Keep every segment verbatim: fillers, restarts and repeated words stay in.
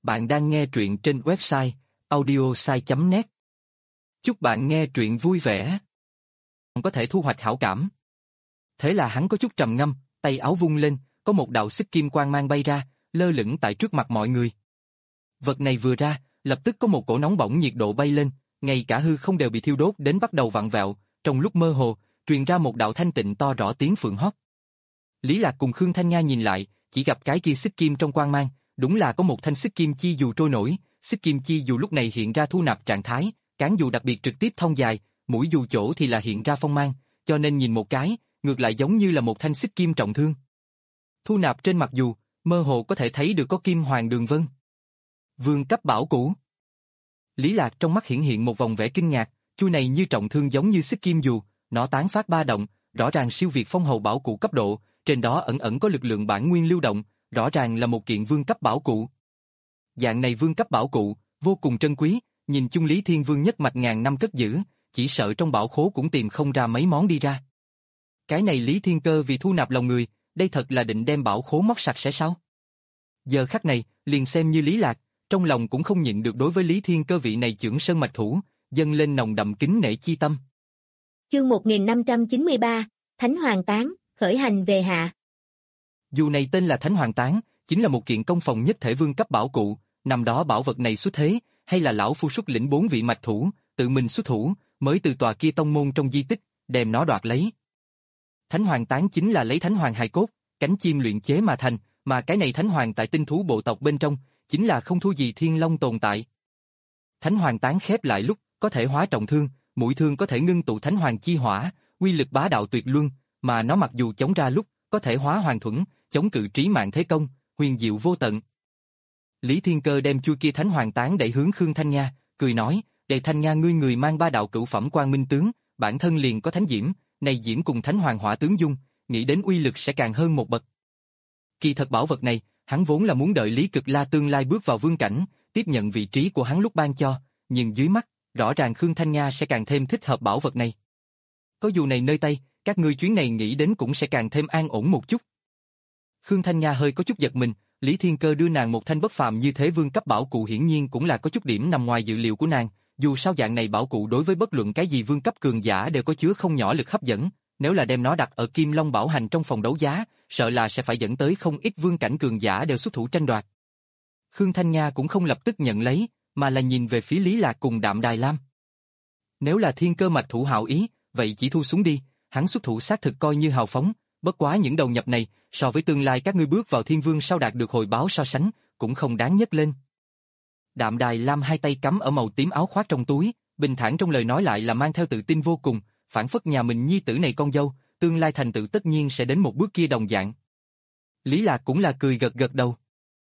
Bạn đang nghe truyện trên website audiosai chấm net. Chúc bạn nghe truyện vui vẻ. Có thể thu hoạch hảo cảm. Thế là hắn có chút trầm ngâm, tay áo vung lên, có một đạo xích kim quang mang bay ra, lơ lửng tại trước mặt mọi người. Vật này vừa ra, lập tức có một cổ nóng bỏng nhiệt độ bay lên, ngay cả hư không đều bị thiêu đốt đến bắt đầu vặn vẹo, trong lúc mơ hồ, truyền ra một đạo thanh tịnh to rõ tiếng phượng hót. Lý Lạc cùng Khương Thanh Nha nhìn lại, chỉ gặp cái kia xích kim trong quang mang, đúng là có một thanh xích kim chi dù trôi nổi, xích kim chi dù lúc này hiện ra thu nạp trạng thái, cán dù đặc biệt trực tiếp thông dài, mũi dù chỗ thì là hiện ra phong mang, cho nên nhìn một cái, ngược lại giống như là một thanh xích kim trọng thương. Thu nạp trên mặt dù, mơ hồ có thể thấy được có kim hoàng đường vân. Vương cấp bảo cụ. Lý Lạc trong mắt hiện hiện một vòng vẻ kinh ngạc, chu này như trọng thương giống như xích kim dù, nó tán phát ba động, rõ ràng siêu việt phong hầu bảo cụ cấp độ, trên đó ẩn ẩn có lực lượng bản nguyên lưu động, rõ ràng là một kiện vương cấp bảo cụ. Dạng này vương cấp bảo cụ, vô cùng trân quý, nhìn chung Lý Thiên Vương nhất mạch ngàn năm cất giữ, chỉ sợ trong bảo khố cũng tìm không ra mấy món đi ra. Cái này Lý Thiên Cơ vì thu nạp lòng người, đây thật là định đem bảo khố móc sạch sẽ sao? Giờ khắc này, liền xem như Lý Lạc, trong lòng cũng không nhịn được đối với Lý Thiên Cơ vị này trưởng sơn mạch thủ, dâng lên nồng đậm kính nể chi tâm. Chương một nghìn năm trăm chín mươi ba, Thánh Hoàng Tán, khởi hành về hạ. Dù này tên là Thánh Hoàng Tán, chính là một kiện công phòng nhất thể vương cấp bảo cụ, năm đó bảo vật này xuất thế, hay là lão phu xuất lĩnh bốn vị mạch thủ, tự mình xuất thủ, mới từ tòa kia tông môn trong di tích, đem nó đoạt lấy. Thánh Hoàng Tán chính là lấy Thánh Hoàng hài cốt, cánh chim luyện chế mà thành, mà cái này Thánh Hoàng tại tinh thú bộ tộc bên trong, chính là không thua gì Thiên Long tồn tại. Thánh Hoàng Tán khép lại lúc, có thể hóa trọng thương, mũi thương có thể ngưng tụ Thánh Hoàng chi hỏa, uy lực bá đạo tuyệt luân, mà nó mặc dù chống ra lúc, có thể hóa hoàng thuẫn, chống cự trí mạng thế công, huyền diệu vô tận. Lý Thiên Cơ đem chui kia Thánh Hoàng Tán đẩy hướng Khương Thanh Nha, cười nói, "Đệ Thanh Nha ngươi người mang ba đạo cửu phẩm quang minh tướng, bản thân liền có thánh diễm, này diễm cùng Thánh Hoàng hỏa tướng dung, nghĩ đến uy lực sẽ càng hơn một bậc." Kỳ thật bảo vật này, hắn vốn là muốn đợi Lý Cực La tương lai bước vào vương cảnh, tiếp nhận vị trí của hắn lúc ban cho, nhưng dưới mắt, rõ ràng Khương Thanh Nha sẽ càng thêm thích hợp bảo vật này. Có dù này nơi tay, các ngươi chuyến này nghĩ đến cũng sẽ càng thêm an ổn một chút. Khương Thanh Nha hơi có chút giật mình, Lý Thiên Cơ đưa nàng một thanh bất phàm như thế vương cấp bảo cụ hiển nhiên cũng là có chút điểm nằm ngoài dự liệu của nàng, dù sao dạng này bảo cụ đối với bất luận cái gì vương cấp cường giả đều có chứa không nhỏ lực hấp dẫn, nếu là đem nó đặt ở Kim Long bảo hành trong phòng đấu giá, sợ là sẽ phải dẫn tới không ít vương cảnh cường giả đều xuất thủ tranh đoạt. Khương Thanh Nha cũng không lập tức nhận lấy, mà là nhìn về phía Lý Lạc cùng Đạm Đài Lam. Nếu là Thiên Cơ mạch thủ hảo ý, vậy chỉ thu xuống đi, hắn xuất thủ xác thực coi như hào phóng, bất quá những đầu nhập này, so với tương lai các ngươi bước vào Thiên Vương sau đạt được hồi báo so sánh, cũng không đáng nhấc lên. Đạm Đài Lam hai tay cắm ở màu tím áo khoác trong túi, bình thản trong lời nói lại là mang theo tự tin vô cùng, phản phất nhà mình nhi tử này con dâu, tương lai thành tựu tất nhiên sẽ đến một bước kia đồng dạng. Lý Lạc cũng là cười gật gật đầu.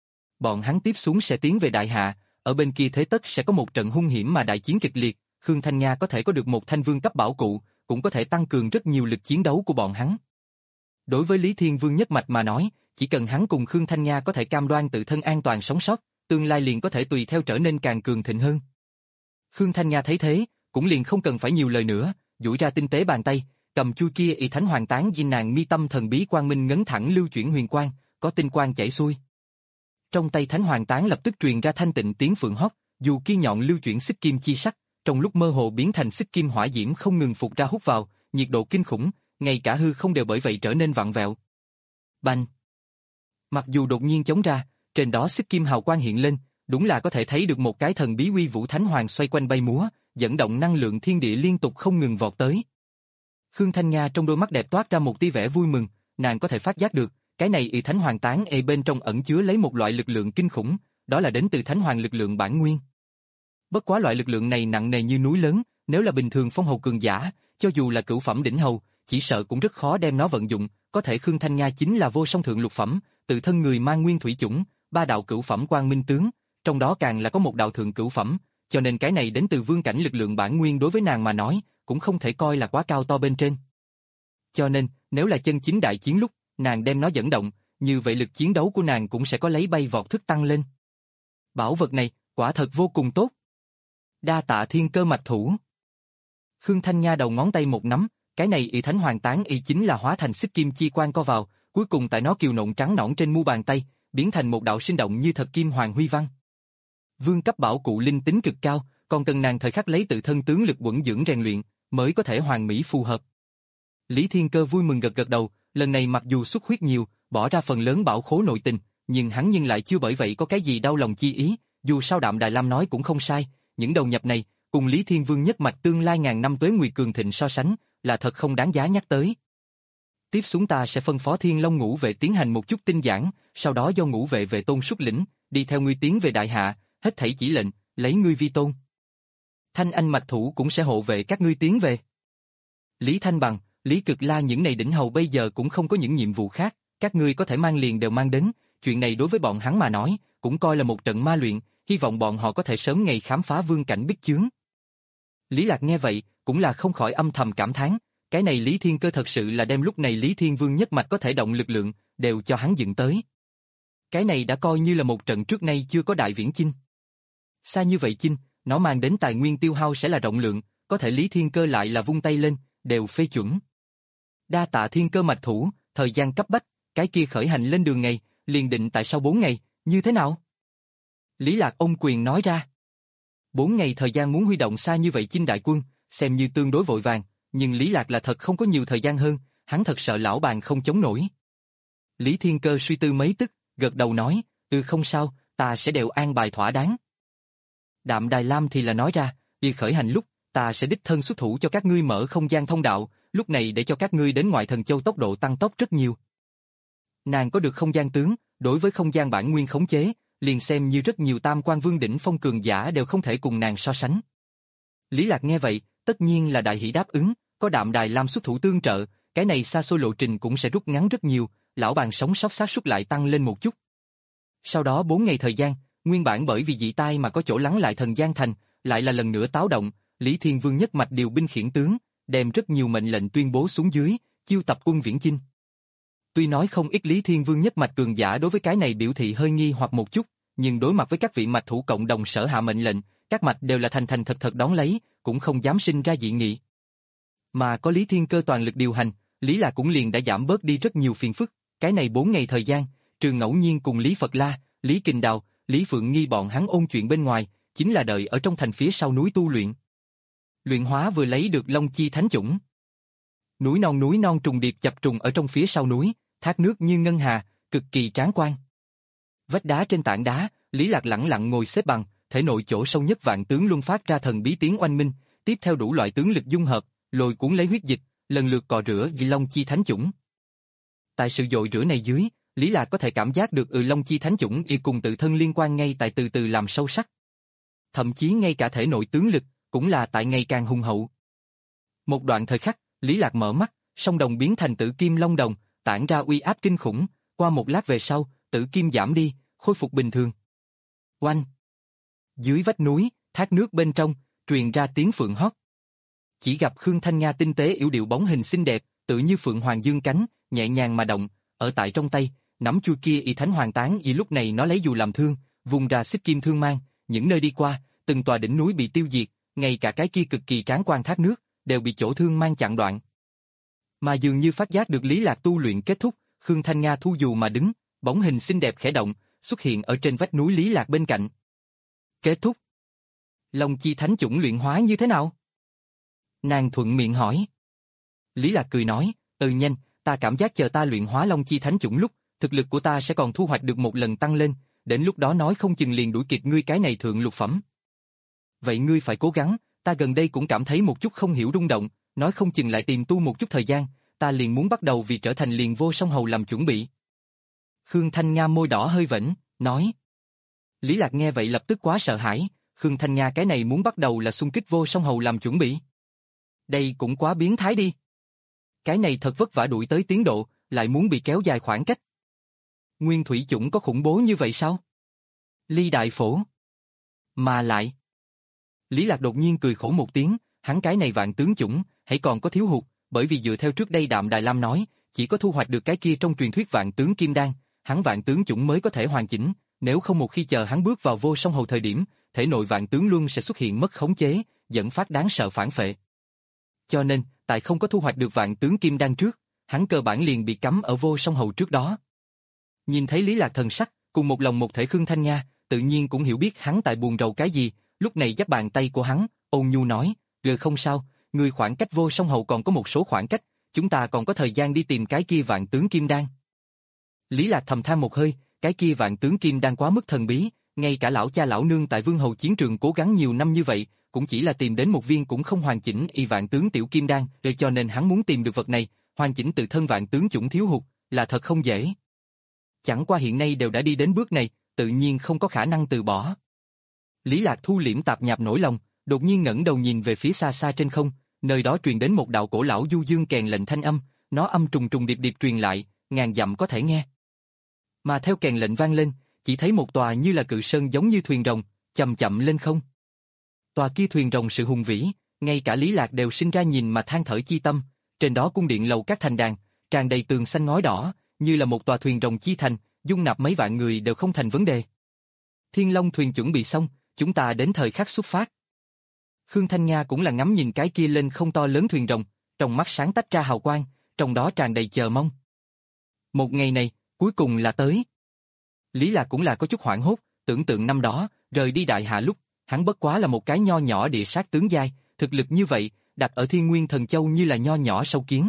Bọn hắn tiếp xuống sẽ tiến về Đại Hạ, ở bên kia thế tất sẽ có một trận hung hiểm mà đại chiến kịch liệt, Khương Thanh Nha có thể có được một thanh vương cấp bảo cụ, cũng có thể tăng cường rất nhiều lực chiến đấu của bọn hắn. Đối với Lý Thiên Vương nhất mạch mà nói, chỉ cần hắn cùng Khương Thanh Nha có thể cam đoan tự thân an toàn sống sót, tương lai liền có thể tùy theo trở nên càng cường thịnh hơn. Khương Thanh Nha thấy thế, cũng liền không cần phải nhiều lời nữa, duỗi ra tinh tế bàn tay, cầm chui kia y Thánh Hoàng Tán di nàng mi tâm thần bí quang minh ngấn thẳng lưu chuyển huyền quang, có tinh quang chảy xuôi. Trong tay Thánh Hoàng Tán lập tức truyền ra thanh tịnh tiếng phượng hót, dù kia nhọn lưu chuyển xích kim chi sắc, trong lúc mơ hồ biến thành xích kim hỏa diễm không ngừng phục ra hút vào, nhiệt độ kinh khủng, ngay cả hư không đều bởi vậy trở nên vặn vẹo. Bành! Mặc dù đột nhiên chống ra, trên đó xích kim hào quang hiện lên, đúng là có thể thấy được một cái thần bí uy vũ Thánh Hoàng xoay quanh bay múa, dẫn động năng lượng thiên địa liên tục không ngừng vọt tới. Khương Thanh Nha trong đôi mắt đẹp toát ra một tia vẻ vui mừng, nàng có thể phát giác được, cái này y Thánh Hoàng Tán e bên trong ẩn chứa lấy một loại lực lượng kinh khủng, đó là đến từ Thánh Hoàng lực lượng bản nguyên. Bất quá loại lực lượng này nặng nề như núi lớn, nếu là bình thường phong hầu cường giả, cho dù là cửu phẩm đỉnh hầu, chỉ sợ cũng rất khó đem nó vận dụng, có thể Khương Thanh Nha chính là vô song thượng lục phẩm, tự thân người mang nguyên thủy chủng, ba đạo cửu phẩm quang minh tướng, trong đó càng là có một đạo thượng cửu phẩm, cho nên cái này đến từ vương cảnh lực lượng bản nguyên đối với nàng mà nói, cũng không thể coi là quá cao to bên trên. Cho nên, nếu là chân chính đại chiến lúc, nàng đem nó dẫn động, như vậy lực chiến đấu của nàng cũng sẽ có lấy bay vọt thức tăng lên. Bảo vật này, quả thật vô cùng tốt. Đa tạ Thiên Cơ mạch thủ. Khương Thanh Nha đầu ngón tay một nắm, cái này y Thánh Hoàng Tán y chính là hóa thành xích kim chi quang co vào, cuối cùng tại nó kiều nộn trắng nõn trên mu bàn tay, biến thành một đạo sinh động như thật kim hoàng huy văn. Vương cấp bảo cụ linh tính cực cao, còn cần nàng thời khắc lấy tự thân tướng lực quẩn dưỡng rèn luyện, mới có thể hoàn mỹ phù hợp. Lý Thiên Cơ vui mừng gật gật đầu, lần này mặc dù xuất huyết nhiều, bỏ ra phần lớn bảo khố nội tình, nhưng hắn nhưng lại chưa bởi vậy có cái gì đau lòng chi ý, dù sao Đạm Đài Lam nói cũng không sai, những đầu nhập này, cùng Lý Thiên Vương nhất mạch tương lai ngàn năm tuế nguyệt cường thịnh so sánh, là thật không đáng giá nhắc tới. Tiếp xuống ta sẽ phân phó Thiên Long Ngũ Vệ tiến hành một chút tinh giản, sau đó do Ngũ Vệ Vệ Tôn xuất lĩnh, đi theo ngươi tiến về đại hạ, hết thảy chỉ lệnh, lấy ngươi vi tôn. Thanh Anh mạch thủ cũng sẽ hộ vệ các ngươi tiến về. Lý Thanh Bằng, Lý Cực La những này đỉnh hầu bây giờ cũng không có những nhiệm vụ khác, các ngươi có thể mang liền đều mang đến, chuyện này đối với bọn hắn mà nói, cũng coi là một trận ma luyện, hy vọng bọn họ có thể sớm ngày khám phá vương cảnh bích chướng. Lý Lạc nghe vậy, cũng là không khỏi âm thầm cảm thán, cái này Lý Thiên Cơ thật sự là đem lúc này Lý Thiên Vương nhất mạch có thể động lực lượng, đều cho hắn dựng tới. Cái này đã coi như là một trận trước nay chưa có đại viễn chinh. Xa như vậy chinh, nó mang đến tài nguyên tiêu hao sẽ là rộng lượng, có thể Lý Thiên Cơ lại là vung tay lên, đều phê chuẩn. Đa tạ Thiên Cơ mạch thủ, thời gian cấp bách, cái kia khởi hành lên đường ngày, liền định tại sau bốn ngày, như thế nào? Lý Lạc ôm quyền nói ra. Bốn ngày thời gian muốn huy động xa như vậy chinh đại quân, xem như tương đối vội vàng, nhưng Lý Lạc là thật không có nhiều thời gian hơn, hắn thật sợ lão bàn không chống nổi. Lý Thiên Cơ suy tư mấy tức, gật đầu nói, ừ không sao, ta sẽ đều an bài thỏa đáng. Đạm Đài Lam thì là nói ra, đi khởi hành lúc, ta sẽ đích thân xuất thủ cho các ngươi mở không gian thông đạo, lúc này để cho các ngươi đến ngoại thần châu tốc độ tăng tốc rất nhiều. Nàng có được không gian tướng, đối với không gian bản nguyên khống chế, liền xem như rất nhiều tam quan vương đỉnh phong cường giả đều không thể cùng nàng so sánh. Lý Lạc nghe vậy, tất nhiên là đại hỷ đáp ứng, có Đạm Đài Lam xuất thủ tương trợ, cái này xa xôi lộ trình cũng sẽ rút ngắn rất nhiều, lão bàn sống sót xác suất lại tăng lên một chút. Sau đó bốn ngày thời gian, nguyên bản bởi vì dị tai mà có chỗ lắng lại thần gian thành, lại là lần nữa táo động, Lý Thiên Vương nhất mạch điều binh khiển tướng, đem rất nhiều mệnh lệnh tuyên bố xuống dưới, chiêu tập quân viễn chinh. Tuy nói không ít Lý Thiên Vương nhất mạch cường giả đối với cái này biểu thị hơi nghi hoặc một chút, nhưng đối mặt với các vị mạch thủ cộng đồng sở hạ mệnh lệnh, các mạch đều là thành thành thật thật đón lấy, cũng không dám sinh ra dị nghị. Mà có Lý Thiên Cơ toàn lực điều hành, Lý Lạc cũng liền đã giảm bớt đi rất nhiều phiền phức, cái này bốn ngày thời gian, trừ ngẫu nhiên cùng Lý Phật La, Lý Kình Đào, Lý Phượng Nghi bọn hắn ôn chuyện bên ngoài, chính là đợi ở trong thành phía sau núi tu luyện. Luyện hóa vừa lấy được Long Chi Thánh Chủng. Núi non núi non trùng điệp chập trùng ở trong phía sau núi, thác nước như ngân hà, cực kỳ tráng quan. Vách đá trên tảng đá, Lý Lạc lẳng lặng ngồi xếp bằng, thể nội chỗ sâu nhất vạn tướng luân phát ra thần bí tiếng oanh minh, tiếp theo đủ loại tướng lực dung hợp, lôi cuốn lấy huyết dịch, lần lượt cọ rửa vì Long Chi Thánh Chủng. Tại sự dội rửa này dưới, Lý Lạc có thể cảm giác được ừ Long Chi Thánh Chủng y cùng tự thân liên quan ngay tại từ từ làm sâu sắc. Thậm chí ngay cả thể nội tướng lực, cũng là tại ngày càng hùng hậu. Một đoạn thời khắc, Lý Lạc mở mắt, song đồng biến thành tử kim long đồng, tản ra uy áp kinh khủng, qua một lát về sau, tử kim giảm đi, khôi phục bình thường. Oanh! Dưới vách núi, thác nước bên trong, truyền ra tiếng phượng hót. Chỉ gặp Khương Thanh Nga tinh tế yểu điệu bóng hình xinh đẹp, tự như phượng hoàng dương cánh, nhẹ nhàng mà động, ở tại trong tay, nắm chui kia y thánh hoàng tán y lúc này nó lấy dù làm thương, vùng ra xích kim thương mang, những nơi đi qua, từng tòa đỉnh núi bị tiêu diệt, ngay cả cái kia cực kỳ tráng quan thác nước, đều bị chỗ thương mang chặn đoạn. Mà dường như phát giác được Lý Lạc tu luyện kết thúc, Khương Thanh Nga thu dù mà đứng, bóng hình xinh đẹp khẽ động, xuất hiện ở trên vách núi Lý Lạc bên cạnh. Kết thúc. Long Chi Thánh Chủng luyện hóa như thế nào? Nàng thuận miệng hỏi. Lý Lạc cười nói, ừ nhanh, ta cảm giác chờ ta luyện hóa Long Chi Thánh Chủng lúc, thực lực của ta sẽ còn thu hoạch được một lần tăng lên, đến lúc đó nói không chừng liền đuổi kịp ngươi cái này thượng lục phẩm. Vậy ngươi phải cố gắng, ta gần đây cũng cảm thấy một chút không hiểu rung động, nói không chừng lại tìm tu một chút thời gian, ta liền muốn bắt đầu vì trở thành liền vô song hầu làm chuẩn bị. Khương Thanh Nga môi đỏ hơi vẫy, nói. Lý Lạc nghe vậy lập tức quá sợ hãi, Khương Thanh Nga cái này muốn bắt đầu là xung kích vô song hầu làm chuẩn bị. Đây cũng quá biến thái đi. Cái này thật vất vả đuổi tới tiến độ, lại muốn bị kéo dài khoảng cách. Nguyên thủy chủng có khủng bố như vậy sao? Ly Đại Phổ. Mà lại. Lý Lạc đột nhiên cười khổ một tiếng, hắn cái này vạn tướng chủng, hãy còn có thiếu hụt, bởi vì dựa theo trước đây Đạm Đài Lam nói, chỉ có thu hoạch được cái kia trong truyền thuyết vạn tướng kim đan, hắn vạn tướng chủng mới có thể hoàn chỉnh, nếu không một khi chờ hắn bước vào vô song hầu thời điểm, thể nội vạn tướng luân sẽ xuất hiện mất khống chế, dẫn phát đáng sợ phản phệ. Cho nên, tại không có thu hoạch được vạn tướng kim đan trước, hắn cơ bản liền bị cấm ở vô song hầu trước đó. Nhìn thấy Lý Lạc thần sắc, cùng một lòng một thể Khương Thanh Nga, tự nhiên cũng hiểu biết hắn tại buồn rầu cái gì, lúc này dắt bàn tay của hắn, ôn nhu nói, "Được không sao, người khoảng cách vô song hầu còn có một số khoảng cách, chúng ta còn có thời gian đi tìm cái kia vạn tướng kim đan." Lý Lạc thầm than một hơi, cái kia vạn tướng kim đan quá mức thần bí, ngay cả lão cha lão nương tại Vương Hầu chiến trường cố gắng nhiều năm như vậy, cũng chỉ là tìm đến một viên cũng không hoàn chỉnh y vạn tướng tiểu kim đan, để cho nên hắn muốn tìm được vật này, hoàn chỉnh tự thân vạn tướng chủng thiếu hụt, là thật không dễ. Chẳng qua hiện nay đều đã đi đến bước này, tự nhiên không có khả năng từ bỏ. Lý Lạc thu liễm tạp nhạp nỗi lòng, đột nhiên ngẩng đầu nhìn về phía xa xa trên không, nơi đó truyền đến một đạo cổ lão du dương kèn lệnh thanh âm, nó âm trùng trùng điệp điệp truyền lại, ngàn dặm có thể nghe. Mà theo kèn lệnh vang lên, chỉ thấy một tòa như là cự sơn giống như thuyền rồng, chậm chậm lên không. Tòa kia thuyền rồng sự hùng vĩ, ngay cả Lý Lạc đều sinh ra nhìn mà than thở chi tâm, trên đó cung điện lầu các thành đàn, tràn đầy tường xanh ngói đỏ, như là một tòa thuyền rồng chi thành, dung nạp mấy vạn người đều không thành vấn đề. Thiên Long thuyền chuẩn bị xong, chúng ta đến thời khắc xuất phát. Khương Thanh Nga cũng là ngắm nhìn cái kia lên không to lớn thuyền rồng, trong mắt sáng tách ra hào quang, trong đó tràn đầy chờ mong. Một ngày này, cuối cùng là tới. Lý Lạc cũng là có chút hoảng hốt, tưởng tượng năm đó, rời đi Đại Hạ lúc, hắn bất quá là một cái nho nhỏ địa sát tướng giai, thực lực như vậy, đặt ở Thiên Nguyên Thần Châu như là nho nhỏ sâu kiến.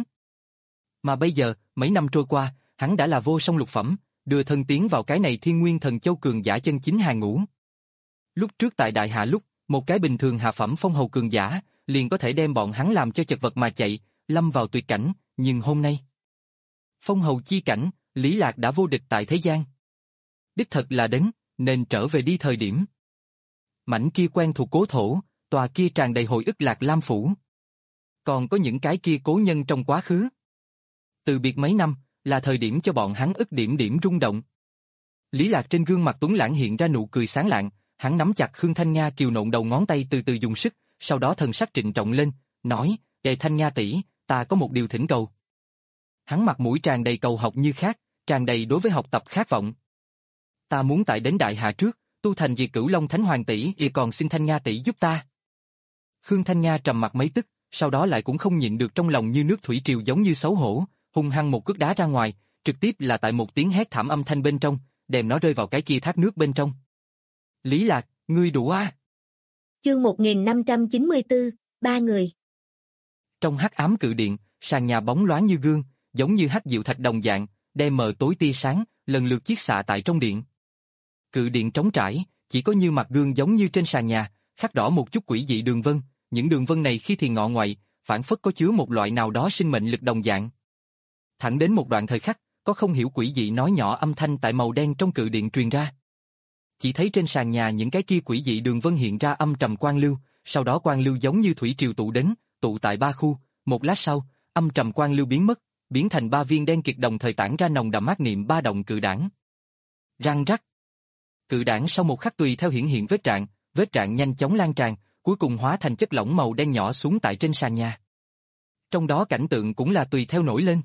Mà bây giờ, mấy năm trôi qua, hắn đã là vô song lục phẩm, đưa thân tiến vào cái này Thiên Nguyên Thần Châu cường giả chân chính hàng ngũ. Lúc trước tại Đại Hạ lúc, một cái bình thường hạ phẩm phong hầu cường giả, liền có thể đem bọn hắn làm cho chật vật mà chạy, lâm vào tuyệt cảnh, nhưng hôm nay, phong hầu chi cảnh, Lý Lạc đã vô địch tại thế gian. Đích thật là đến, nên trở về đi thời điểm. Mảnh kia quen thuộc cố thổ, tòa kia tràn đầy hồi ức Lạc Lam phủ. Còn có những cái kia cố nhân trong quá khứ. Từ biệt mấy năm, là thời điểm cho bọn hắn ức điểm điểm rung động. Lý Lạc trên gương mặt tuấn lãng hiện ra nụ cười sáng lạng, hắn nắm chặt Khương Thanh Nga kiều nộn đầu ngón tay từ từ dùng sức, sau đó thần sắc trịnh trọng lên, nói, "Ê Thanh Nga tỷ, ta có một điều thỉnh cầu." Hắn mặt mũi tràn đầy cầu học như khác, tràn đầy đối với học tập khát vọng. "Ta muốn tại đến Đại Hạ trước, tu thành vì Cửu Long Thánh Hoàng tỷ, y còn xin Thanh Nga tỷ giúp ta." Khương Thanh Nga trầm mặt mấy tức, sau đó lại cũng không nhịn được trong lòng như nước thủy triều giống như xấu hổ, hung hăng một cước đá ra ngoài, trực tiếp là tại một tiếng hét thảm âm thanh bên trong, đem nó rơi vào cái kia thác nước bên trong. "Lý Lạc, ngươi đủ a." Chương một nghìn năm trăm chín mươi tư, ba người. Trong hắc ám cự điện, sàn nhà bóng loáng như gương, giống như hắc diệu thạch đồng dạng, đem mờ tối tia sáng, lần lượt chiết xạ tại trong điện. Cự điện trống trải, chỉ có như mặt gương giống như trên sàn nhà, khắc đỏ một chút quỷ dị đường vân, những đường vân này khi thì ngọ ngoại, phản phất có chứa một loại nào đó sinh mệnh lực đồng dạng. Thẳng đến một đoạn thời khắc, có không hiểu quỷ dị nói nhỏ âm thanh tại màu đen trong cự điện truyền ra. Chỉ thấy trên sàn nhà những cái kia quỷ dị đường vân hiện ra âm trầm quang lưu, sau đó quang lưu giống như thủy triều tụ đến, tụ tại ba khu, một lát sau, âm trầm quang lưu biến mất, biến thành ba viên đen kịt đồng thời tản ra nồng đậm mát niệm ba động cự đảng. Răng rắc. Cự đảng sau một khắc tùy theo hiển hiện vết rạn, vết rạn nhanh chóng lan tràn, cuối cùng hóa thành chất lỏng màu đen nhỏ xuống tại trên sàn nhà. Trong đó cảnh tượng cũng là tùy theo nổi lên.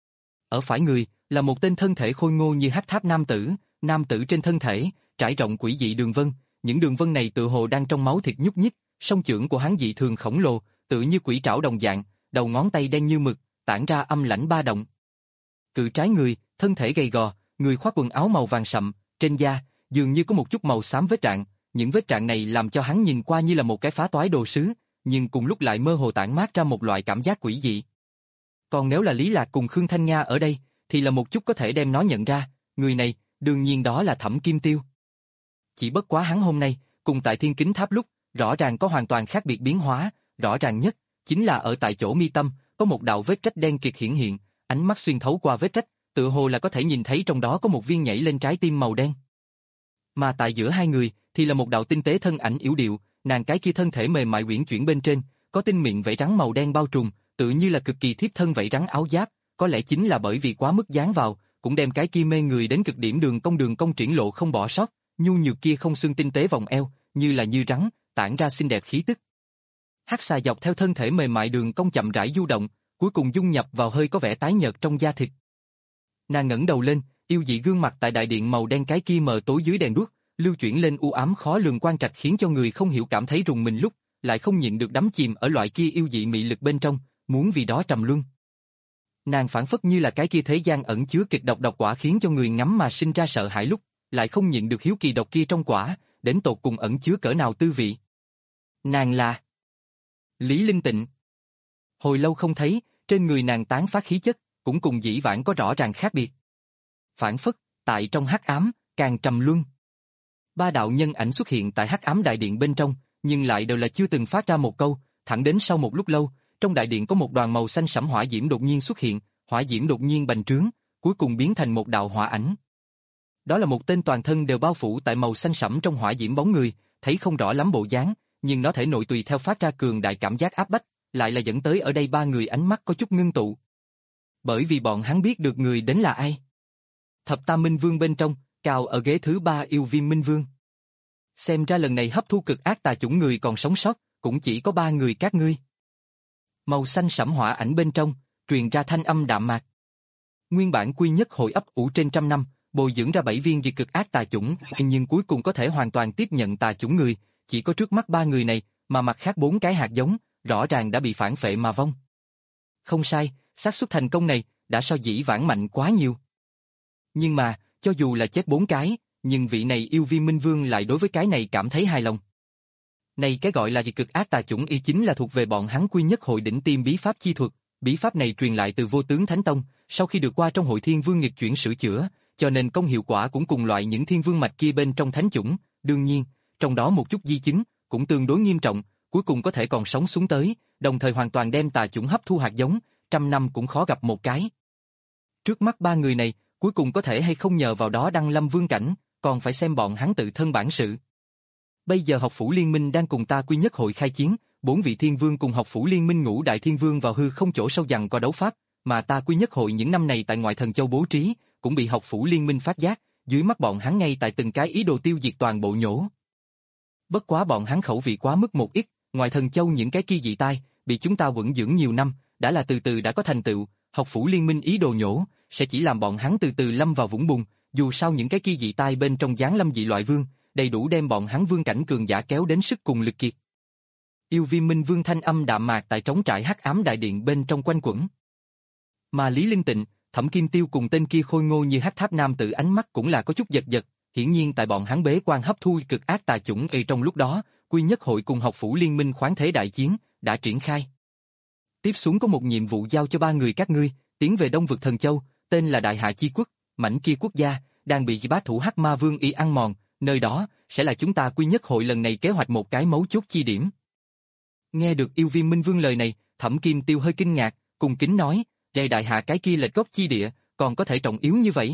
Ở phải người, là một tên thân thể khôi ngô như hắc tháp nam tử, nam tử trên thân thể, trải rộng quỷ dị đường vân, những đường vân này tựa hồ đang trong máu thịt nhúc nhích, song chưởng của hắn dị thường khổng lồ, tựa như quỷ trảo đồng dạng, đầu ngón tay đen như mực, tản ra âm lãnh ba động. Cự trái người, thân thể gầy gò, người khoác quần áo màu vàng sậm, trên da, dường như có một chút màu xám vết rạn, những vết rạn này làm cho hắn nhìn qua như là một cái phá toái đồ sứ, nhưng cùng lúc lại mơ hồ tản mát ra một loại cảm giác quỷ dị. Còn nếu là Lý Lạc cùng Khương Thanh Nga ở đây, thì là một chút có thể đem nó nhận ra, người này, đương nhiên đó là Thẩm Kim Tiêu. Chỉ bất quá hắn hôm nay, cùng tại Thiên Kính Tháp lúc, rõ ràng có hoàn toàn khác biệt biến hóa, rõ ràng nhất, chính là ở tại chỗ mi tâm, có một đạo vết rách đen kịt hiển hiện, ánh mắt xuyên thấu qua vết rách, tựa hồ là có thể nhìn thấy trong đó có một viên nhảy lên trái tim màu đen. Mà tại giữa hai người, thì là một đạo tinh tế thân ảnh yếu điệu, nàng cái kia thân thể mềm mại uyển chuyển bên trên, có tinh miệng vảy rắn màu đen bao trùm, tự như là cực kỳ thiếp thân vảy rắn áo giáp, có lẽ chính là bởi vì quá mức dán vào, cũng đem cái kia mê người đến cực điểm đường cong đường cong triển lộ không bỏ sót, nhu nhược kia không xương tinh tế vòng eo, như là như rắn, tản ra xinh đẹp khí tức. Hắc xà dọc theo thân thể mềm mại đường cong chậm rãi du động, cuối cùng dung nhập vào hơi có vẻ tái nhợt trong da thịt. Nàng ngẩng đầu lên, yêu dị gương mặt tại đại điện màu đen cái kia mờ tối dưới đèn đuốc, lưu chuyển lên u ám khó lường quang trạch khiến cho người không hiểu cảm thấy rùng mình lúc, lại không nhịn được đắm chìm ở loại kia yêu dị mị lực bên trong, muốn vì đó trầm luân. Nàng phản phất như là cái kia thế gian ẩn chứa kịch độc độc quả khiến cho người ngắm mà sinh ra sợ hãi lúc, lại không nhịn được hiếu kỳ độc kia trong quả, đến tột cùng ẩn chứa cỡ nào tư vị. Nàng là Lý Linh Tịnh. Hồi lâu không thấy, trên người nàng tán phát khí chất, cũng cùng dĩ vãng có rõ ràng khác biệt. Phản phất, tại trong hắc ám, càng trầm luân. Ba đạo nhân ảnh xuất hiện tại hắc ám đại điện bên trong, nhưng lại đều là chưa từng phát ra một câu, thẳng đến sau một lúc lâu, trong đại điện có một đoàn màu xanh sẫm hỏa diễm đột nhiên xuất hiện, hỏa diễm đột nhiên bành trướng, cuối cùng biến thành một đạo hỏa ảnh. Đó là một tên toàn thân đều bao phủ tại màu xanh sẫm trong hỏa diễm bóng người, thấy không rõ lắm bộ dáng, nhưng nó thể nội tùy theo phát ra cường đại cảm giác áp bách, lại là dẫn tới ở đây ba người ánh mắt có chút ngưng tụ. Bởi vì bọn hắn biết được người đến là ai. Thập Tam Minh Vương bên trong, cao ở ghế thứ ba Yêu Viêm Minh Vương. Xem ra lần này hấp thu cực ác tà chủng người còn sống sót, cũng chỉ có ba người các ngươi. Màu xanh sẫm hỏa ảnh bên trong, truyền ra thanh âm đạm mạc. Nguyên bản quy nhất hội ấp ủ trên trăm năm, bồi dưỡng ra bảy viên dị cực ác tà chủng, nhưng cuối cùng có thể hoàn toàn tiếp nhận tà chủng người, chỉ có trước mắt ba người này, mà mặt khác bốn cái hạt giống, rõ ràng đã bị phản phệ mà vong. Không sai, xác suất thành công này, đã so dĩ vãng mạnh quá nhiều. Nhưng mà, cho dù là chết bốn cái, nhưng vị này Yêu Viêm Minh Vương lại đối với cái này cảm thấy hài lòng. Này cái gọi là dị cực ác tà chủng y chính là thuộc về bọn hắn quy nhất hội đỉnh tiêm bí pháp chi thuật, bí pháp này truyền lại từ Vô Tướng Thánh Tông, sau khi được qua trong hội Thiên Vương nghịch chuyển sửa chữa, cho nên công hiệu quả cũng cùng loại những thiên vương mạch kia bên trong thánh chủng, đương nhiên, trong đó một chút di chứng, cũng tương đối nghiêm trọng, cuối cùng có thể còn sống xuống tới, đồng thời hoàn toàn đem tà chủng hấp thu hạt giống, trăm năm cũng khó gặp một cái. Trước mắt ba người này, cuối cùng có thể hay không nhờ vào đó đăng lâm vương cảnh, còn phải xem bọn hắn tự thân bản sự. Bây giờ học phủ liên minh đang cùng ta quy nhất hội khai chiến, bốn vị thiên vương cùng học phủ liên minh ngũ đại thiên vương vào hư không chỗ sâu giằng co đấu pháp, mà ta quy nhất hội những năm này tại ngoại thần châu bố trí, cũng bị học phủ liên minh phát giác, dưới mắt bọn hắn ngay tại từng cái ý đồ tiêu diệt toàn bộ nhổ. Bất quá bọn hắn khẩu vị quá mức một ít, ngoại thần châu những cái kia dị tai, bị chúng ta quẩn dưỡng nhiều năm, đã là từ từ đã có thành tựu, học phủ liên minh ý đồ nhổ, sẽ chỉ làm bọn hắn từ từ lâm vào vũng bùn, dù sao những cái kia dị tai bên trong giáng lâm dị loại vương, đầy đủ đem bọn hắn vương cảnh cường giả kéo đến sức cùng lực kiệt. Yêu Viêm Minh Vương thanh âm đạm mạc tại trống trải hắc ám đại điện bên trong quanh quẩn. Mà Lý Linh Tịnh, Thẩm Kim Tiêu cùng tên kia khôi ngô như hắc tháp nam tử ánh mắt cũng là có chút giật giật, hiển nhiên tại bọn hắn bế quan hấp thu cực ác tà chủng y trong lúc đó, quy nhất hội cùng học phủ liên minh khoáng thế đại chiến đã triển khai. Tiếp xuống có một nhiệm vụ giao cho ba người các ngươi, tiến về Đông vực Thần Châu, tên là Đại Hạ Chi Quốc, mảnh kia quốc gia đang bị bá thủ Hắc Ma Vương y ăn mòn, nơi đó sẽ là chúng ta quy nhất hội lần này kế hoạch một cái mấu chốt chi điểm. Nghe được Yêu Viêm Minh Vương lời này, Thẩm Kim Tiêu hơi kinh ngạc, cùng kính nói, "Đây Đại Hạ cái kia lệch gốc chi địa, còn có thể trọng yếu như vậy?"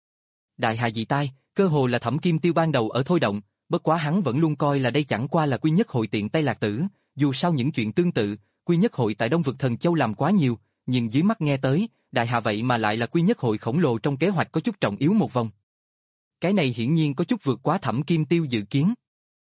Đại Hạ dị tai, cơ hồ là Thẩm Kim Tiêu ban đầu ở thôi động, bất quá hắn vẫn luôn coi là đây chẳng qua là quy nhất hội tiện tay lạc tử, dù sao những chuyện tương tự, quy nhất hội tại Đông vực Thần Châu làm quá nhiều, nhưng dưới mắt nghe tới, Đại Hạ vậy mà lại là quy nhất hội khổng lồ trong kế hoạch có chút trọng yếu một vòng. Cái này hiển nhiên có chút vượt quá Thẩm Kim Tiêu dự kiến.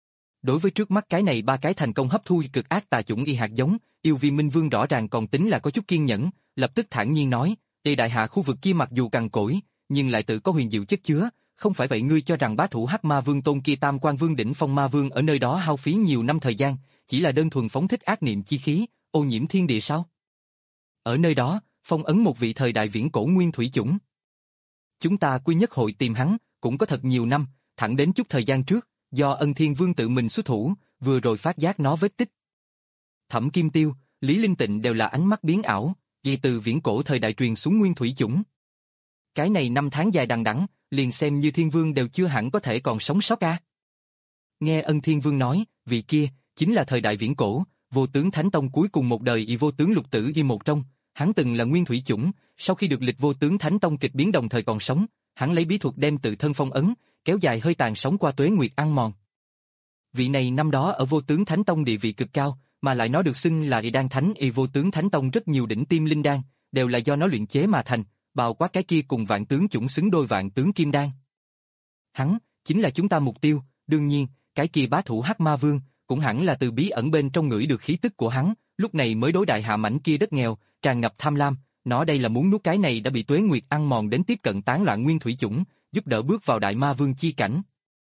Đối với trước mắt cái này ba cái thành công hấp thu cực ác tà chủng y hạt giống, Yêu Viêm Minh Vương rõ ràng còn tính là có chút kiên nhẫn, lập tức thản nhiên nói, "Tây Đại Hạ khu vực kia mặc dù cằn cỗi, nhưng lại tự có huyền diệu chất chứa, không phải vậy ngươi cho rằng bá thủ Hắc Ma Vương tôn kia Tam Quan Vương đỉnh phong ma vương ở nơi đó hao phí nhiều năm thời gian, chỉ là đơn thuần phóng thích ác niệm chi khí, ô nhiễm thiên địa sao? Ở nơi đó, phong ấn một vị thời đại viễn cổ nguyên thủy chủng. Chúng ta quy nhất hội tìm hắn, cũng có thật nhiều năm, thẳng đến chút thời gian trước, do Ân Thiên Vương tự mình xuất thủ, vừa rồi phát giác nó vết tích." Thẩm Kim Tiêu, Lý Linh Tịnh đều là ánh mắt biến ảo, vì từ viễn cổ thời đại truyền xuống nguyên thủy chủng. Cái này năm tháng dài đằng đẵng, liền xem như Thiên Vương đều chưa hẳn có thể còn sống sót a. Nghe Ân Thiên Vương nói, vị kia chính là thời đại viễn cổ, Vô Tướng Thánh Tông cuối cùng một đời y Vô Tướng Lục Tử y một trong, hắn từng là nguyên thủy chủng, sau khi được lịch Vô Tướng Thánh Tông kịch biến đồng thời còn sống, hắn lấy bí thuật đem tự thân phong ấn, kéo dài hơi tàn sống qua tuế nguyệt ăn mòn. Vị này năm đó ở Vô Tướng Thánh Tông địa vị cực cao, mà lại nó được xưng là y đan thánh y Vô Tướng Thánh Tông rất nhiều đỉnh tiêm linh đan, đều là do nó luyện chế mà thành, bao quát cái kia cùng vạn tướng chủng xứng đôi vạn tướng kim đan. Hắn chính là chúng ta mục tiêu, đương nhiên, cái kia bá thủ Hắc Ma Vương cũng hẳn là từ bí ẩn bên trong ngửi được khí tức của hắn, lúc này mới đối đại hạ mảnh kia đất nghèo, tràn ngập tham lam, nó đây là muốn nuốt cái này đã bị tuế nguyệt ăn mòn đến tiếp cận tán loạn nguyên thủy chủng, giúp đỡ bước vào đại ma vương chi cảnh.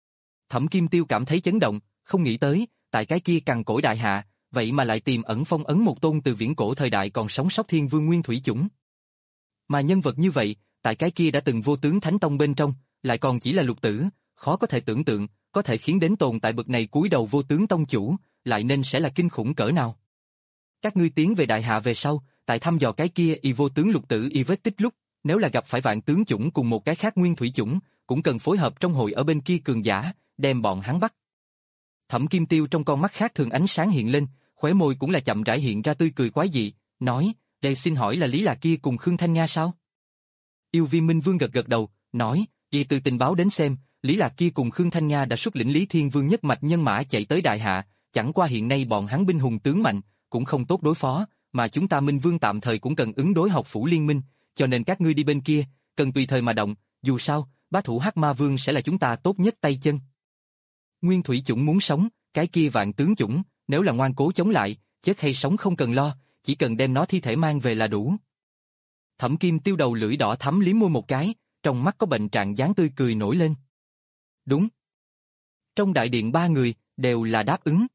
Thẩm Kim Tiêu cảm thấy chấn động, không nghĩ tới, tại cái kia cằn cỗi đại hạ, vậy mà lại tìm ẩn phong ấn một tôn từ viễn cổ thời đại còn sống sót thiên vương nguyên thủy chủng. Mà nhân vật như vậy, tại cái kia đã từng Vô Tướng Thánh Tông bên trong, lại còn chỉ là lục tử, Khó có thể tưởng tượng, có thể khiến đến tồn tại bậc này cúi đầu vô tướng tông chủ, lại nên sẽ là kinh khủng cỡ nào. Các ngươi tiến về đại hạ về sau, tại thăm dò cái kia y vô tướng lục tử y vết tích lúc, nếu là gặp phải vạn tướng chủng cùng một cái khác nguyên thủy chủng, cũng cần phối hợp trong hội ở bên kia cường giả, đem bọn hắn bắt. Thẩm Kim Tiêu trong con mắt khác thường ánh sáng hiện lên, khóe môi cũng là chậm rãi hiện ra tươi cười quái dị, nói, đây xin hỏi là Lý Lạc kia cùng Khương Thanh Nga sao? Yêu Viêm Minh Vương gật gật đầu, nói, y từ tình báo đến xem, Lý Lạc kia cùng Khương Thanh Nga đã xuất lĩnh Lý Thiên Vương nhất mạch nhân mã chạy tới đại hạ, chẳng qua hiện nay bọn hắn binh hùng tướng mạnh, cũng không tốt đối phó, mà chúng ta Minh Vương tạm thời cũng cần ứng đối học phủ liên minh, cho nên các ngươi đi bên kia, cần tùy thời mà động, dù sao, bá thủ Hắc Ma Vương sẽ là chúng ta tốt nhất tay chân. Nguyên thủy chủng muốn sống, cái kia vạn tướng chủng, nếu là ngoan cố chống lại, chết hay sống không cần lo, chỉ cần đem nó thi thể mang về là đủ. Thẩm Kim Tiêu đầu lưỡi đỏ thắm liếm môi một cái, trong mắt có bệnh trạng dáng tươi cười nổi lên. Đúng. Trong đại điện ba người, đều là đáp ứng.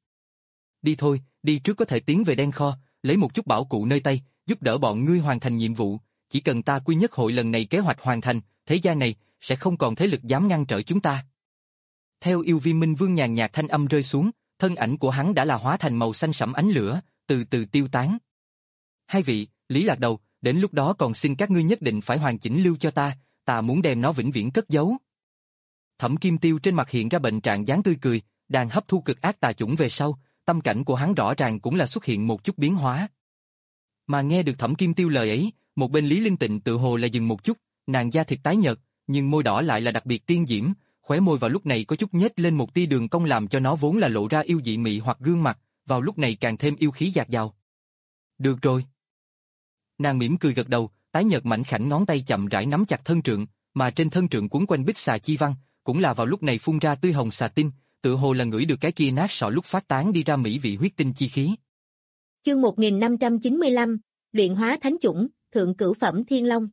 Đi thôi, đi trước có thể tiến về đen kho, lấy một chút bảo cụ nơi tay, giúp đỡ bọn ngươi hoàn thành nhiệm vụ, chỉ cần ta quy nhất hội lần này kế hoạch hoàn thành, thế gian này, sẽ không còn thế lực dám ngăn trở chúng ta. Theo Yêu Viêm Minh Vương nhàn nhạt thanh âm rơi xuống, thân ảnh của hắn đã là hóa thành màu xanh sẫm ánh lửa, từ từ tiêu tán. Hai vị, Lý Lạc Đầu, đến lúc đó còn xin các ngươi nhất định phải hoàn chỉnh lưu cho ta, ta muốn đem nó vĩnh viễn cất giấu. Thẩm Kim Tiêu trên mặt hiện ra bệnh trạng dáng tươi cười, đang hấp thu cực ác tà chủng về sau, tâm cảnh của hắn rõ ràng cũng là xuất hiện một chút biến hóa. Mà nghe được Thẩm Kim Tiêu lời ấy, một bên Lý Linh Tịnh tự hồ là dừng một chút, nàng da thịt tái nhợt, nhưng môi đỏ lại là đặc biệt tiên diễm, khóe môi vào lúc này có chút nhếch lên một tia đường cong làm cho nó vốn là lộ ra yêu dị mị hoặc gương mặt, vào lúc này càng thêm yêu khí dạt dào. Được rồi. Nàng mỉm cười gật đầu, tái nhợt mảnh khảnh ngón tay chậm rãi nắm chặt thân trượng, mà trên thân trượng quấn quanh bích xà chi văn, cũng là vào lúc này phun ra tươi hồng xà tinh, tựa hồ là ngửi được cái kia nát sọ lúc phát tán đi ra mỹ vị huyết tinh chi khí. Chương một nghìn năm trăm chín mươi lăm, luyện hóa thánh chủng, thượng cửu phẩm thiên long.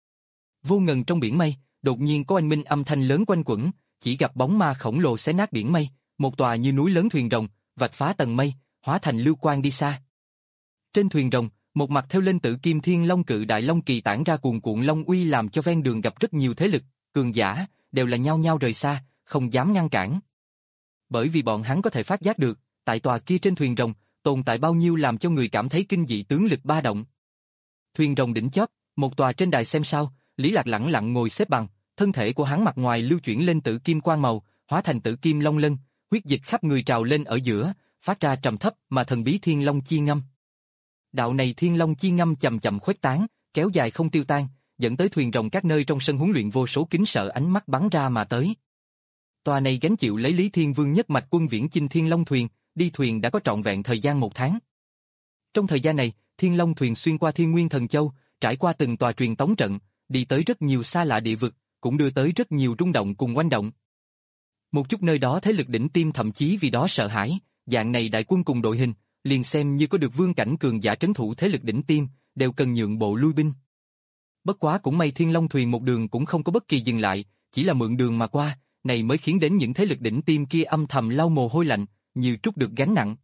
Vô ngần trong biển mây, đột nhiên có oanh minh âm thanh lớn quanh quẩn, chỉ gặp bóng ma khổng lồ xé nát biển mây, một tòa như núi lớn thuyền rồng, vạch phá tầng mây, hóa thành lưu quang đi xa. Trên thuyền rồng, một mặt theo lên Tử Kim Thiên Long cự đại long kỳ tản ra cuồn cuộn long uy làm cho ven đường gặp rất nhiều thế lực, cường giả, đều là nhao nhao rời xa, không dám ngăn cản. Bởi vì bọn hắn có thể phát giác được, tại tòa kia trên thuyền rồng, tồn tại bao nhiêu làm cho người cảm thấy kinh dị tướng lực ba động. Thuyền rồng đỉnh chóp, một tòa trên đài xem sao, Lý Lạc lẳng lặng ngồi xếp bằng, thân thể của hắn mặt ngoài lưu chuyển lên tử kim quang màu, hóa thành tử kim long lân, huyết dịch khắp người trào lên ở giữa, phát ra trầm thấp mà thần bí thiên long chi ngâm. Đạo này thiên long chi ngâm chậm chậm khuếch tán, kéo dài không tiêu tan, dẫn tới thuyền rồng các nơi trong sân huấn luyện vô số kính sợ ánh mắt bắn ra mà tới. Tòa này gánh chịu lấy Lý Thiên Vương nhất mạch quân viễn chinh Thiên Long thuyền, đi thuyền đã có trọn vẹn thời gian một tháng. Trong thời gian này, Thiên Long thuyền xuyên qua Thiên Nguyên Thần Châu, trải qua từng tòa truyền tống trận, đi tới rất nhiều xa lạ địa vực, cũng đưa tới rất nhiều rung động cùng oanh động. Một chút nơi đó thế lực đỉnh tiêm thậm chí vì đó sợ hãi, dạng này đại quân cùng đội hình, liền xem như có được vương cảnh cường giả trấn thủ thế lực đỉnh tiêm, đều cần nhượng bộ lui binh. Bất quá cũng may Thiên Long thuyền một đường cũng không có bất kỳ dừng lại, chỉ là mượn đường mà qua, này mới khiến đến những thế lực đỉnh tiêm kia âm thầm lau mồ hôi lạnh, như trút được gánh nặng.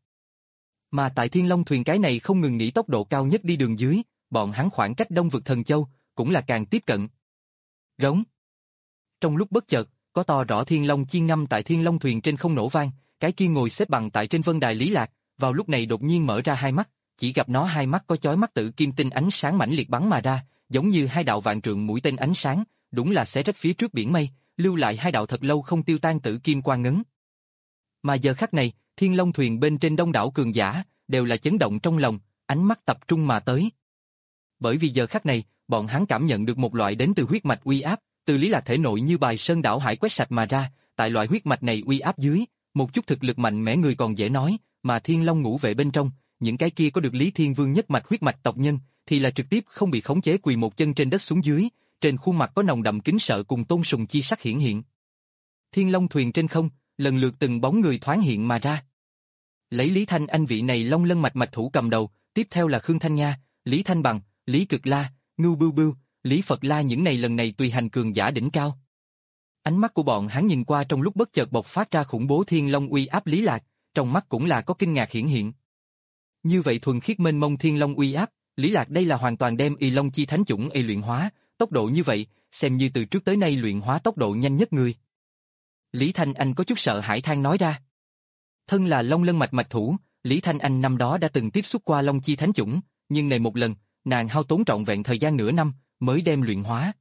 Mà tại Thiên Long thuyền cái này không ngừng nghỉ tốc độ cao nhất đi đường dưới, bọn hắn khoảng cách Đông vực Thần Châu, cũng là càng tiếp cận. Rống. Trong lúc bất chợt, có to rõ Thiên Long chi ngâm tại Thiên Long thuyền trên không nổ vang, cái kia ngồi xếp bằng tại trên vân đài Lý Lạc, vào lúc này đột nhiên mở ra hai mắt, chỉ gặp nó hai mắt có chói mắt tử kim tinh ánh sáng mãnh liệt bắn mà ra, giống như hai đạo vạn trượng mũi tên ánh sáng, đúng là xé rách phía trước biển mây, lưu lại hai đạo thật lâu không tiêu tan tử kim quang ngấn. Mà giờ khắc này, Thiên Long thuyền bên trên đông đảo cường giả, đều là chấn động trong lòng, ánh mắt tập trung mà tới. Bởi vì giờ khắc này, bọn hắn cảm nhận được một loại đến từ huyết mạch uy áp, từ Lý Lạc thể nội như bài sơn đảo hải quét sạch mà ra, tại loại huyết mạch này uy áp dưới, một chút thực lực mạnh mẽ người còn dễ nói, mà Thiên Long ngũ vệ bên trong, những cái kia có được Lý Thiên Vương nhất mạch huyết mạch tộc nhân, thì là trực tiếp không bị khống chế quỳ một chân trên đất xuống dưới, trên khuôn mặt có nồng đậm kính sợ cùng tôn sùng chi sắc hiển hiện. Thiên Long thuyền trên không, lần lượt từng bóng người thoáng hiện mà ra. Lấy Lý Thanh Anh vị này long lân mạch mạch thủ cầm đầu, tiếp theo là Khương Thanh Nga, Lý Thanh Bằng, Lý Cực La, Ngưu Bưu Bưu, Lý Phật La, những này lần này tùy hành cường giả đỉnh cao. Ánh mắt của bọn hắn nhìn qua trong lúc bất chợt bộc phát ra khủng bố Thiên Long uy áp Lý Lạc, trong mắt cũng là có kinh ngạc hiển hiện. Như vậy thuần khiết mênh mông Thiên Long uy áp, Lý Lạc đây là hoàn toàn đem Y Long chi thánh chủng y luyện hóa, tốc độ như vậy, xem như từ trước tới nay luyện hóa tốc độ nhanh nhất người. Lý Thanh Anh có chút sợ hãi than nói ra. Thân là Long Lân mạch mạch thủ, Lý Thanh Anh năm đó đã từng tiếp xúc qua Long Chi Thánh Chủng, nhưng này một lần, nàng hao tốn trọn vẹn thời gian nửa năm mới đem luyện hóa.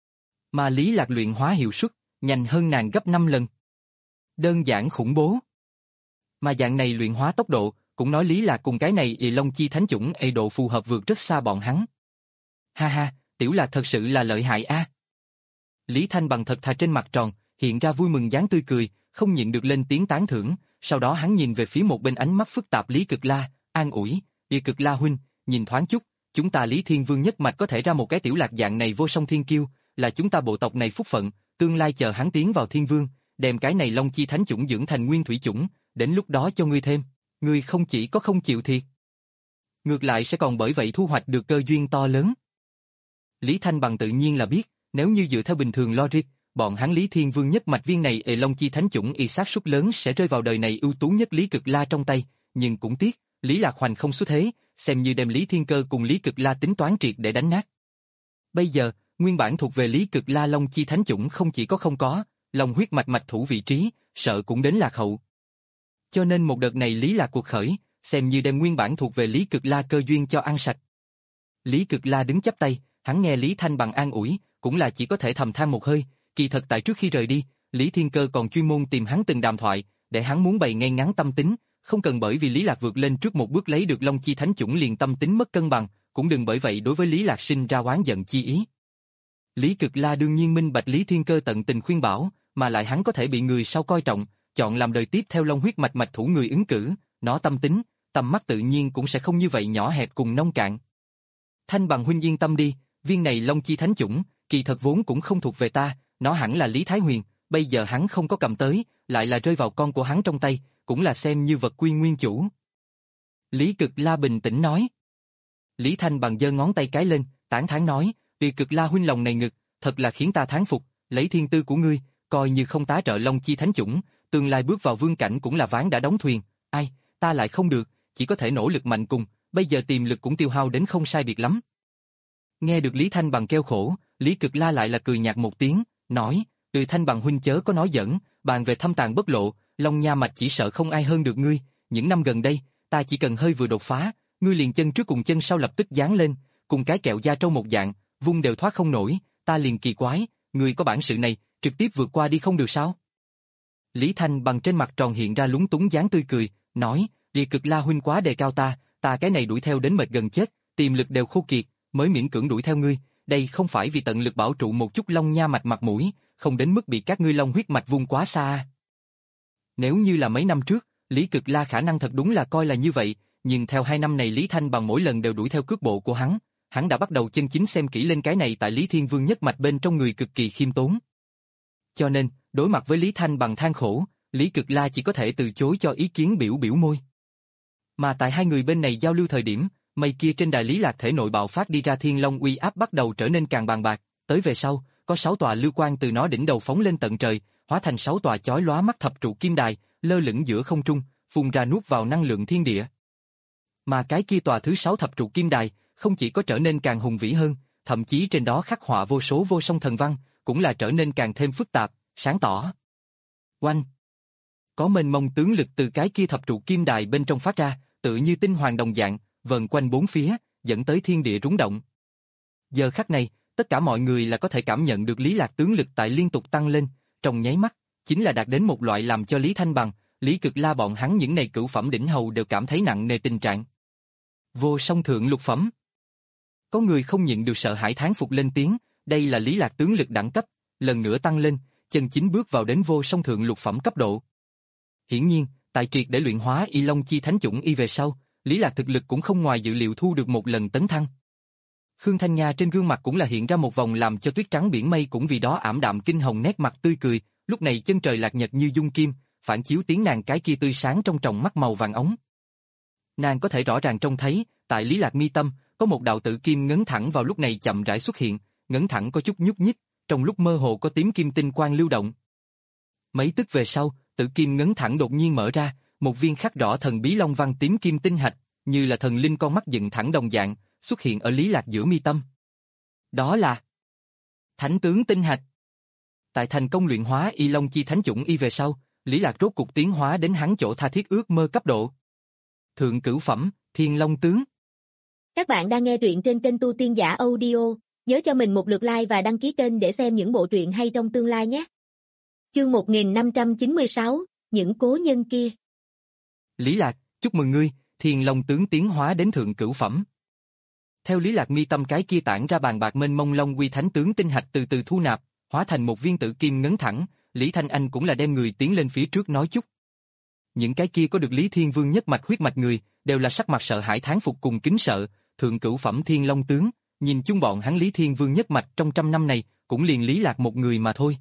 Mà Lý Lạc luyện hóa hiệu suất nhanh hơn nàng gấp năm lần. Đơn giản khủng bố. Mà dạng này luyện hóa tốc độ, cũng nói Lý Lạc cùng cái này ì Long Chi Thánh Chủng ê độ phù hợp vượt rất xa bọn hắn. Ha ha, Tiểu Lạc thật sự là lợi hại a. Lý Thanh Bằng thật thà trên mặt tròn, hiện ra vui mừng dáng tươi cười, không nhịn được lên tiếng tán thưởng, sau đó hắn nhìn về phía một bên ánh mắt phức tạp Lý Cực La, an ủi, "Ì Cực La huynh, nhìn thoáng chút, chúng ta Lý Thiên Vương nhất mạch có thể ra một cái Tiểu Lạc dạng này vô song thiên kiêu, là chúng ta bộ tộc này phúc phận, tương lai chờ hắn tiến vào Thiên Vương, đem cái này Long Chi Thánh Chủng dưỡng thành Nguyên Thủy Chủng, đến lúc đó cho ngươi thêm, ngươi không chỉ có không chịu thiệt, ngược lại sẽ còn bởi vậy thu hoạch được cơ duyên to lớn." Lý Thanh Bằng tự nhiên là biết, nếu như dựa theo bình thường logic, bọn hắn Lý Thiên Vương nhất mạch viên này ề Long Chi Thánh Chủng y xác suất lớn sẽ rơi vào đời này ưu tú nhất Lý Cực La trong tay, nhưng cũng tiếc, Lý Lạc Hoành không xuất thế, xem như đem Lý Thiên Cơ cùng Lý Cực La tính toán triệt để đánh nát. Bây giờ, nguyên bản thuộc về Lý Cực La Long Chi Thánh Chủng không chỉ có không có, Long huyết mạch mạch thủ vị trí, sợ cũng đến lạc hậu. Cho nên một đợt này Lý Lạc cuộc khởi, xem như đem nguyên bản thuộc về Lý Cực La cơ duyên cho ăn sạch. Lý Cực La đứng chắp tay, hắn nghe Lý Thanh Bằng an ủi, cũng là chỉ có thể thầm than một hơi, kỳ thật tại trước khi rời đi, Lý Thiên Cơ còn chuyên môn tìm hắn từng đàm thoại, để hắn muốn bày ngay ngắn tâm tính, không cần bởi vì Lý Lạc vượt lên trước một bước lấy được Long Chi Thánh Chủng liền tâm tính mất cân bằng, cũng đừng bởi vậy đối với Lý Lạc sinh ra oán giận chi ý. Lý Cực La đương nhiên minh bạch Lý Thiên Cơ tận tình khuyên bảo, mà lại hắn có thể bị người sau coi trọng, chọn làm đời tiếp theo Long huyết mạch mạch thủ người ứng cử, nó tâm tính, tầm mắt tự nhiên cũng sẽ không như vậy nhỏ hẹp cùng nông cạn. Thanh Bằng huynh yên tâm đi, viên này Long Chi Thánh Chủng, kỳ thật vốn cũng không thuộc về ta, nó hẳn là Lý Thái Huyền, bây giờ hắn không có cầm tới, lại là rơi vào con của hắn trong tay, cũng là xem như vật quy nguyên chủ. Lý Cực La bình tĩnh nói. Lý Thanh Bằng giơ ngón tay cái lên, tán thán nói, "Ì Cực La huynh lòng này ngực, thật là khiến ta thán phục, lấy thiên tư của ngươi, coi như không tá trợ Long Chi Thánh Chủng, tương lai bước vào vương cảnh cũng là ván đã đóng thuyền, ai, ta lại không được, chỉ có thể nỗ lực mạnh cùng, bây giờ tiềm lực cũng tiêu hao đến không sai biệt lắm." Nghe được Lý Thanh Bằng kêu khổ, Lý Cực La lại là cười nhạt một tiếng, nói, "Từ Thanh Bằng huynh chớ có nói giỡn, bàn về thâm tàng bất lộ, Long Nha mạch chỉ sợ không ai hơn được ngươi, những năm gần đây, ta chỉ cần hơi vừa đột phá, ngươi liền chân trước cùng chân sau lập tức giáng lên, cùng cái kẹo da trâu một dạng, vung đều thoát không nổi, ta liền kỳ quái, ngươi có bản sự này, trực tiếp vượt qua đi không được sao?" Lý Thanh Bằng trên mặt tròn hiện ra lúng túng dáng tươi cười, nói, "Địa Cực La huynh quá đề cao ta, ta cái này đuổi theo đến mệt gần chết, tiềm lực đều khô kiệt, mới miễn cưỡng đuổi theo ngươi, đây không phải vì tận lực bảo trụ một chút Long Nha mạch mặt mũi, không đến mức bị các ngươi Long huyết mạch vung quá xa." Nếu như là mấy năm trước, Lý Cực La khả năng thật đúng là coi là như vậy, nhưng theo hai năm này Lý Thanh Bằng mỗi lần đều đuổi theo cước bộ của hắn, hắn đã bắt đầu chân chính xem kỹ lên cái này tại Lý Thiên Vương nhất mạch bên trong người cực kỳ khiêm tốn. Cho nên, đối mặt với Lý Thanh Bằng than khổ, Lý Cực La chỉ có thể từ chối cho ý kiến biểu biểu môi. Mà tại hai người bên này giao lưu thời điểm, mây kia trên đài Lý Lạc thể nội bạo phát đi ra Thiên Long uy áp bắt đầu trở nên càng bàn bạc, tới về sau, có sáu tòa lưu quang từ nó đỉnh đầu phóng lên tận trời, hóa thành sáu tòa chói lóa mắt thập trụ kim đài, lơ lửng giữa không trung, phun ra nuốt vào năng lượng thiên địa. Mà cái kia tòa thứ sáu thập trụ kim đài, không chỉ có trở nên càng hùng vĩ hơn, thậm chí trên đó khắc họa vô số vô song thần văn, cũng là trở nên càng thêm phức tạp, sáng tỏ. Oanh! Có mênh mông tướng lực từ cái kia thập trụ kim đài bên trong phát ra, tự như tinh hoàng đồng dạng, vần quanh bốn phía, dẫn tới thiên địa rúng động. Giờ khắc này, tất cả mọi người là có thể cảm nhận được Lý Lạc tướng lực tại liên tục tăng lên, trong nháy mắt, chính là đạt đến một loại làm cho Lý Thanh Bằng, Lý Cực La bọn hắn những này cửu phẩm đỉnh hầu đều cảm thấy nặng nề tình trạng. Vô song thượng lục phẩm. Có người không nhịn được sợ hãi thán phục lên tiếng, đây là Lý Lạc tướng lực đẳng cấp, lần nữa tăng lên, chân chính bước vào đến vô song thượng lục phẩm cấp độ. Hiển nhiên, tại triệt để luyện hóa Y Long Chi Thánh Chủng y về sau, Lý Lạc thực lực cũng không ngoài dự liệu thu được một lần tấn thăng. Khương Thanh Nha trên gương mặt cũng là hiện ra một vòng làm cho tuyết trắng biển mây cũng vì đó ảm đạm kinh hồng, nét mặt tươi cười, lúc này chân trời lạc nhật như dung kim, phản chiếu tiếng nàng cái kia tươi sáng trong tròng mắt màu vàng ống. Nàng có thể rõ ràng trông thấy, tại Lý Lạc mi tâm, có một đạo tử kim ngấn thẳng vào lúc này chậm rãi xuất hiện, ngấn thẳng có chút nhúc nhích, trong lúc mơ hồ có tím kim tinh quang lưu động. Mấy tức về sau, tử kim ngấn thẳng đột nhiên mở ra, một viên khắc rõ thần bí long văn tím kim tinh hạch, như là thần linh con mắt dựng thẳng đồng dạng, xuất hiện ở Lý Lạc giữa mi tâm. Đó là Thánh tướng tinh hạch. Tại thành công luyện hóa Y Long Chi Thánh Chủng Y về sau, Lý Lạc rốt cục tiến hóa đến hắn chỗ tha thiết ước mơ cấp độ. Thượng cửu phẩm, Thiên Long Tướng. Các bạn đang nghe truyện trên kênh Tu Tiên Giả Audio, nhớ cho mình một lượt like và đăng ký kênh để xem những bộ truyện hay trong tương lai nhé. Chương một nghìn năm trăm chín mươi sáu, những cố nhân kia. Lý Lạc, chúc mừng ngươi, Thiên Long Tướng tiến hóa đến thượng cửu phẩm. Theo Lý Lạc mi tâm cái kia tản ra bàn bạc mênh mông Long Quy Thánh Tướng tinh hạch từ từ thu nạp, hóa thành một viên tử kim ngấn thẳng, Lý Thanh Anh cũng là đem người tiến lên phía trước nói chút. Những cái kia có được Lý Thiên Vương nhất mạch huyết mạch người, đều là sắc mặt sợ hãi thán phục cùng kính sợ, thượng cửu phẩm Thiên Long Tướng, nhìn chung bọn hắn Lý Thiên Vương nhất mạch trong trăm năm này, cũng liền Lý Lạc một người mà thôi.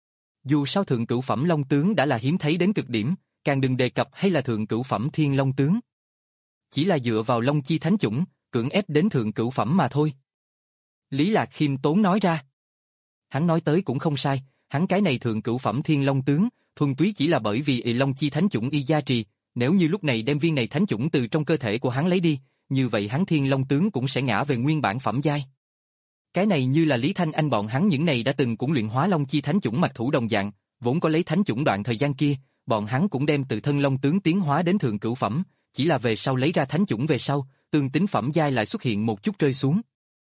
Dù sao thượng cửu phẩm Long Tướng đã là hiếm thấy đến cực điểm, càng đừng đề cập hay là thượng cửu phẩm Thiên Long Tướng. Chỉ là dựa vào Long Chi Thánh Chủng, cưỡng ép đến thượng cửu phẩm mà thôi. Lý Lạc khiêm tốn nói ra. Hắn nói tới cũng không sai, hắn cái này thượng cửu phẩm Thiên Long Tướng, thuần túy chỉ là bởi vì Long Chi Thánh Chủng y gia trì, nếu như lúc này đem viên này thánh chủng từ trong cơ thể của hắn lấy đi, như vậy hắn Thiên Long Tướng cũng sẽ ngã về nguyên bản phẩm giai. Cái này như là Lý Thanh Anh bọn hắn những này đã từng cũng luyện hóa Long Chi Thánh Chủng mạch thủ đồng dạng, vốn có lấy thánh chủng đoạn thời gian kia, bọn hắn cũng đem tự thân Long Tướng tiến hóa đến thượng cửu phẩm, chỉ là về sau lấy ra thánh chủng về sau, tương tính phẩm giai lại xuất hiện một chút rơi xuống.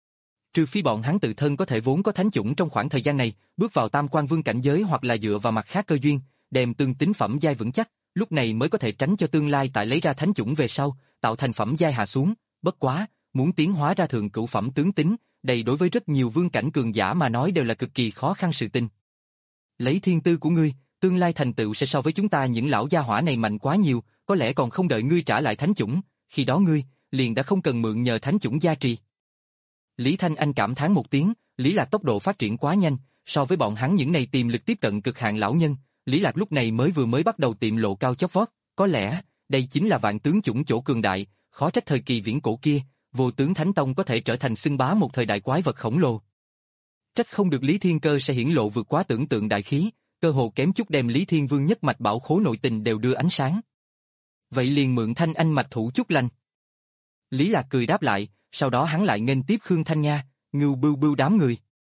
Trừ phi bọn hắn tự thân có thể vốn có thánh chủng trong khoảng thời gian này, bước vào tam quan vương cảnh giới hoặc là dựa vào mặt khác cơ duyên, đem tương tính phẩm giai vững chắc, lúc này mới có thể tránh cho tương lai tại lấy ra thánh chủng về sau, tạo thành phẩm giai hạ xuống, bất quá, muốn tiến hóa ra thượng cửu phẩm tướng tính, đây đối với rất nhiều vương cảnh cường giả mà nói đều là cực kỳ khó khăn sự tình. Lấy thiên tư của ngươi, tương lai thành tựu sẽ so với chúng ta những lão gia hỏa này mạnh quá nhiều, có lẽ còn không đợi ngươi trả lại thánh chủng, khi đó ngươi liền đã không cần mượn nhờ thánh chủng gia trì. Lý Thanh Anh cảm thán một tiếng, Lý Lạc tốc độ phát triển quá nhanh, so với bọn hắn những này tiềm lực tiếp cận cực hạn lão nhân, Lý Lạc lúc này mới vừa mới bắt đầu tiệm lộ cao chót vót, có lẽ đây chính là vạn tướng chủng chỗ cường đại, khó trách thời kỳ viễn cổ kia, vô tướng thánh tông có thể trở thành xưng bá một thời đại quái vật khổng lồ. Trách không được Lý Thiên Cơ sẽ hiển lộ vượt quá tưởng tượng đại khí, cơ hồ kém chút đem Lý Thiên Vương nhất mạch bảo khố nội tình đều đưa ánh sáng. Vậy liền mượn Thanh Anh mạch thủ chút lành. Lý Lạc cười đáp lại, sau đó hắn lại nghênh tiếp Khương Thanh Nha, Ngưu Bưu Bưu đám người.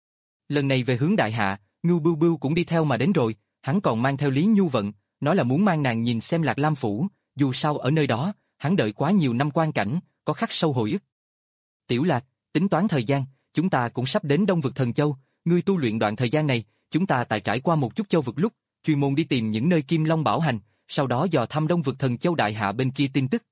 Lần này về hướng đại hạ, Ngưu Bưu Bưu cũng đi theo mà đến rồi, hắn còn mang theo Lý Nhu Vận, nói là muốn mang nàng nhìn xem Lạc Lam phủ, dù sao ở nơi đó, hắn đợi quá nhiều năm quan cảnh, có khắc sâu hồi ức. Tiểu Lạc, tính toán thời gian, chúng ta cũng sắp đến Đông Vực Thần Châu, ngươi tu luyện đoạn thời gian này, chúng ta tại trải qua một chút châu vực lúc, chuyên môn đi tìm những nơi Kim Long bảo hành, sau đó dò thăm Đông Vực Thần Châu đại hạ bên kia tin tức.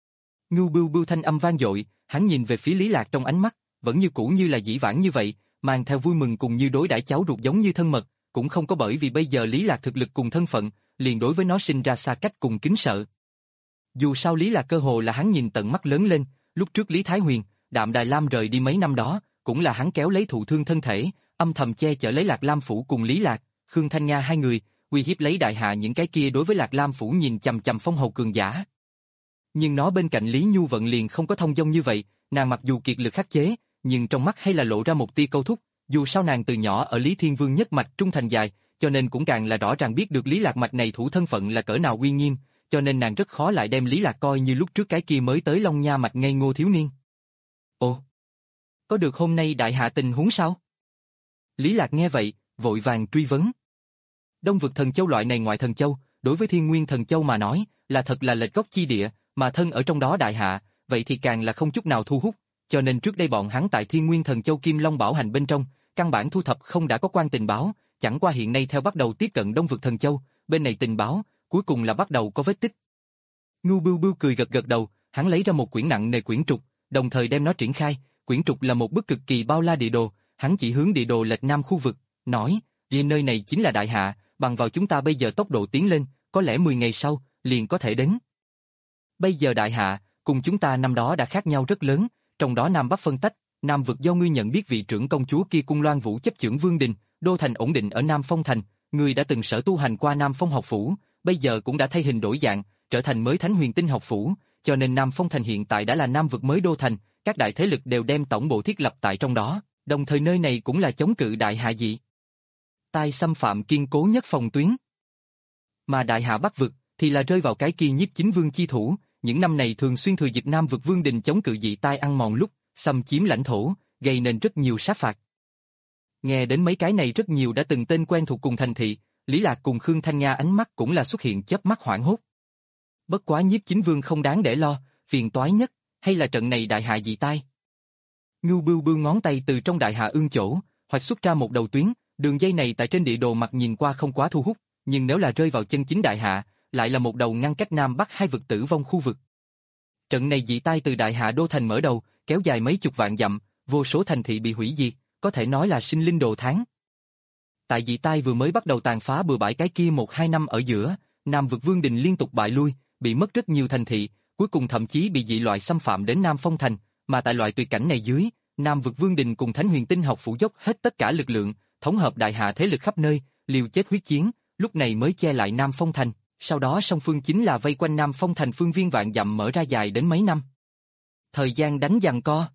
Ngưu Bưu Bưu thanh âm vang dội, hắn nhìn về phía Lý Lạc trong ánh mắt, vẫn như cũ như là dĩ vãng như vậy, mang theo vui mừng cùng như đối đãi cháu ruột giống như thân mật, cũng không có bởi vì bây giờ Lý Lạc thực lực cùng thân phận, liền đối với nó sinh ra xa cách cùng kính sợ. Dù sao Lý Lạc cơ hồ là hắn nhìn tận mắt lớn lên, lúc trước Lý Thái Huyền, Đạm Đài Lam rời đi mấy năm đó, cũng là hắn kéo lấy thụ thương thân thể, âm thầm che chở lấy Lạc Lam phủ cùng Lý Lạc, Khương Thanh Nga hai người, uy hiếp lấy đại hạ những cái kia đối với Lạc Lam phủ nhìn chằm chằm phong hầu cường giả. Nhưng nó bên cạnh Lý Nhu Vận liền không có thông dong như vậy, nàng mặc dù kiệt lực khắc chế, nhưng trong mắt hay là lộ ra một tia câu thúc, dù sao nàng từ nhỏ ở Lý Thiên Vương nhất mạch trung thành dài, cho nên cũng càng là rõ ràng biết được Lý Lạc mạch này thủ thân phận là cỡ nào uy nghiêm, cho nên nàng rất khó lại đem Lý Lạc coi như lúc trước cái kia mới tới Long Nha mạch ngây ngô thiếu niên. Ồ, có được hôm nay đại hạ tình huống sao? Lý Lạc nghe vậy, vội vàng truy vấn. Đông Vực Thần Châu loại này ngoại thần châu, đối với Thiên Nguyên Thần Châu mà nói, là thật là lệch gốc chi địa, mà thân ở trong đó đại hạ, vậy thì càng là không chút nào thu hút, cho nên trước đây bọn hắn tại Thiên Nguyên Thần Châu Kim Long bảo hành bên trong, căn bản thu thập không đã có quan tình báo, chẳng qua hiện nay theo bắt đầu tiếp cận Đông Vực Thần Châu, bên này tình báo, cuối cùng là bắt đầu có vết tích. Ngưu Bưu Bưu cười gật gật đầu, hắn lấy ra một quyển nặng nề quyển trục, đồng thời đem nó triển khai, quyển trục là một bức cực kỳ bao la địa đồ, hắn chỉ hướng địa đồ lệch nam khu vực, nói, vì nơi này chính là đại hạ, bằng vào chúng ta bây giờ tốc độ tiến lên, có lẽ mười ngày sau, liền có thể đến. Bây giờ đại hạ, cùng chúng ta năm đó đã khác nhau rất lớn, trong đó Nam Bắc phân tách, Nam vực do ngươi nhận biết vị trưởng công chúa kia Cung Loan Vũ chấp chưởng Vương Đình, đô thành ổn định ở Nam Phong thành, ngươi đã từng sở tu hành qua Nam Phong học phủ, bây giờ cũng đã thay hình đổi dạng, trở thành mới Thánh Huyền Tinh học phủ, cho nên Nam Phong thành hiện tại đã là Nam vực mới đô thành, các đại thế lực đều đem tổng bộ thiết lập tại trong đó, đồng thời nơi này cũng là chống cự đại hạ dị tai xâm phạm kiên cố nhất phòng tuyến. Mà đại hạ Bắc vực thì là rơi vào cái kia Nhiếp Chính Vương chi thủ, những năm này thường xuyên thừa dịp Nam vực Vương Đình chống cự dị tai ăn mòn lúc, xâm chiếm lãnh thổ, gây nên rất nhiều sát phạt. Nghe đến mấy cái này rất nhiều đã từng tên quen thuộc cùng thành thị, Lý Lạc cùng Khương Thanh Nga ánh mắt cũng là xuất hiện chớp mắt hoảng hốt. Bất quá Nhiếp Chính Vương không đáng để lo, phiền toái nhất, hay là trận này đại hạ dị tai. Ngưu Bưu Bưu ngón tay từ trong đại hạ ương chỗ, hoạch xuất ra một đầu tuyến, đường dây này tại trên địa đồ mặt nhìn qua không quá thu hút, nhưng nếu là rơi vào chân chính đại hạ, lại là một đầu ngăn cách Nam Bắc hai vực tử vong khu vực. Trận này dị tai từ đại hạ đô thành mở đầu, kéo dài mấy chục vạn dặm, vô số thành thị bị hủy diệt, có thể nói là sinh linh đồ thán. Tại dị tai vừa mới bắt đầu tàn phá bừa bãi cái kia một hai năm ở giữa, Nam vực Vương Đình liên tục bại lui, bị mất rất nhiều thành thị, cuối cùng thậm chí bị dị loại xâm phạm đến Nam Phong Thành, mà tại loại tuyệt cảnh này dưới, Nam vực Vương Đình cùng Thánh Huyền Tinh học phủ dốc hết tất cả lực lượng, thống hợp đại hạ thế lực khắp nơi, liều chết huyết chiến, lúc này mới che lại Nam Phong Thành, sau đó song phương chính là vây quanh Nam Phong Thành phương viên vạn dặm mở ra dài đến mấy năm. Thời gian đánh giằng co.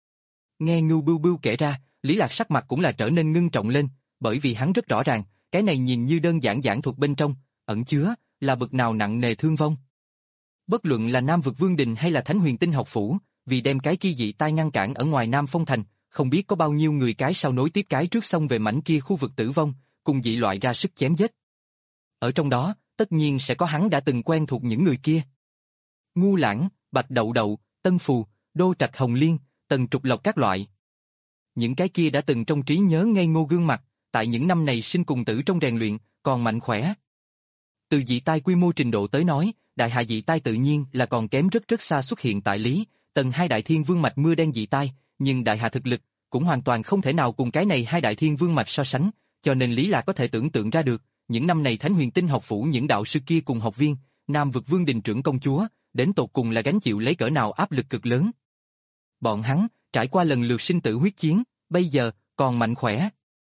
Nghe Ngưu Bưu Bưu kể ra, Lý Lạc sắc mặt cũng là trở nên ngưng trọng lên, bởi vì hắn rất rõ ràng, cái này nhìn như đơn giản giản thuật bên trong, ẩn chứa là bực nào nặng nề thương vong. Bất luận là Nam vực Vương Đình hay là Thánh Huyền Tinh học phủ, vì đem cái kia dị tai ngăn cản ở ngoài Nam Phong Thành, không biết có bao nhiêu người cái sau nối tiếp cái trước xông về mảnh kia khu vực tử vong, cùng dị loại ra sức chém giết. Ở trong đó, tất nhiên sẽ có hắn đã từng quen thuộc những người kia. Ngu Lãng, Bạch Đậu Đậu, Tân Phù, Đô Trạch Hồng Liên, Tần Trục Lộc các loại. Những cái kia đã từng trong trí nhớ ngây ngô gương mặt, tại những năm này sinh cùng tử trong rèn luyện, còn mạnh khỏe. Từ dị tai quy mô trình độ tới nói, đại hạ dị tai tự nhiên là còn kém rất rất xa xuất hiện tại Lý, Tần hai đại thiên vương mạch mưa đen dị tai, nhưng đại hạ thực lực cũng hoàn toàn không thể nào cùng cái này hai đại thiên vương mạch so sánh, cho nên Lý Lạc có thể tưởng tượng ra được, những năm này Thánh Huyền Tinh học phủ những đạo sư kia cùng học viên, Nam vực Vương Đình trưởng công chúa, đến tột cùng là gánh chịu lấy cỡ nào áp lực cực lớn. Bọn hắn trải qua lần lượt sinh tử huyết chiến, bây giờ còn mạnh khỏe.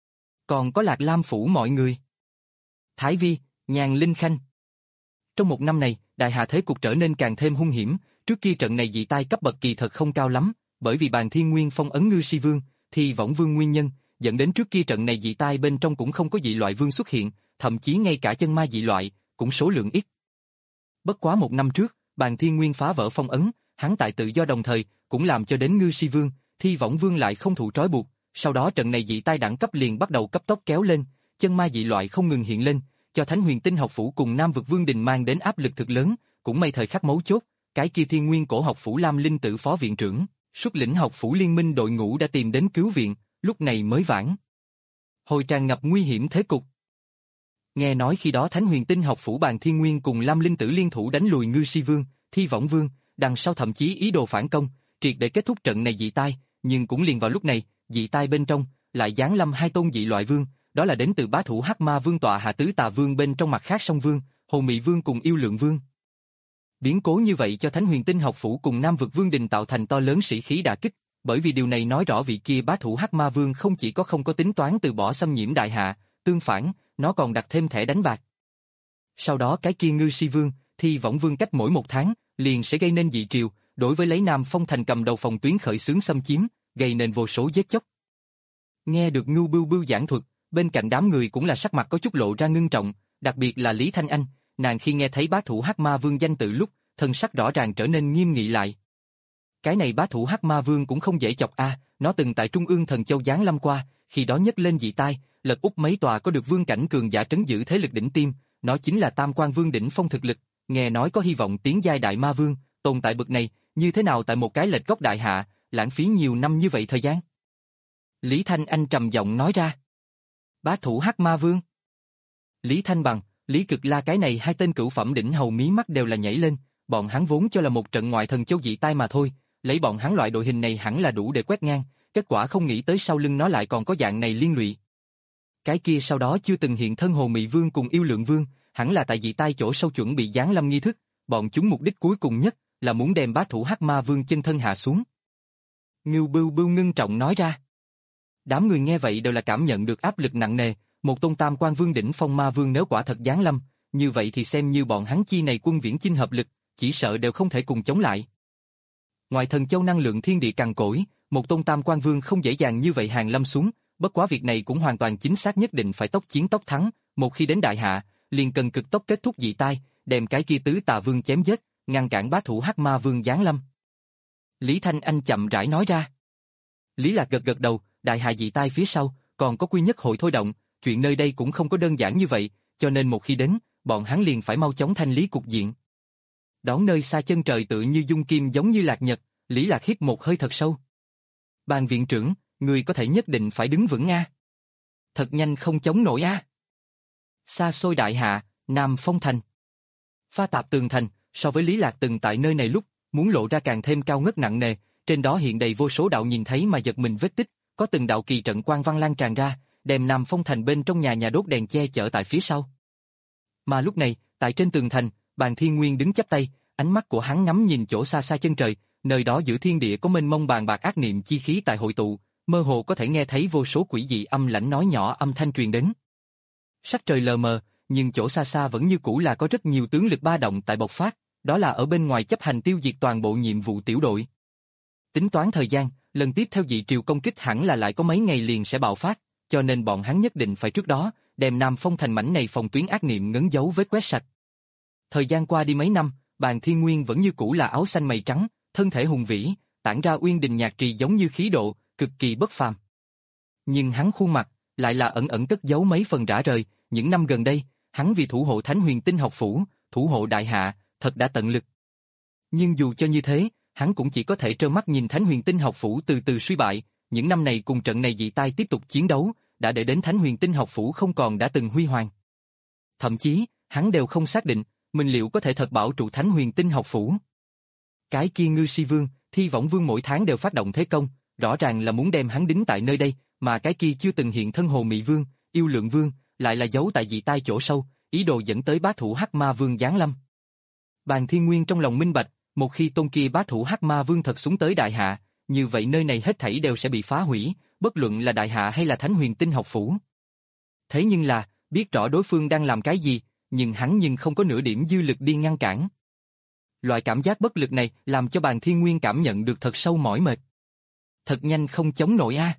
Còn có Lạc Lam phủ mọi người. Thái Vi, Nhàn Linh Khanh. Trong một năm này, đại hạ thế cục trở nên càng thêm hung hiểm, trước kia trận này dị tai cấp bậc kỳ thật không cao lắm, bởi vì Bàn Thiên Nguyên phong ấn Ngư Si Vương, thì Võng Vương nguyên nhân, dẫn đến trước kia trận này dị tai bên trong cũng không có dị loại vương xuất hiện, thậm chí ngay cả chân ma dị loại, cũng số lượng ít. Bất quá một năm trước, Bàn Thiên Nguyên phá vỡ phong ấn, hắn tại tự do đồng thời, cũng làm cho đến Ngư Si Vương, thì Võng Vương lại không thụ trói buộc, sau đó trận này dị tai đẳng cấp liền bắt đầu cấp tốc kéo lên, chân ma dị loại không ngừng hiện lên, cho Thánh Huyền Tinh học phủ cùng Nam vực Vương Đình mang đến áp lực thực lớn, cũng may thời khắc mấu chốt, cái kia Thiên Nguyên cổ học phủ Lam Linh Tử phó viện trưởng, xuất lĩnh học phủ liên minh đội ngũ đã tìm đến cứu viện, lúc này mới vãn hồi tràn ngập nguy hiểm thế cục. Nghe nói khi đó Thánh Huyền Tinh học phủ Bàn Thiên Nguyên cùng Lam Linh Tử liên thủ đánh lùi Ngư Si Vương, Thi Võng Vương, đằng sau thậm chí ý đồ phản công, triệt để kết thúc trận này dị tai, nhưng cũng liền vào lúc này, dị tai bên trong lại giáng lâm hai tôn dị loại vương, đó là đến từ bá thủ Hắc Ma Vương tọa hạ tứ tà vương bên trong mặt khác Song Vương, Hồ Mị Vương cùng Yêu Lượng Vương. Biến cố như vậy cho Thánh Huyền Tinh học phủ cùng Nam vực Vương Đình tạo thành to lớn sĩ khí đả kích, bởi vì điều này nói rõ vị kia bá thủ Hắc Ma Vương không chỉ có không có tính toán từ bỏ xâm nhiễm đại hạ, tương phản, nó còn đặt thêm thẻ đánh bạc. Sau đó cái kia Ngư Si Vương, Thi Võng Vương cách mỗi một tháng, liền sẽ gây nên dị triều, đối với lấy Nam Phong Thành cầm đầu phòng tuyến khởi xướng xâm chiếm, gây nên vô số giết chóc. Nghe được Ngưu Bưu Bưu giảng thuật, bên cạnh đám người cũng là sắc mặt có chút lộ ra ngưng trọng, đặc biệt là Lý Thanh Anh, nàng khi nghe thấy bá thủ Hắc Ma Vương danh tự lúc, thân sắc rõ ràng trở nên nghiêm nghị lại. Cái này bá thủ Hắc Ma Vương cũng không dễ chọc a, à, nó từng tại Trung Ương Thần Châu giáng lâm qua, khi đó nhấc lên dị tai, lật úp mấy tòa có được vương cảnh cường giả trấn giữ thế lực đỉnh tiêm, nó chính là Tam Quan Vương đỉnh phong thực lực, nghe nói có hy vọng tiến giai đại ma vương, tồn tại bậc này, như thế nào tại một cái lệch gốc đại hạ, lãng phí nhiều năm như vậy thời gian. Lý Thanh Anh trầm giọng nói ra. Bá thủ Hắc Ma Vương. Lý Thanh Bằng, Lý Cực La cái này hai tên cửu phẩm đỉnh hầu mí mắt đều là nhảy lên, bọn hắn vốn cho là một trận ngoại thần châu dị tai mà thôi, lấy bọn hắn loại đội hình này hẳn là đủ để quét ngang, kết quả không nghĩ tới sau lưng nó lại còn có dạng này liên lụy. Cái kia sau đó chưa từng hiện thân Hồ Mị Vương cùng Yêu Lượng Vương, hẳn là tại dị tai chỗ sâu chuẩn bị giáng lâm nghi thức, bọn chúng mục đích cuối cùng nhất là muốn đem bá thủ Hắc Ma Vương chân thân hạ xuống. Ngưu Bưu Bưu ngưng trọng nói ra. Đám người nghe vậy đều là cảm nhận được áp lực nặng nề, một tôn Tam Quan Vương đỉnh phong ma vương nếu quả thật giáng lâm, như vậy thì xem như bọn hắn chi này quân viễn chinh hợp lực, chỉ sợ đều không thể cùng chống lại. Ngoài thần châu năng lượng thiên địa cằn cỗi, một tôn Tam Quan Vương không dễ dàng như vậy hàng lâm xuống, bất quá việc này cũng hoàn toàn chính xác nhất định phải tốc chiến tốc thắng, một khi đến đại hạ, liền cần cực tốc kết thúc dị tai, đem cái kia tứ tà vương chém giết, ngăn cản bá thủ Hắc Ma Vương giáng lâm. Lý Thanh Anh chậm rãi nói ra. Lý Lạc gật gật đầu, đại hạ dị tai phía sau, còn có quy nhất hội thôi động, chuyện nơi đây cũng không có đơn giản như vậy, cho nên một khi đến, bọn hắn liền phải mau chóng thanh lý cục diện. Đón nơi xa chân trời tựa như dung kim giống như lạc nhật, Lý Lạc hít một hơi thật sâu. Bàn viện trưởng, người có thể nhất định phải đứng vững a. Thật nhanh không chống nổi a. Xa xôi đại hạ, Nam Phong Thành. Pha tạp tường thành, so với Lý Lạc từng tại nơi này lúc, muốn lộ ra càng thêm cao ngất nặng nề, trên đó hiện đầy vô số đạo nhìn thấy mà giật mình vết tích, có từng đạo kỳ trận quang văn lan tràn ra, đem Nam Phong Thành bên trong nhà nhà đốt đèn che chở tại phía sau. Mà lúc này, tại trên tường thành, Bàn Thiên Nguyên đứng chắp tay, ánh mắt của hắn ngắm nhìn chỗ xa xa chân trời, nơi đó giữa thiên địa có mênh mông bàn bạc ác niệm chi khí tại hội tụ, mơ hồ có thể nghe thấy vô số quỷ dị âm lãnh nói nhỏ âm thanh truyền đến. Sắc trời lờ mờ, nhưng chỗ xa xa vẫn như cũ là có rất nhiều tướng lực ba động tại bộc phát, đó là ở bên ngoài chấp hành tiêu diệt toàn bộ nhiệm vụ tiểu đội. Tính toán thời gian, lần tiếp theo dị triều công kích hẳn là lại có mấy ngày liền sẽ bạo phát, cho nên bọn hắn nhất định phải trước đó, đem Nam Phong Thành mảnh này phòng tuyến ác niệm ngấn dấu vết quét sạch. Thời gian qua đi mấy năm, Bàn Thiên Nguyên vẫn như cũ là áo xanh mày trắng, thân thể hùng vĩ, tản ra uyên đình nhạc trì giống như khí độ, cực kỳ bất phàm. Nhưng hắn khuôn mặt, lại là ẩn ẩn cất giấu mấy phần rã rời, những năm gần đây, hắn vì thủ hộ Thánh Huyền Tinh học phủ, thủ hộ đại hạ, thật đã tận lực. Nhưng dù cho như thế, hắn cũng chỉ có thể trơ mắt nhìn Thánh Huyền Tinh học phủ từ từ suy bại, những năm này cùng trận này dị tai tiếp tục chiến đấu, đã để đến Thánh Huyền Tinh học phủ không còn đã từng huy hoàng. Thậm chí, hắn đều không xác định, mình liệu có thể thật bảo trụ Thánh Huyền Tinh học phủ. Cái kia Ngư Si Vương, Thi Võng Vương mỗi tháng đều phát động thế công, rõ ràng là muốn đem hắn đính tại nơi đây, mà cái kia chưa từng hiện thân Hồ Mị Vương, Yêu Lượng Vương, lại là giấu tại dị tai chỗ sâu, ý đồ dẫn tới bá thủ Hắc Ma Vương giáng lâm. Bàn Thiên Nguyên trong lòng minh bạch, một khi tôn kia bá thủ Hắc Ma Vương thật xuống tới đại hạ, như vậy nơi này hết thảy đều sẽ bị phá hủy, bất luận là đại hạ hay là Thánh Huyền Tinh học phủ. Thế nhưng là, biết rõ đối phương đang làm cái gì, nhưng hắn nhưng không có nửa điểm dư lực đi ngăn cản. Loại cảm giác bất lực này làm cho Bàn Thiên Nguyên cảm nhận được thật sâu mỏi mệt. Thật nhanh không chống nổi a.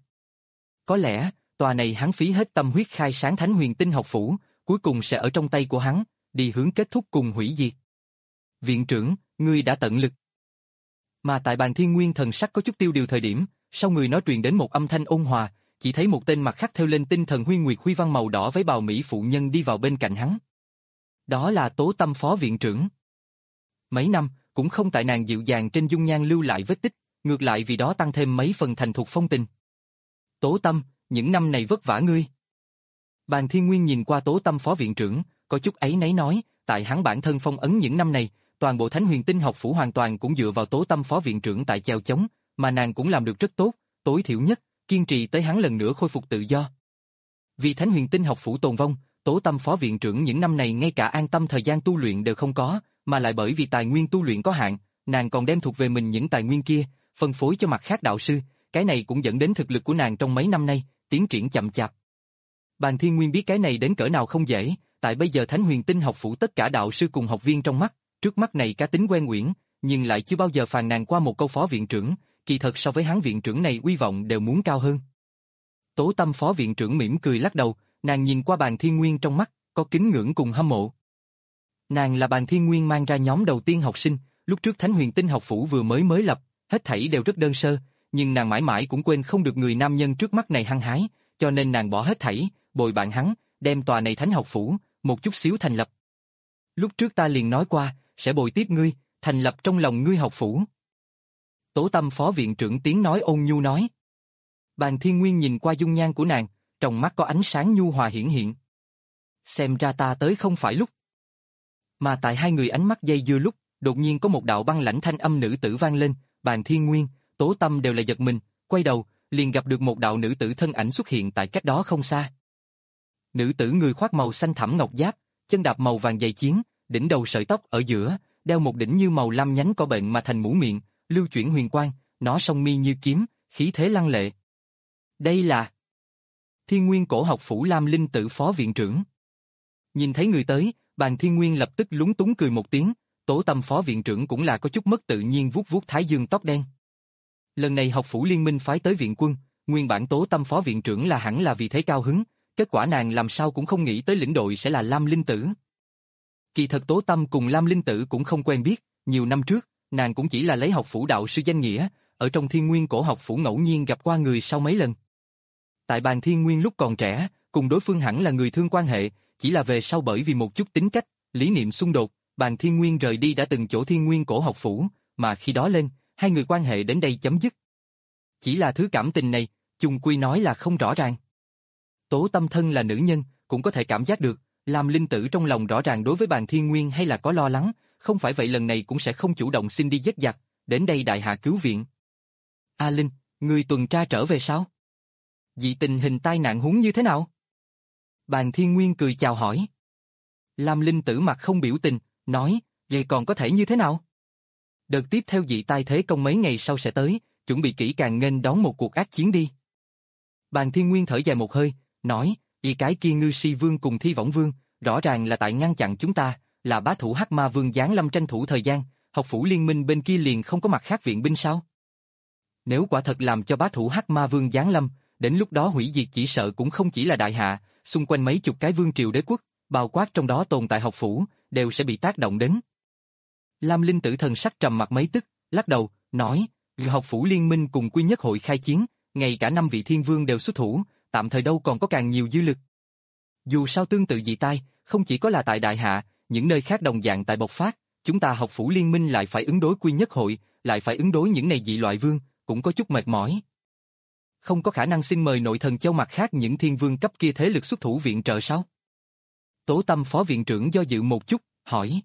Có lẽ, tòa này hắn phí hết tâm huyết khai sáng Thánh Huyền Tinh học phủ, cuối cùng sẽ ở trong tay của hắn, đi hướng kết thúc cùng hủy diệt. Viện trưởng, ngươi đã tận lực. Mà tại Bàn Thiên Nguyên thần sắc có chút tiêu điều thời điểm, sau người nó truyền đến một âm thanh ôn hòa, chỉ thấy một tên mặt khắc theo lên tinh thần huy nguyệt huy văn màu đỏ váy bào mỹ phụ nhân đi vào bên cạnh hắn. Đó là Tố Tâm phó viện trưởng. Mấy năm, cũng không tại nàng dịu dàng trên dung nhan lưu lại vết tích, ngược lại vì đó tăng thêm mấy phần thành thục phong tình. Tố Tâm, những năm này vất vả ngươi. Bàn Thiên Nguyên nhìn qua Tố Tâm phó viện trưởng, có chút áy náy nói, tại hắn bản thân phong ấn những năm này, toàn bộ Thánh Huyền Tinh học phủ hoàn toàn cũng dựa vào Tố Tâm phó viện trưởng tại chèo chống, mà nàng cũng làm được rất tốt, tối thiểu nhất, kiên trì tới hắn lần nữa khôi phục tự do. Vì Thánh Huyền Tinh học phủ tồn vong, Tố Tâm phó viện trưởng những năm này ngay cả an tâm thời gian tu luyện đều không có, mà lại bởi vì tài nguyên tu luyện có hạn, nàng còn đem thuộc về mình những tài nguyên kia, phân phối cho mặt khác đạo sư, cái này cũng dẫn đến thực lực của nàng trong mấy năm nay, tiến triển chậm chạp. Bàn Thiên Nguyên biết cái này đến cỡ nào không dễ, tại bây giờ Thánh Huyền Tinh học phủ tất cả đạo sư cùng học viên trong mắt, trước mắt này cá tính quen uyển, nhưng lại chưa bao giờ phàn nàn qua một câu phó viện trưởng, kỳ thật so với hắn viện trưởng này uy vọng đều muốn cao hơn. Tố Tâm phó viện trưởng mỉm cười lắc đầu, nàng nhìn qua Bàn Thiên Nguyên trong mắt, có kính ngưỡng cùng hâm mộ. Nàng là Bàn Thiên Nguyên mang ra nhóm đầu tiên học sinh, lúc trước Thánh Huyền Tinh học phủ vừa mới mới lập, hết thảy đều rất đơn sơ, nhưng nàng mãi mãi cũng quên không được người nam nhân trước mắt này hăng hái, cho nên nàng bỏ hết thảy, bồi bạn hắn, đem tòa này Thánh học phủ, một chút xíu thành lập. Lúc trước ta liền nói qua, sẽ bồi tiếp ngươi, thành lập trong lòng ngươi học phủ. Tố Tâm phó viện trưởng tiếng nói ôn nhu nói. Bàn Thiên Nguyên nhìn qua dung nhan của nàng, trong mắt có ánh sáng nhu hòa hiển hiện. Xem ra ta tới không phải lúc. Mà tại hai người ánh mắt dây dưa lúc, đột nhiên có một đạo băng lãnh thanh âm nữ tử vang lên, Bàn Thiên Nguyên, Tố Tâm đều là giật mình, quay đầu, liền gặp được một đạo nữ tử thân ảnh xuất hiện tại cách đó không xa. Nữ tử người khoác màu xanh thẳm ngọc giáp, chân đạp màu vàng dày chiến, đỉnh đầu sợi tóc ở giữa, đeo một đỉnh như màu lam nhánh cỏ bệnh mà thành mũ miệng, lưu chuyển huyền quang, nó song mi như kiếm, khí thế lăng lệ. Đây là Thiên Nguyên cổ học phủ Lam Linh Tử phó viện trưởng. Nhìn thấy người tới, Bàn Thiên Nguyên lập tức lúng túng cười một tiếng, Tố Tâm phó viện trưởng cũng là có chút mất tự nhiên vuốt vuốt thái dương tóc đen. Lần này học phủ liên minh phái tới viện quân, nguyên bản Tố Tâm phó viện trưởng là hẳn là vì thế cao hứng, kết quả nàng làm sao cũng không nghĩ tới lĩnh đội sẽ là Lam Linh Tử. Kỳ thật Tố Tâm cùng Lam Linh Tử cũng không quen biết, nhiều năm trước, nàng cũng chỉ là lấy học phủ đạo sư danh nghĩa, ở trong Thiên Nguyên cổ học phủ ngẫu nhiên gặp qua người sau mấy lần. Tại Bàn Thiên Nguyên lúc còn trẻ, cùng đối phương hẳn là người thương quan hệ, chỉ là về sau bởi vì một chút tính cách, lý niệm xung đột, Bàn Thiên Nguyên rời đi đã từng chỗ Thiên Nguyên Cổ học phủ, mà khi đó lên, hai người quan hệ đến đây chấm dứt. Chỉ là thứ cảm tình này, chung quy nói là không rõ ràng. Tố Tâm thân là nữ nhân, cũng có thể cảm giác được, Lam Linh Tử trong lòng rõ ràng đối với Bàn Thiên Nguyên hay là có lo lắng, không phải vậy lần này cũng sẽ không chủ động xin đi giết giặc, đến đây đại hạ cứu viện. A Linh, người tuần tra trở về sao? Dị tình hình tai nạn huống như thế nào? Bàn Thiên Nguyên cười chào hỏi. Lam Linh Tử mặt không biểu tình, nói, vậy còn có thể như thế nào? Đợt tiếp theo dị tai thế công mấy ngày sau sẽ tới, chuẩn bị kỹ càng nghênh đón một cuộc ác chiến đi. Bàn Thiên Nguyên thở dài một hơi, nói, vì cái kia Ngư Si Vương cùng Thi Võng Vương, rõ ràng là tại ngăn chặn chúng ta, là bá thủ Hắc Ma Vương giáng lâm tranh thủ thời gian, học phủ liên minh bên kia liền không có mặt khác viện binh sao? Nếu quả thật làm cho bá thủ Hắc Ma Vương giáng lâm, đến lúc đó hủy diệt chỉ sợ cũng không chỉ là đại hạ, xung quanh mấy chục cái vương triều đế quốc, bao quát trong đó tồn tại học phủ, đều sẽ bị tác động đến. Lam Linh Tử thần sắc trầm mặt mấy tức, lắc đầu, nói, học phủ liên minh cùng quy nhất hội khai chiến, ngay cả năm vị thiên vương đều xuất thủ, tạm thời đâu còn có càng nhiều dư lực. Dù sao tương tự dị tai, không chỉ có là tại đại hạ, những nơi khác đồng dạng tại bộc phát, chúng ta học phủ liên minh lại phải ứng đối quy nhất hội, lại phải ứng đối những này dị loại vương, cũng có chút mệt mỏi. Không có khả năng xin mời nội thần châu mặt khác những thiên vương cấp kia thế lực xuất thủ viện trợ sao? Tố Tâm phó viện trưởng do dự một chút, hỏi.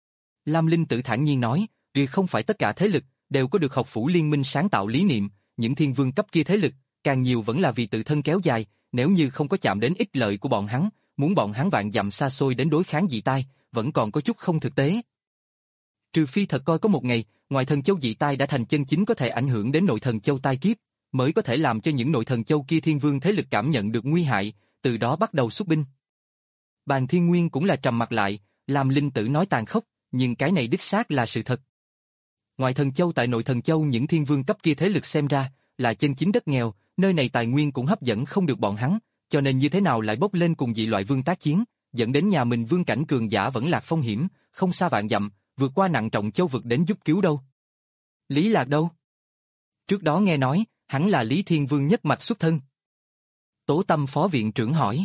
Lam Linh Tử thản nhiên nói, vì không phải tất cả thế lực đều có được học phủ liên minh sáng tạo lý niệm, những thiên vương cấp kia thế lực, càng nhiều vẫn là vì tự thân kéo dài, nếu như không có chạm đến ích lợi của bọn hắn, muốn bọn hắn vạn dặm xa xôi đến đối kháng dị tai, vẫn còn có chút không thực tế. Trừ phi thật coi có một ngày, ngoài thần châu dị tai đã thành chân chính có thể ảnh hưởng đến nội thần châu tai kiếp, mới có thể làm cho những nội thần châu kia thiên vương thế lực cảm nhận được nguy hại, từ đó bắt đầu xuất binh. Bàn Thiên Nguyên cũng là trầm mặt lại, làm Linh Tử nói tàn khốc, nhưng cái này đích xác là sự thật. Ngoài thần châu tại nội thần châu những thiên vương cấp kia thế lực xem ra là chân chính đất nghèo, nơi này tài nguyên cũng hấp dẫn không được bọn hắn, cho nên như thế nào lại bốc lên cùng dị loại vương tác chiến, dẫn đến nhà mình vương cảnh cường giả vẫn lạc phong hiểm, không xa vạn dặm, vượt qua nặng trọng châu vực đến giúp cứu đâu. Lý Lạc đâu? Trước đó nghe nói, hắn là Lý Thiên Vương nhất mạch xuất thân. Tố Tâm phó viện trưởng hỏi.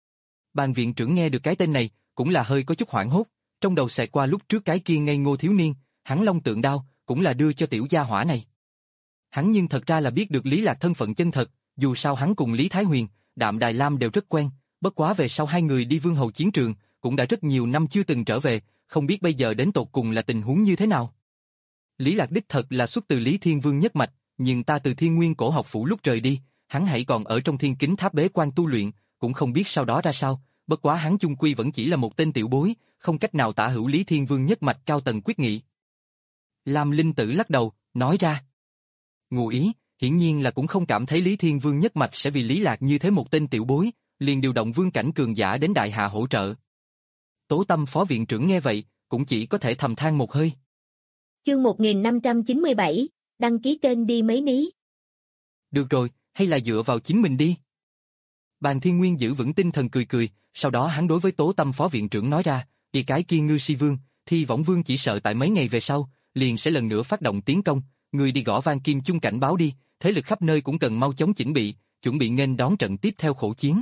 Bàn viện trưởng nghe được cái tên này, cũng là hơi có chút hoảng hốt, trong đầu xẹt qua lúc trước cái kia ngây ngô thiếu niên, hắn long tượng đao, cũng là đưa cho tiểu gia hỏa này. Hắn nhưng thật ra là biết được Lý Lạc thân phận chân thật, dù sao hắn cùng Lý Thái Huyền, Đạm Đài Lam đều rất quen, bất quá về sau hai người đi vương hầu chiến trường, cũng đã rất nhiều năm chưa từng trở về, không biết bây giờ đến tột cùng là tình huống như thế nào. Lý Lạc đích thật là xuất từ Lý Thiên Vương nhất mạch, nhưng ta từ Thiên Nguyên Cổ học phủ lúc rời đi, hắn hãy còn ở trong Thiên Kính Tháp bế quan tu luyện, cũng không biết sau đó ra sao, bất quá hắn chung quy vẫn chỉ là một tên tiểu bối, không cách nào tả hữu Lý Thiên Vương nhất mạch cao tầng quyết nghị. Lam Linh Tử lắc đầu, nói ra. Ngụ ý, hiển nhiên là cũng không cảm thấy Lý Thiên Vương nhất mạch sẽ vì Lý Lạc như thế một tên tiểu bối, liền điều động vương cảnh cường giả đến đại hạ hỗ trợ. Tố Tâm phó viện trưởng nghe vậy, cũng chỉ có thể thầm than một hơi. Chương một nghìn năm trăm chín mươi bảy, đăng ký kênh đi mấy ní. Được rồi, hay là dựa vào chính mình đi. Bàn Thiên Nguyên giữ vững tinh thần cười cười, sau đó hắn đối với Tố Tâm phó viện trưởng nói ra, vì cái kia Ngư Si Vương, Thi Võng Vương chỉ sợ tại mấy ngày về sau, liền sẽ lần nữa phát động tiến công, người đi gõ vang kim chung cảnh báo đi, thế lực khắp nơi cũng cần mau chóng chỉnh bị, chuẩn bị nghênh đón trận tiếp theo khổ chiến.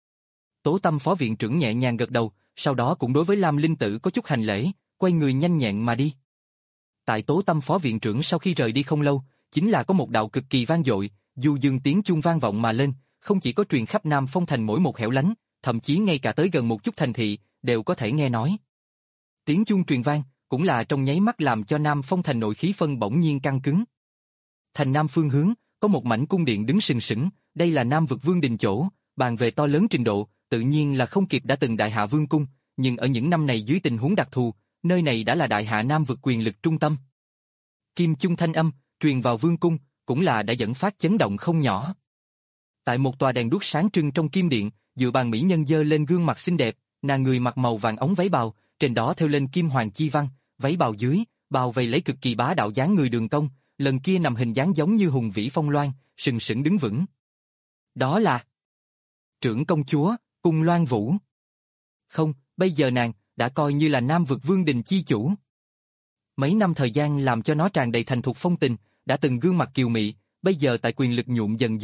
Tố Tâm phó viện trưởng nhẹ nhàng gật đầu, sau đó cũng đối với Lam Linh Tử có chút hành lễ, quay người nhanh nhẹn mà đi. Tại Tố Tâm phó viện trưởng sau khi rời đi không lâu, chính là có một đạo cực kỳ vang dội, du dương tiếng chuông vang vọng mà lên, không chỉ có truyền khắp Nam Phong thành mỗi một hẻo lánh, thậm chí ngay cả tới gần một chút thành thị đều có thể nghe nói. Tiếng chuông truyền vang cũng là trong nháy mắt làm cho Nam Phong thành nội khí phân bỗng nhiên căng cứng. Thành Nam phương hướng có một mảnh cung điện đứng sừng sững, đây là Nam vực vương đình chỗ, bàn về to lớn trình độ, tự nhiên là không kịp đã từng Đại Hạ Vương cung, nhưng ở những năm này dưới tình huống đặc thù, nơi này đã là Đại Hạ Nam vực quyền lực trung tâm. Kim chung thanh âm truyền vào vương cung, cũng là đã dẫn phát chấn động không nhỏ. Tại một tòa đèn đuốc sáng trưng trong kim điện, dựa bàn mỹ nhân dơ lên gương mặt xinh đẹp, nàng người mặc màu vàng ống váy bào, trên đó thêu lên kim hoàng chi văn, váy bào dưới bao vây lấy cực kỳ bá đạo dáng người đường cong, lần kia nằm hình dáng giống như hùng vĩ phong loan, sừng sững đứng vững. Đó là trưởng công chúa Cung Loan Vũ. Không, bây giờ nàng đã coi như là Nam vực vương đình chi chủ. Mấy năm thời gian làm cho nó tràn đầy thành thục phong tình, đã từng gương mặt kiều mị, bây giờ tại quyền lực nhuộm dần dưới,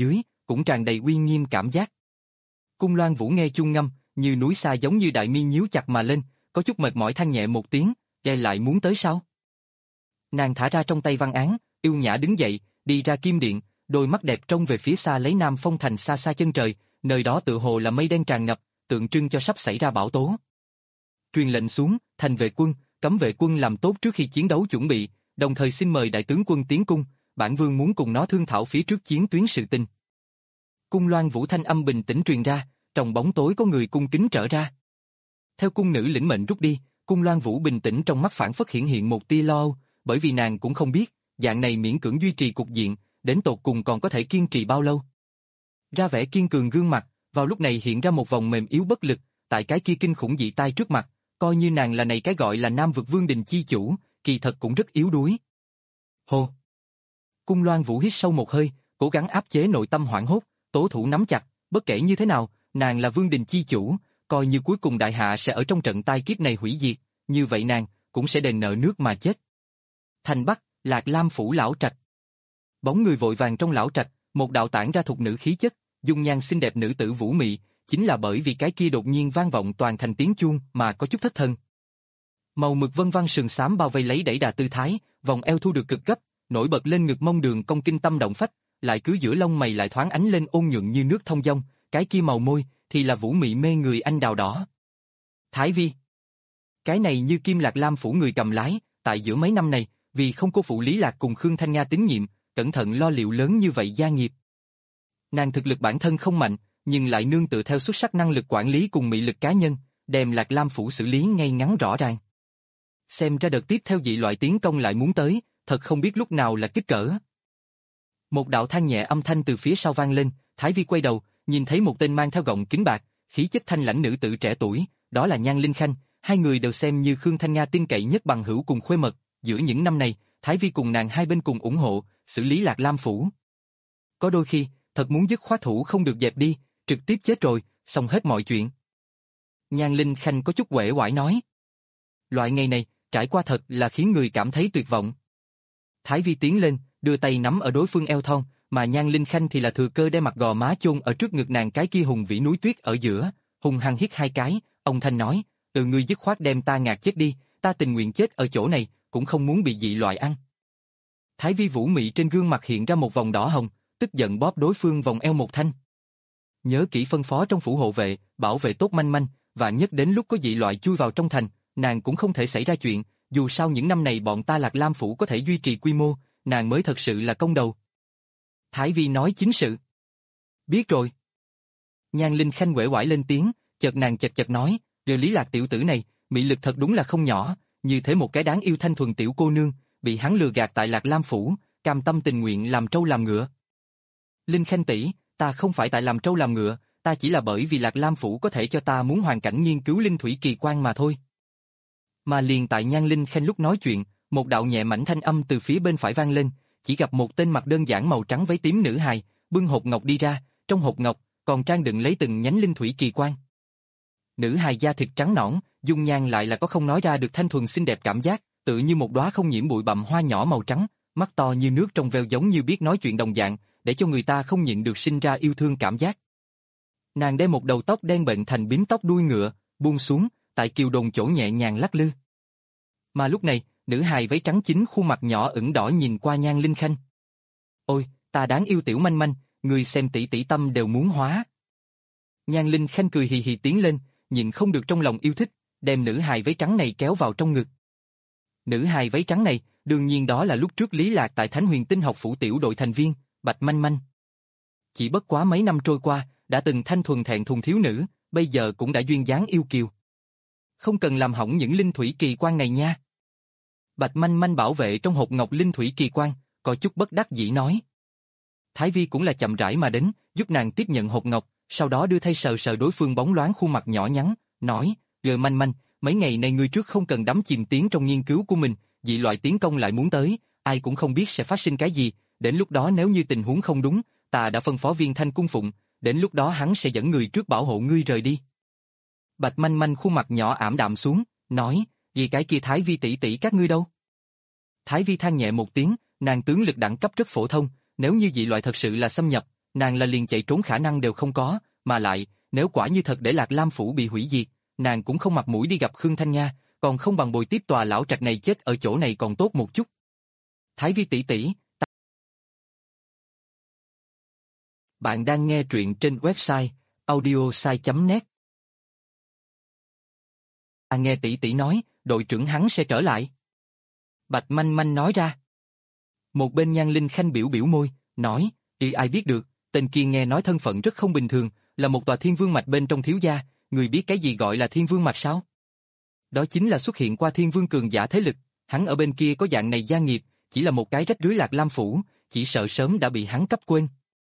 cũng tràn đầy uy nghiêm cảm giác. Cung Loan Vũ nghe chuông ngâm, như núi xa giống như đại mi nhíu chặt mà lên, có chút mệt mỏi than nhẹ một tiếng, "Ghe lại muốn tới sao?" Nàng thả ra trong tay văn án, yêu nhã đứng dậy, đi ra kim điện, đôi mắt đẹp trông về phía xa lấy Nam Phong thành xa xa chân trời, nơi đó tựa hồ là mây đen tràn ngập, tượng trưng cho sắp xảy ra bão tố. Truyền lệnh xuống, thành vệ quân, cấm vệ quân làm tốt trước khi chiến đấu chuẩn bị, đồng thời xin mời đại tướng quân tiến cung, bản vương muốn cùng nó thương thảo phía trước chiến tuyến sự tình. Cung Loan Vũ thanh âm bình tĩnh truyền ra, trong bóng tối có người cung kính trở ra. Theo cung nữ lĩnh mệnh rút đi, Cung Loan Vũ bình tĩnh trong mắt phản phất hiện hiện một tia lo âu, bởi vì nàng cũng không biết, dạng này miễn cưỡng duy trì cục diện, đến tột cùng còn có thể kiên trì bao lâu. Ra vẻ kiên cường gương mặt, vào lúc này hiện ra một vòng mềm yếu bất lực, tại cái kia kinh khủng dị tai trước mặt, coi như nàng là này cái gọi là Nam vực vương đình chi chủ, kỳ thật cũng rất yếu đuối. Hô! Cung Loan Vũ hít sâu một hơi, cố gắng áp chế nội tâm hoảng hốt, tố thủ nắm chặt, bất kể như thế nào, nàng là vương đình chi chủ, coi như cuối cùng đại hạ sẽ ở trong trận tai kiếp này hủy diệt, như vậy nàng cũng sẽ đền nợ nước mà chết. Thành Bắc, Lạc Lam phủ lão trạch. Bóng người vội vàng trong lão trạch, một đạo tản ra thục nữ khí chất, dung nhan xinh đẹp nữ tử vũ mị, chính là bởi vì cái kia đột nhiên vang vọng toàn thành tiếng chuông mà có chút thất thần. Màu mực vân vân sườn xám bao vây lấy đẩy đà tư thái, vòng eo thu được cực gấp, nổi bật lên ngực mông đường cong kinh tâm động phách, lại cứ giữa lông mày lại thoáng ánh lên ôn nhuận như nước thông dong, cái kia màu môi thì là vũ mị mê người anh đào đỏ. Thái Vi. Cái này như Kim Lạc Lam phủ người cầm lái, tại giữa mấy năm này, vì không cô phụ Lý Lạc cùng Khương Thanh Nga tín nhiệm, cẩn thận lo liệu lớn như vậy gia nghiệp. Nàng thực lực bản thân không mạnh, nhưng lại nương tựa theo xuất sắc năng lực quản lý cùng mị lực cá nhân, đem Lạc Lam phủ xử lý ngay ngắn rõ ràng. Xem ra đợt tiếp theo dị loại tiến công lại muốn tới, thật không biết lúc nào là kích cỡ. Một đạo than nhẹ âm thanh từ phía sau vang lên, Thái Vi quay đầu, nhìn thấy một tên mang theo gọng kính bạc, khí chất thanh lãnh nữ tử trẻ tuổi, đó là Nhan Linh Khanh, hai người đều xem như Khương Thanh Nga tin cậy nhất bằng hữu cùng khuê mật, giữa những năm này, Thái Vi cùng nàng hai bên cùng ủng hộ, xử lý Lạc Lam phủ. Có đôi khi, thật muốn dứt khoát thủ không được dẹp đi, trực tiếp chết rồi, xong hết mọi chuyện. Nhan Linh Khanh có chút uể oải nói. Loại ngày này, trải qua thật là khiến người cảm thấy tuyệt vọng. Thái Vi tiến lên, đưa tay nắm ở đối phương eo thon, mà Nhan Linh Khanh thì là thừa cơ đem mặt gò má chôn ở trước ngực nàng cái kia hùng vĩ núi tuyết ở giữa, hùng hăng hít hai cái, ông thanh nói, từ ngươi dứt khoát đem ta ngạt chết đi, ta tình nguyện chết ở chỗ này, cũng không muốn bị dị loại ăn. Thái Vi vũ mị trên gương mặt hiện ra một vòng đỏ hồng, tức giận bóp đối phương vòng eo một thanh. Nhớ kỹ phân phó trong phủ hộ vệ, bảo vệ tốt manh manh, và nhất đến lúc có dị loại chui vào trong thành, nàng cũng không thể xảy ra chuyện, dù sao những năm này bọn ta Lạc Lam phủ có thể duy trì quy mô, nàng mới thật sự là công đầu. Thái Vi nói chính sự. Biết rồi. Nhan Linh Khanh uể oải lên tiếng, chợt nàng chật chật nói, giờ Lý Lạc tiểu tử này, mị lực thật đúng là không nhỏ, như thế một cái đáng yêu thanh thuần tiểu cô nương, bị hắn lừa gạt tại Lạc Lam phủ, cam tâm tình nguyện làm trâu làm ngựa. Linh Khanh tỷ, ta không phải tại làm trâu làm ngựa, ta chỉ là bởi vì Lạc Lam phủ có thể cho ta muốn hoàn cảnh nghiên cứu linh thủy kỳ quan mà thôi. Mà liền tại Nhan Linh Khanh lúc nói chuyện, một đạo nhẹ mảnh thanh âm từ phía bên phải vang lên, chỉ gặp một tên mặc đơn giản màu trắng váy tím nữ hài, bưng hộp ngọc đi ra, trong hộp ngọc còn trang đựng lấy từng nhánh linh thủy kỳ quan. Nữ hài da thịt trắng nõn, dung nhan lại là có không nói ra được thanh thuần xinh đẹp cảm giác, tự như một đóa không nhiễm bụi bặm hoa nhỏ màu trắng, mắt to như nước trong veo giống như biết nói chuyện đồng dạng, để cho người ta không nhịn được sinh ra yêu thương cảm giác. Nàng đem một đầu tóc đen bệnh thành bím tóc đuôi ngựa, buông xuống, tại kiều đồn chỗ nhẹ nhàng lắc lư. Mà lúc này, nữ hài váy trắng chính khuôn mặt nhỏ ửng đỏ nhìn qua Nhan Linh Khanh. Ôi, ta đáng yêu tiểu manh manh, người xem tỷ tỷ tâm đều muốn hóa. Nhan Linh Khanh cười hì hì tiến lên, nhịn không được trong lòng yêu thích, đem nữ hài váy trắng này kéo vào trong ngực. Nữ hài váy trắng này, đương nhiên đó là lúc trước Lý Lạc tại Thánh Huyền Tinh học phủ tiểu đội thành viên, Bạch Manh Manh. Chỉ bất quá mấy năm trôi qua, đã từng thanh thuần thẹn thùng thiếu nữ, bây giờ cũng đã duyên dáng yêu kiều. Không cần làm hỏng những linh thủy kỳ quan này nha. Bạch Manh Manh bảo vệ trong hộp ngọc linh thủy kỳ quan, có chút bất đắc dĩ nói. Thái Vi cũng là chậm rãi mà đến, giúp nàng tiếp nhận hộp ngọc, sau đó đưa tay sờ sờ đối phương bóng loáng khuôn mặt nhỏ nhắn, nói, "Gờ Manh Manh, mấy ngày nay ngươi trước không cần đắm chìm tiến trong nghiên cứu của mình, dị loại tiến công lại muốn tới, ai cũng không biết sẽ phát sinh cái gì, đến lúc đó nếu như tình huống không đúng, ta đã phân phó Viên Thanh cung phụng, đến lúc đó hắn sẽ dẫn người trước bảo hộ ngươi rời đi." Bạch Manh Manh khuôn mặt nhỏ ảm đạm xuống, nói, "Vì cái kia Thái Vi tỷ tỷ các ngươi đâu?" Thái Vi than nhẹ một tiếng, nàng tướng lực đẳng cấp rất phổ thông, nếu như dị loại thật sự là xâm nhập, nàng là liền chạy trốn khả năng đều không có, mà lại, nếu quả như thật để Lạc Lam phủ bị hủy diệt, nàng cũng không mặt mũi đi gặp Khương Thanh Nga, còn không bằng bồi tiếp tòa lão trạch này chết ở chỗ này còn tốt một chút. Thái Vi tỷ tỷ, ta... Bạn đang nghe truyện trên website audiosai chấm net. Ta nghe tỷ tỷ nói, đội trưởng hắn sẽ trở lại. Bạch Manh Manh nói ra. Một bên Nhan Linh Khanh biểu biểu môi, nói, đi ai biết được, tên kia nghe nói thân phận rất không bình thường, là một tòa thiên vương mạch bên trong thiếu gia, người biết cái gì gọi là thiên vương mạch sao? Đó chính là xuất hiện qua thiên vương cường giả thế lực, hắn ở bên kia có dạng này gia nghiệp, chỉ là một cái rách rưới Lạc Lam phủ, chỉ sợ sớm đã bị hắn cấp quên.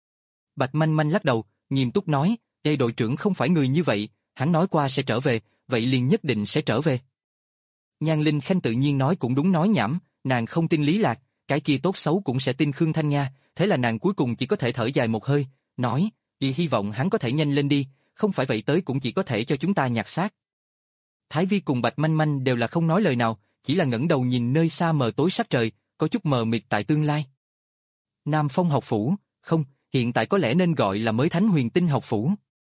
Bạch Manh Manh lắc đầu, nghiêm túc nói, đây đội trưởng không phải người như vậy, hắn nói qua sẽ trở về, vậy liền nhất định sẽ trở về. Nhan Linh Khanh tự nhiên nói cũng đúng nói nhảm, nàng không tin Lý Lạc, cái kia tốt xấu cũng sẽ tin Khương Thanh Nga, thế là nàng cuối cùng chỉ có thể thở dài một hơi, nói, đi hy vọng hắn có thể nhanh lên đi, không phải vậy tới cũng chỉ có thể cho chúng ta nhặt xác. Thái Vi cùng Bạch Manh Manh đều là không nói lời nào, chỉ là ngẩng đầu nhìn nơi xa mờ tối sắc trời, có chút mờ mịt tại tương lai. Nam Phong học phủ, không, hiện tại có lẽ nên gọi là mới Thánh Huyền Tinh học phủ.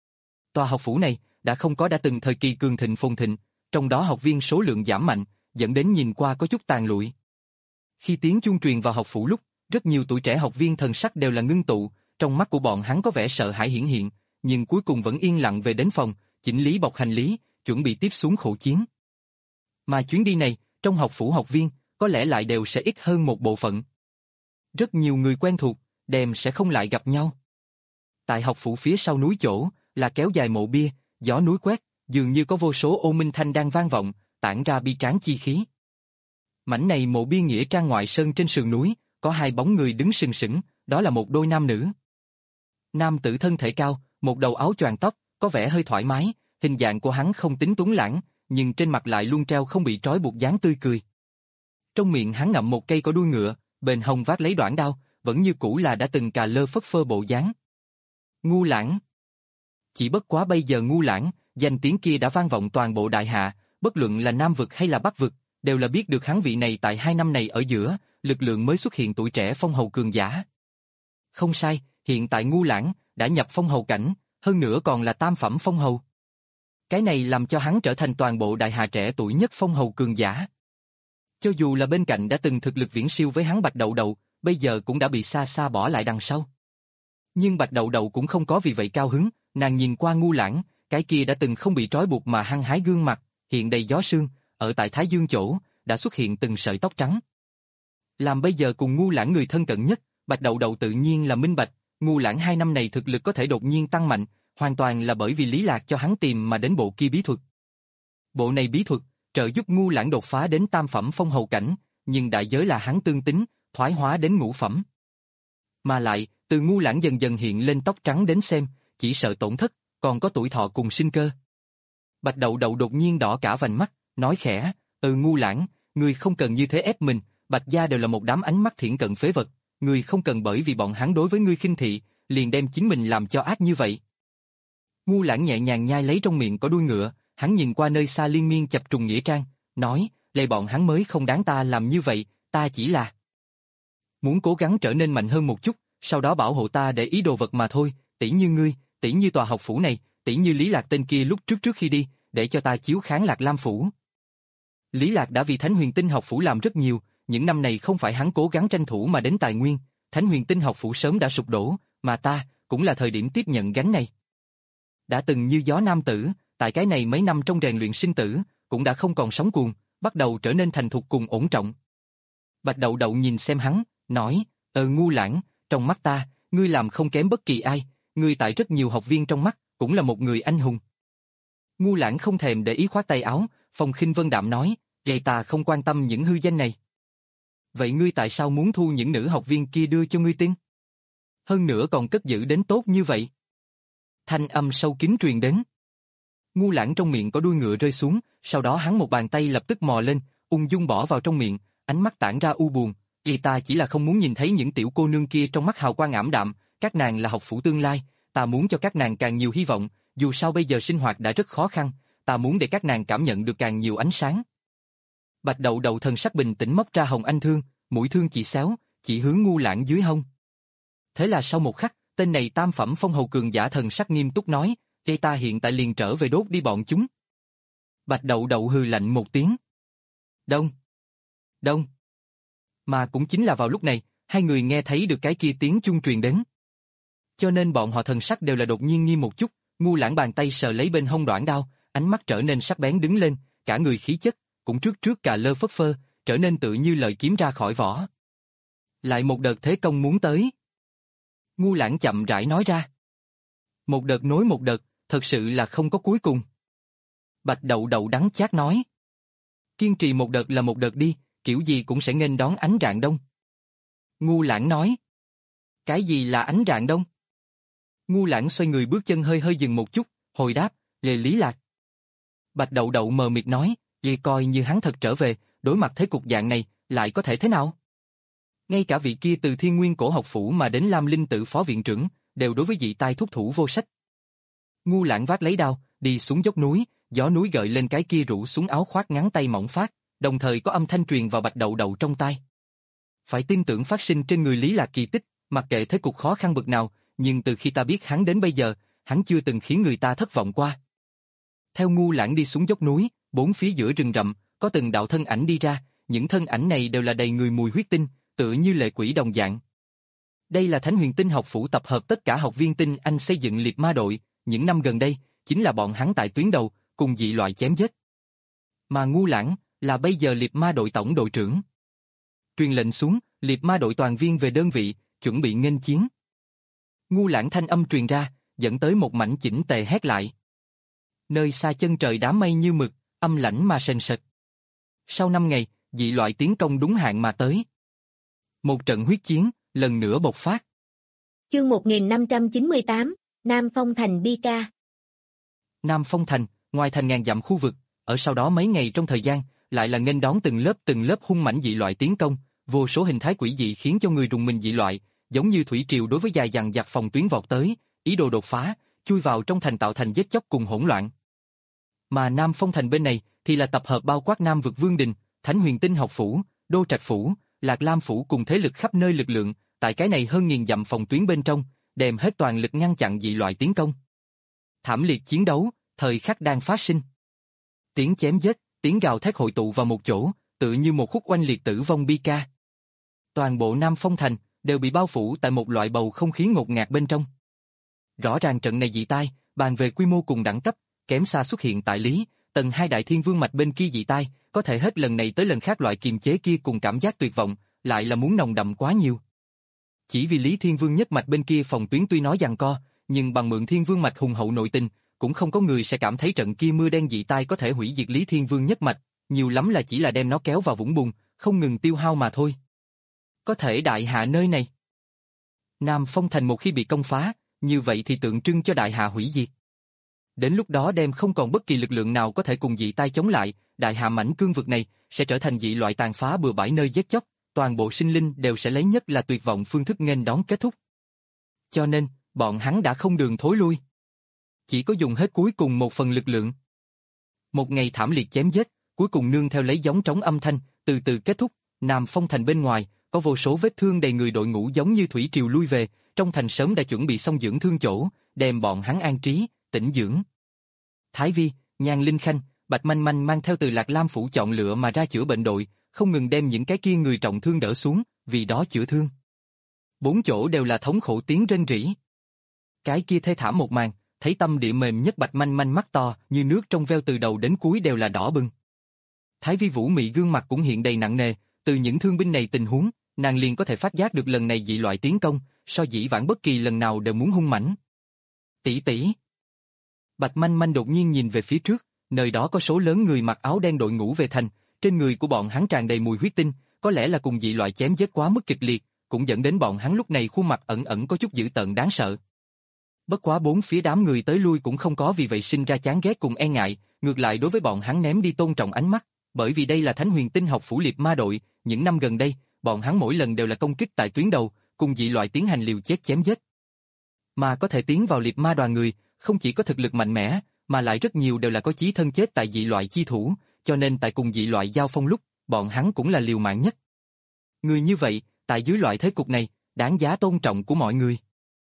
Tòa học phủ này đã không có đã từng thời kỳ cường thịnh phồn thịnh, trong đó học viên số lượng giảm mạnh, dẫn đến nhìn qua có chút tàn lụi. Khi tiếng chuông truyền vào học phủ lúc, rất nhiều tuổi trẻ học viên thần sắc đều là ngưng tụ, trong mắt của bọn hắn có vẻ sợ hãi hiển hiện, nhưng cuối cùng vẫn yên lặng về đến phòng, chỉnh lý bọc hành lý, chuẩn bị tiếp xuống khổ chiến. Mà chuyến đi này, trong học phủ học viên, có lẽ lại đều sẽ ít hơn một bộ phận. Rất nhiều người quen thuộc, đêm sẽ không lại gặp nhau. Tại học phủ phía sau núi chỗ, là kéo dài mộ bia, gió núi quét, dường như có vô số ô minh thanh đang vang vọng, tản ra bi tráng chi khí. Mảnh này mộ bia nghĩa trang ngoại sơn trên sườn núi, có hai bóng người đứng sừng sững, đó là một đôi nam nữ. Nam tử thân thể cao, một đầu áo choàng tóc, có vẻ hơi thoải mái, hình dạng của hắn không tính tuấn lãng, nhưng trên mặt lại luôn treo không bị trói buộc dáng tươi cười. Trong miệng hắn ngậm một cây có đuôi ngựa, bên hông vác lấy đoản đao, vẫn như cũ là đã từng cà lơ phất phơ bộ dáng. Ngu Lãng. Chỉ bất quá bây giờ Ngu Lãng, danh tiếng kia đã vang vọng toàn bộ đại hạ, bất luận là Nam vực hay là Bắc vực, đều là biết được hắn vị này tại hai năm này ở giữa, lực lượng mới xuất hiện tuổi trẻ phong hầu cường giả. Không sai, hiện tại Ngu Lãng đã nhập phong hầu cảnh, hơn nữa còn là tam phẩm phong hầu. Cái này làm cho hắn trở thành toàn bộ đại hạ trẻ tuổi nhất phong hầu cường giả. Cho dù là bên cạnh đã từng thực lực viễn siêu với hắn Bạch Đậu Đậu, bây giờ cũng đã bị xa xa bỏ lại đằng sau. Nhưng Bạch Đậu Đậu cũng không có vì vậy cao hứng, nàng nhìn qua Ngu Lãng, cái kia đã từng không bị trói buộc mà hăng hái gương mặt, hiện đầy gió sương, ở tại Thái Dương chỗ, đã xuất hiện từng sợi tóc trắng. Làm bây giờ cùng Ngu Lãng người thân cận nhất, Bạch Đậu Đậu tự nhiên là minh bạch, Ngu Lãng hai năm này thực lực có thể đột nhiên tăng mạnh, hoàn toàn là bởi vì Lý Lạc cho hắn tìm mà đến bộ kia bí thuật. Bộ này bí thuật, trợ giúp Ngu Lãng đột phá đến tam phẩm phong hầu cảnh, nhưng đại giới là hắn tương tính, thoái hóa đến ngũ phẩm. Mà lại, từ Ngu Lãng dần dần hiện lên tóc trắng đến xem, chỉ sợ tổn thất, còn có tuổi thọ cùng sinh cơ. Bạch Đậu Đậu đột nhiên đỏ cả vành mắt, nói khẽ, ừ Ngu Lãng, ngươi không cần như thế ép mình, Bạch gia đều là một đám ánh mắt thiển cận phế vật, ngươi không cần bởi vì bọn hắn đối với ngươi khinh thị, liền đem chính mình làm cho ác như vậy. Ngu Lãng nhẹ nhàng nhai lấy trong miệng có đuôi ngựa, hắn nhìn qua nơi xa liên miên chập trùng nghĩa trang, nói, lệ bọn hắn mới không đáng ta làm như vậy, ta chỉ là muốn cố gắng trở nên mạnh hơn một chút, sau đó bảo hộ ta để ý đồ vật mà thôi, tỷ như ngươi, tỷ như tòa học phủ này, tỷ như Lý Lạc tên kia lúc trước trước khi đi, để cho ta chiếu kháng Lạc Lam phủ. Lý Lạc đã vì Thánh Huyền Tinh học phủ làm rất nhiều, những năm này không phải hắn cố gắng tranh thủ mà đến tài nguyên, Thánh Huyền Tinh học phủ sớm đã sụp đổ, mà ta cũng là thời điểm tiếp nhận gánh này. Đã từng như gió nam tử, tại cái này mấy năm trong rèn luyện sinh tử, cũng đã không còn sóng cuồng, bắt đầu trở nên thành thục cùng ổn trọng. Bạch Đậu Đậu nhìn xem hắn, nói, ờ Ngu Lãng, trong mắt ta, ngươi làm không kém bất kỳ ai, ngươi tại rất nhiều học viên trong mắt, cũng là một người anh hùng. Ngu Lãng không thèm để ý khoát tay áo, phong khinh vân đạm nói, vậy ta không quan tâm những hư danh này. Vậy ngươi tại sao muốn thu những nữ học viên kia đưa cho ngươi tin? Hơn nữa còn cất giữ đến tốt như vậy. Thanh âm sâu kín truyền đến. Ngu Lãng trong miệng có đuôi ngựa rơi xuống, sau đó hắn một bàn tay lập tức mò lên, ung dung bỏ vào trong miệng, ánh mắt tản ra u buồn. Y ta chỉ là không muốn nhìn thấy những tiểu cô nương kia trong mắt hào quang ảm đạm, các nàng là học phủ tương lai, ta muốn cho các nàng càng nhiều hy vọng, dù sao bây giờ sinh hoạt đã rất khó khăn, ta muốn để các nàng cảm nhận được càng nhiều ánh sáng. Bạch Đậu Đậu thần sắc bình tĩnh móc ra hồng anh thương, mũi thương chỉ xéo, chỉ hướng Ngu Lãng dưới hông. Thế là sau một khắc, tên này tam phẩm phong hầu cường giả thần sắc nghiêm túc nói, "Ê ta hiện tại liền trở về đốt đi bọn chúng." Bạch Đậu Đậu hừ lạnh một tiếng. Đông. Đông. Mà cũng chính là vào lúc này, hai người nghe thấy được cái kia tiếng chuông truyền đến. Cho nên bọn họ thần sắc đều là đột nhiên nghiêm một chút, Ngu Lãng bàn tay sờ lấy bên hông đoạn đao, ánh mắt trở nên sắc bén đứng lên, cả người khí chất, cũng trước trước cà lơ phất phơ, trở nên tự như lợi kiếm ra khỏi vỏ. Lại một đợt thế công muốn tới. Ngu Lãng chậm rãi nói ra. Một đợt nối một đợt, thật sự là không có cuối cùng. Bạch Đậu Đậu đắng chát nói. Kiên trì một đợt là một đợt đi, kiểu gì cũng sẽ nghênh đón ánh rạng đông. Ngu Lãng nói. Cái gì là ánh rạng đông? Ngu Lãng xoay người bước chân hơi hơi dừng một chút, hồi đáp, Lê Lý Lạc. Bạch Đậu Đậu mờ mịt nói, Lê coi như hắn thật trở về, đối mặt thế cục dạng này, lại có thể thế nào? Ngay cả vị kia từ Thiên Nguyên Cổ Học Phủ mà đến Lam Linh Tự phó viện trưởng, đều đối với dị tai thúc thủ vô sách. Ngu Lãng vác lấy đao, đi xuống dốc núi, gió núi gợi lên cái kia rủ xuống áo khoác ngắn tay mỏng phát, đồng thời có âm thanh truyền vào Bạch Đậu Đậu trong tai. Phải tin tưởng phát sinh trên người Lý Lạc kỳ tích, mặc kệ thế cục khó khăn bực nào, nhưng từ khi ta biết hắn đến bây giờ, hắn chưa từng khiến người ta thất vọng qua. Theo Ngu Lãng đi xuống dốc núi, bốn phía giữa rừng rậm, có từng đạo thân ảnh đi ra, những thân ảnh này đều là đầy người mùi huyết tinh, tựa như lệ quỷ đồng dạng. Đây là Thánh Huyền Tinh Học Phủ tập hợp tất cả học viên tinh anh xây dựng liệt ma đội, những năm gần đây, chính là bọn hắn tại tuyến đầu, cùng dị loại chém giết. Mà Ngu Lãng, là bây giờ liệt ma đội tổng đội trưởng. Truyền lệnh xuống, liệt ma đội toàn viên về đơn vị, chuẩn bị nghênh chiến. Ngu Lãng thanh âm truyền ra, dẫn tới một mảnh chỉnh tề hét lại. Nơi xa chân trời đám mây như mực, âm lãnh mà sền sệt. Sau năm ngày, dị loại tiến công đúng hạn mà tới. Một trận huyết chiến, lần nữa bộc phát. Chương một nghìn năm trăm chín mươi tám, Nam Phong Thành Bi Ca. Nam Phong Thành, ngoài thành ngàn dặm khu vực, ở sau đó mấy ngày trong thời gian, lại là nghênh đón từng lớp từng lớp hung mãnh dị loại tiến công, vô số hình thái quỷ dị khiến cho người rùng mình dị loại, giống như thủy triều đối với dài dằng dặc phòng tuyến vọt tới, ý đồ đột phá, chui vào trong thành tạo thành giết chóc cùng hỗn loạn. Mà Nam Phong Thành bên này thì là tập hợp bao quát Nam Vực Vương Đình, Thánh Huyền Tinh Học Phủ, Đô Trạch Phủ, Lạc Lam Phủ cùng thế lực khắp nơi lực lượng, tại cái này hơn nghìn dặm phòng tuyến bên trong, đem hết toàn lực ngăn chặn dị loại tiến công. Thảm liệt chiến đấu, thời khắc đang phát sinh. Tiếng chém giết, tiếng gào thét hội tụ vào một chỗ, tự như một khúc oanh liệt tử vong bi ca. Toàn bộ Nam Phong Thành đều bị bao phủ tại một loại bầu không khí ngột ngạt bên trong. Rõ ràng trận này dị tai, bàn về quy mô cùng đẳng cấp, kém xa xuất hiện tại Lý, tầng hai đại thiên vương mạch bên kia dị tai, có thể hết lần này tới lần khác loại kiềm chế kia cùng cảm giác tuyệt vọng, lại là muốn nồng đậm quá nhiều. Chỉ vì Lý Thiên Vương nhất mạch bên kia phòng tuyến tuy nói giằng co, nhưng bằng mượn Thiên Vương mạch hùng hậu nội tình, cũng không có người sẽ cảm thấy trận kia mưa đen dị tai có thể hủy diệt Lý Thiên Vương nhất mạch, nhiều lắm là chỉ là đem nó kéo vào vũng bùn, không ngừng tiêu hao mà thôi. Có thể đại hạ nơi này. Nam Phong Thành một khi bị công phá, như vậy thì tượng trưng cho đại hạ hủy diệt. Đến lúc đó đem không còn bất kỳ lực lượng nào có thể cùng dị tai chống lại, đại hạ mảnh cương vực này sẽ trở thành dị loại tàn phá bừa bãi nơi giết chóc, toàn bộ sinh linh đều sẽ lấy nhất là tuyệt vọng phương thức nghênh đón kết thúc. Cho nên, bọn hắn đã không đường thối lui. Chỉ có dùng hết cuối cùng một phần lực lượng. Một ngày thảm liệt chém giết, cuối cùng nương theo lấy gióng trống âm thanh, từ từ kết thúc, Nam Phong Thành bên ngoài, có vô số vết thương đầy người đội ngũ giống như thủy triều lui về, trong thành sớm đã chuẩn bị xong dưỡng thương chỗ, đem bọn hắn an trí, tĩnh dưỡng. Thái Vi, Nhan Linh Khanh, Bạch Manh Manh mang theo từ Lạc Lam Phủ chọn lựa mà ra chữa bệnh đội, không ngừng đem những cái kia người trọng thương đỡ xuống, vì đó chữa thương. Bốn chỗ đều là thống khổ tiếng rên rỉ. Cái kia thê thảm một màn, thấy tâm địa mềm nhất Bạch Manh Manh mắt to như nước trong veo từ đầu đến cuối đều là đỏ bừng. Thái Vi Vũ Mị gương mặt cũng hiện đầy nặng nề, từ những thương binh này tình huống, nàng liền có thể phát giác được lần này dị loại tiến công, so dĩ vãng bất kỳ lần nào đều muốn hung mãnh. Tỷ tỷ. Bạch Manh Manh đột nhiên nhìn về phía trước, nơi đó có số lớn người mặc áo đen đội ngũ về thành, trên người của bọn hắn tràn đầy mùi huyết tinh, có lẽ là cùng dị loại chém giết quá mức kịch liệt, cũng dẫn đến bọn hắn lúc này khuôn mặt ẩn ẩn có chút dữ tợn đáng sợ. Bất quá bốn phía đám người tới lui cũng không có vì vậy sinh ra chán ghét cùng e ngại, ngược lại đối với bọn hắn ném đi tôn trọng ánh mắt, bởi vì đây là Thánh Huyền Tinh Học Phủ liệt ma đội, những năm gần đây, bọn hắn mỗi lần đều là công kích tại tuyến đầu, cùng dị loại tiến hành liều chết chém giết. Mà có thể tiến vào liệt ma đoàn người, không chỉ có thực lực mạnh mẽ, mà lại rất nhiều đều là có chí thân chết tại dị loại chi thủ, cho nên tại cùng dị loại giao phong lúc, bọn hắn cũng là liều mạng nhất. Người như vậy, tại dưới loại thế cục này, đáng giá tôn trọng của mọi người.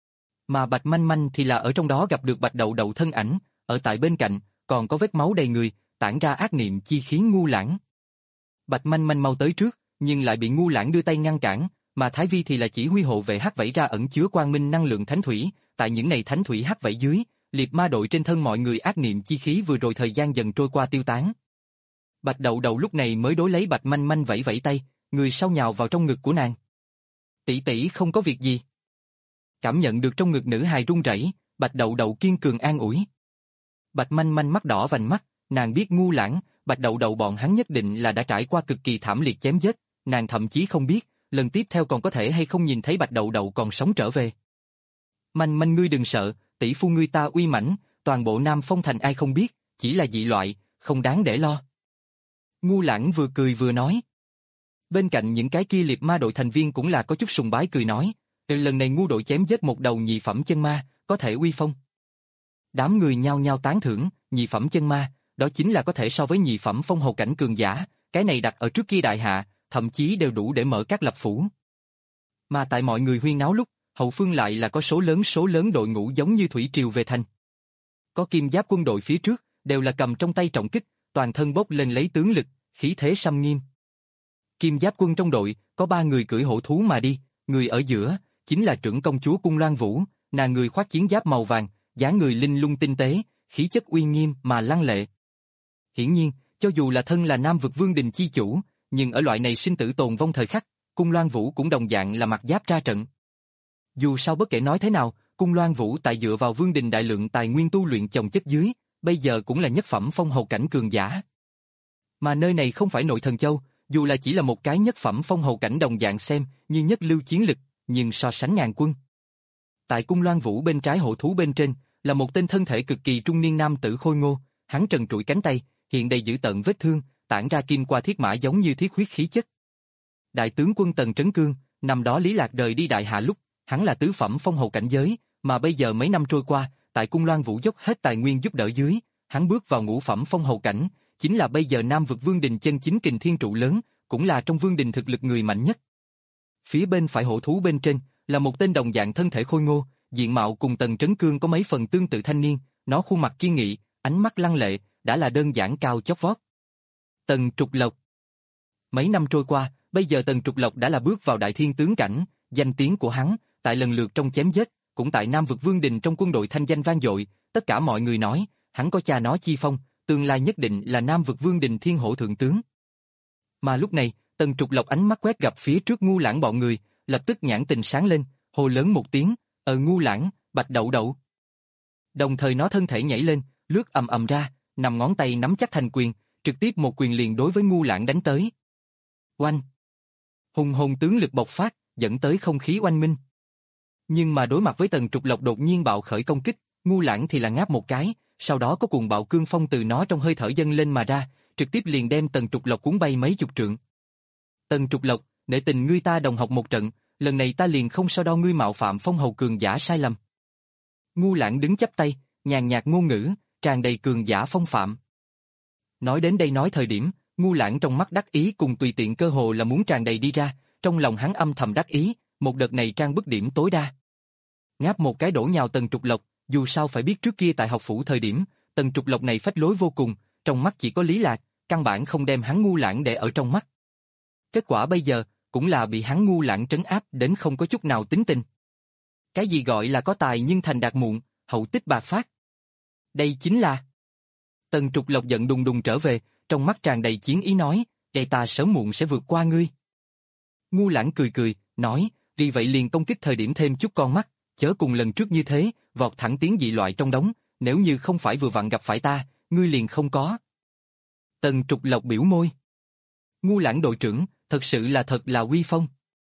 Mà Bạch Manh Manh thì là ở trong đó gặp được Bạch Đậu Đậu thân ảnh, ở tại bên cạnh, còn có vết máu đầy người, tản ra ác niệm chi khí ngu lãng. Bạch Manh Manh mau tới trước, nhưng lại bị ngu lãng đưa tay ngăn cản, mà Thái Vi thì là chỉ huy hộ vệ hắc vảy ra ẩn chứa quang minh năng lượng thánh thủy, tại những này thánh thủy hắc vảy dưới, liệt ma đội trên thân mọi người ác niệm chi khí vừa rồi thời gian dần trôi qua tiêu tán. Bạch Đậu Đậu lúc này mới đối lấy Bạch Manh Manh vẫy vẫy tay, người sau nhào vào trong ngực của nàng. Tỷ tỷ không có việc gì. Cảm nhận được trong ngực nữ hài run rẩy, Bạch Đậu Đậu kiên cường an ủi. Bạch Manh Manh mắt đỏ vành mắt, nàng biết ngu lãng, Bạch Đậu Đậu bọn hắn nhất định là đã trải qua cực kỳ thảm liệt chém giết, nàng thậm chí không biết, lần tiếp theo còn có thể hay không nhìn thấy Bạch Đậu Đậu còn sống trở về. Manh Manh ngươi đừng sợ, tỷ phu ngươi ta uy mãnh, toàn bộ Nam Phong Thành ai không biết, chỉ là dị loại, không đáng để lo. Ngu lãng vừa cười vừa nói. Bên cạnh những cái kia liệt ma đội thành viên cũng là có chút sùng bái cười nói, từ lần này ngu đội chém giết một đầu nhị phẩm chân ma, có thể uy phong. Đám người nhao nhao tán thưởng, nhị phẩm chân ma, đó chính là có thể so với nhị phẩm phong hầu cảnh cường giả, cái này đặt ở trước kia đại hạ, thậm chí đều đủ để mở các lập phủ. Mà tại mọi người huyên náo lúc, hậu phương lại là có số lớn số lớn đội ngũ giống như thủy triều về thành. Có kim giáp quân đội phía trước, đều là cầm trong tay trọng kích, toàn thân bốc lên lấy tướng lực, khí thế xăm nghiêm. Kim giáp quân trong đội, có ba người cưỡi hổ thú mà đi, người ở giữa, chính là trưởng công chúa Cung Loan Vũ, nàng người khoác chiến giáp màu vàng, dáng người linh lung tinh tế, khí chất uy nghiêm mà lăng lệ. Hiển nhiên, cho dù là thân là Nam vực Vương Đình chi chủ, nhưng ở loại này sinh tử tồn vong thời khắc, Cung Loan Vũ cũng đồng dạng là mặt giáp ra trận. Dù sao bất kể nói thế nào, Cung Loan Vũ tại dựa vào Vương Đình đại lượng tài nguyên tu luyện chồng chất dưới, bây giờ cũng là nhất phẩm phong hầu cảnh cường giả. Mà nơi này không phải Nội Thần Châu, dù là chỉ là một cái nhất phẩm phong hầu cảnh đồng dạng xem như nhất lưu chiến lực, nhưng so sánh ngàn quân. Tại Cung Loan Vũ bên trái hộ thú bên trên, là một tên thân thể cực kỳ trung niên nam tử khôi ngô, hắn trần trụi cánh tay, hiện đầy dữ tợn vết thương, tản ra kim qua thiết mã giống như thiết huyết khí chất. Đại tướng quân Tần Trấn Cương, năm đó Lý Lạc đời đi đại hạ lúc, hắn là tứ phẩm phong hầu cảnh giới, mà bây giờ mấy năm trôi qua, tại Cung Loan Vũ dốc hết tài nguyên giúp đỡ dưới, hắn bước vào ngũ phẩm phong hầu cảnh, chính là bây giờ Nam vực Vương Đình chân chính kình thiên trụ lớn, cũng là trong Vương Đình thực lực người mạnh nhất. Phía bên phải hộ thú bên trên, là một tên đồng dạng thân thể khôi ngô, diện mạo cùng Tần Trấn Cương có mấy phần tương tự thanh niên, nó khuôn mặt kiên nghị, ánh mắt lăng lệ, đã là đơn giản cao chót vót. Tần Trục Lộc. Mấy năm trôi qua, bây giờ Tần Trục Lộc đã là bước vào đại thiên tướng cảnh, danh tiếng của hắn, tại lần lượt trong chém giết, cũng tại Nam vực Vương Đình trong quân đội thanh danh vang dội, tất cả mọi người nói, hắn có cha nó chi phong, tương lai nhất định là Nam vực Vương Đình thiên hổ thượng tướng. Mà lúc này, Tần Trục Lộc ánh mắt quét gặp phía trước ngu lãng bọn người, lập tức nhãn tình sáng lên, hô lớn một tiếng, ờ ngu lãng, Bạch Đậu Đậu. Đồng thời nó thân thể nhảy lên, lướt ầm ầm ra, nằm ngón tay nắm chắc thành quyền, trực tiếp một quyền liền đối với ngu lãng đánh tới. Oanh! Hùng hồn tướng lực bộc phát, dẫn tới không khí oanh minh. Nhưng mà đối mặt với Tần Trục Lộc đột nhiên bạo khởi công kích, ngu lãng thì là ngáp một cái, sau đó có cuồng bạo cương phong từ nó trong hơi thở dâng lên mà ra, trực tiếp liền đem Tần Trục Lộc cuốn bay mấy chục trượng. Tần Trục Lộc, nể tình ngươi ta đồng học một trận, lần này ta liền không so đo ngươi mạo phạm phong hầu cường giả sai lầm. Ngu lãng đứng chắp tay, nhàn nhạt ngôn ngữ, tràn đầy cường giả phong phạm. Nói đến đây nói thời điểm, ngu lãng trong mắt đắc ý cùng tùy tiện cơ hồ là muốn tràn đầy đi ra, trong lòng hắn âm thầm đắc ý, một đợt này trang bức điểm tối đa. Ngáp một cái đổ nhào Tần Trục Lộc, dù sao phải biết trước kia tại học phủ thời điểm, Tần Trục Lộc này phách lối vô cùng, trong mắt chỉ có Lý Lạc, căn bản không đem hắn ngu lãng để ở trong mắt. Kết quả bây giờ, cũng là bị hắn ngu lãng trấn áp đến không có chút nào tính tình. Cái gì gọi là có tài nhưng thành đạt muộn, hậu tích bạc phát. Đây chính là... Tần Trục Lộc giận đùng đùng trở về, trong mắt tràn đầy chiến ý nói, để ta sớm muộn sẽ vượt qua ngươi. Ngu lãng cười cười, nói, vì vậy liền công kích thời điểm thêm chút con mắt, chớ cùng lần trước như thế, vọt thẳng tiến dị loại trong đống, nếu như không phải vừa vặn gặp phải ta, ngươi liền không có. Tần Trục Lộc biểu môi. Ngu lãng đội trưởng, thật sự là thật là uy phong.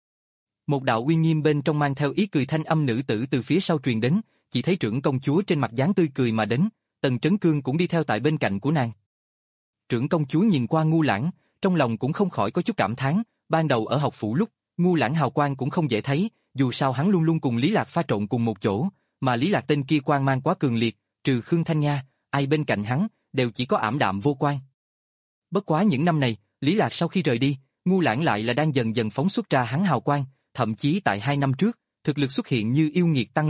Một đạo uy nghiêm bên trong mang theo ý cười thanh âm nữ tử từ phía sau truyền đến, chỉ thấy trưởng công chúa trên mặt dáng tươi cười mà đến, Tần Trấn Cương cũng đi theo tại bên cạnh của nàng. Trưởng công chúa nhìn qua ngu lãng, trong lòng cũng không khỏi có chút cảm thán, ban đầu ở học phủ lúc, ngu lãng hào quang cũng không dễ thấy, dù sao hắn luôn luôn cùng Lý Lạc pha trộn cùng một chỗ, mà Lý Lạc tên kia quang mang quá cường liệt, trừ Khương Thanh Nha, ai bên cạnh hắn, đều chỉ có ảm đạm vô quang. Bất quá những năm này, Lý Lạc sau khi rời đi, ngu lãng lại là đang dần dần phóng xuất ra hắn hào quang, thậm chí tại hai năm trước, thực lực xuất hiện như yêu nghiệt tăng lên,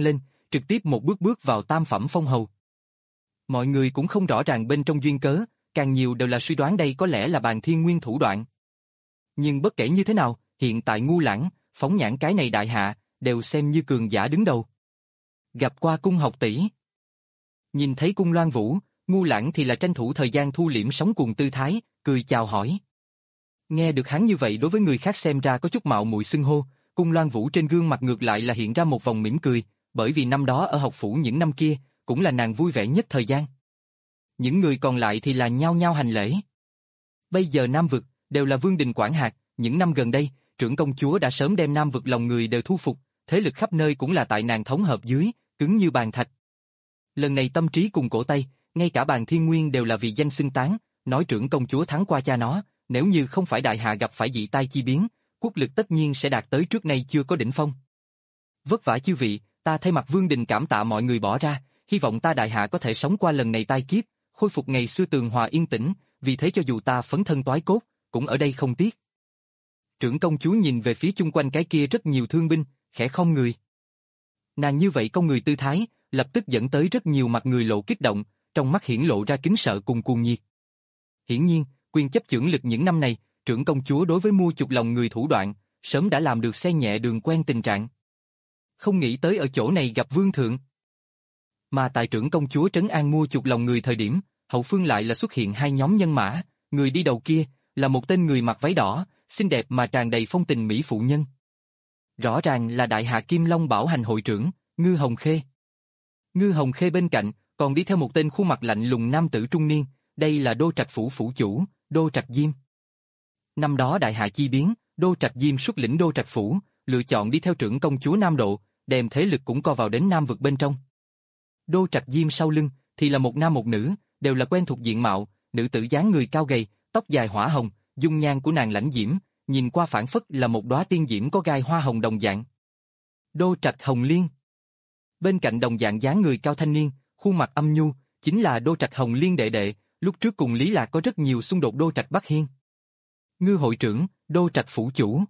trực tiếp một bước bước vào tam phẩm phong hầu. Mọi người cũng không rõ ràng bên trong duyên cớ, càng nhiều đều là suy đoán đây có lẽ là Bàn Thiên Nguyên thủ đoạn. Nhưng bất kể như thế nào, hiện tại Ngu Lãng, phóng nhãn cái này đại hạ, đều xem như cường giả đứng đầu. Gặp qua Cung học tỷ. Nhìn thấy Cung Loan Vũ, Ngu Lãng thì là tranh thủ thời gian thu liễm sóng cuồng tư thái, cười chào hỏi. Nghe được hắn như vậy đối với người khác xem ra có chút mạo muội xưng hô, Cung Loan Vũ trên gương mặt ngược lại là hiện ra một vòng mỉm cười, bởi vì năm đó ở học phủ những năm kia, cũng là nàng vui vẻ nhất thời gian. Những người còn lại thì là nhao nhao hành lễ. Bây giờ Nam Vực, đều là Vương Đình quản hạt, những năm gần đây, trưởng công chúa đã sớm đem Nam Vực lòng người đều thu phục, thế lực khắp nơi cũng là tại nàng thống hợp dưới, cứng như bàn thạch. Lần này tâm trí cùng cổ tay, ngay cả Bàn Thiên Nguyên đều là vì danh xưng tán, nói trưởng công chúa thắng qua cha nó, nếu như không phải đại hạ gặp phải dị tai chi biến, quốc lực tất nhiên sẽ đạt tới trước nay chưa có đỉnh phong. Vất vả chư vị, ta thay mặt Vương Đình cảm tạ mọi người bỏ ra, hy vọng ta đại hạ có thể sống qua lần này tai kiếp, khôi phục ngày xưa tường hòa yên tĩnh, vì thế cho dù ta phấn thân toái cốt, cũng ở đây không tiếc. Trưởng công chúa nhìn về phía chung quanh cái kia rất nhiều thương binh, khẽ không người. Nàng như vậy công người tư thái, lập tức dẫn tới rất nhiều mặt người lộ kích động, trong mắt hiển lộ ra kính sợ cùng cuồng nhiệt. Hiển nhiên, quyền chấp chưởng lực những năm này, trưởng công chúa đối với mua chuộc lòng người thủ đoạn, sớm đã làm được xe nhẹ đường quen tình trạng. Không nghĩ tới ở chỗ này gặp vương thượng. Mà tại trưởng công chúa trấn an mua chuộc lòng người thời điểm, hậu phương lại là xuất hiện hai nhóm nhân mã, người đi đầu kia, là một tên người mặc váy đỏ, xinh đẹp mà tràn đầy phong tình mỹ phụ nhân. Rõ ràng là đại hạ Kim Long Bảo Hành hội trưởng, Ngư Hồng Khê. Ngư Hồng Khê bên cạnh, còn đi theo một tên khuôn mặt lạnh lùng nam tử trung niên, đây là Đô Trạch Phủ Phủ Chủ, Đô Trạch Diêm. Năm đó đại hạ chi biến, Đô Trạch Diêm xuất lĩnh Đô Trạch Phủ, lựa chọn đi theo trưởng công chúa Nam Độ, đem thế lực cũng co vào đến Nam Vực bên trong. Đô Trạch Diêm sau lưng, thì là một nam một nữ, đều là quen thuộc diện mạo, nữ tử dáng người cao gầy, tóc dài hỏa hồng, dung nhan của nàng lãnh diễm, nhìn qua phảng phất là một đóa tiên diễm có gai hoa hồng đồng dạng. Đô Trạch Hồng Liên. Bên cạnh đồng dạng dáng người cao thanh niên, khuôn mặt âm nhu, chính là Đô Trạch Hồng Liên đệ đệ, lúc trước cùng Lý Lạc có rất nhiều xung đột Đô Trạch Bắc Hiên. Ngư hội trưởng, Đô Trạch Phủ Chủ.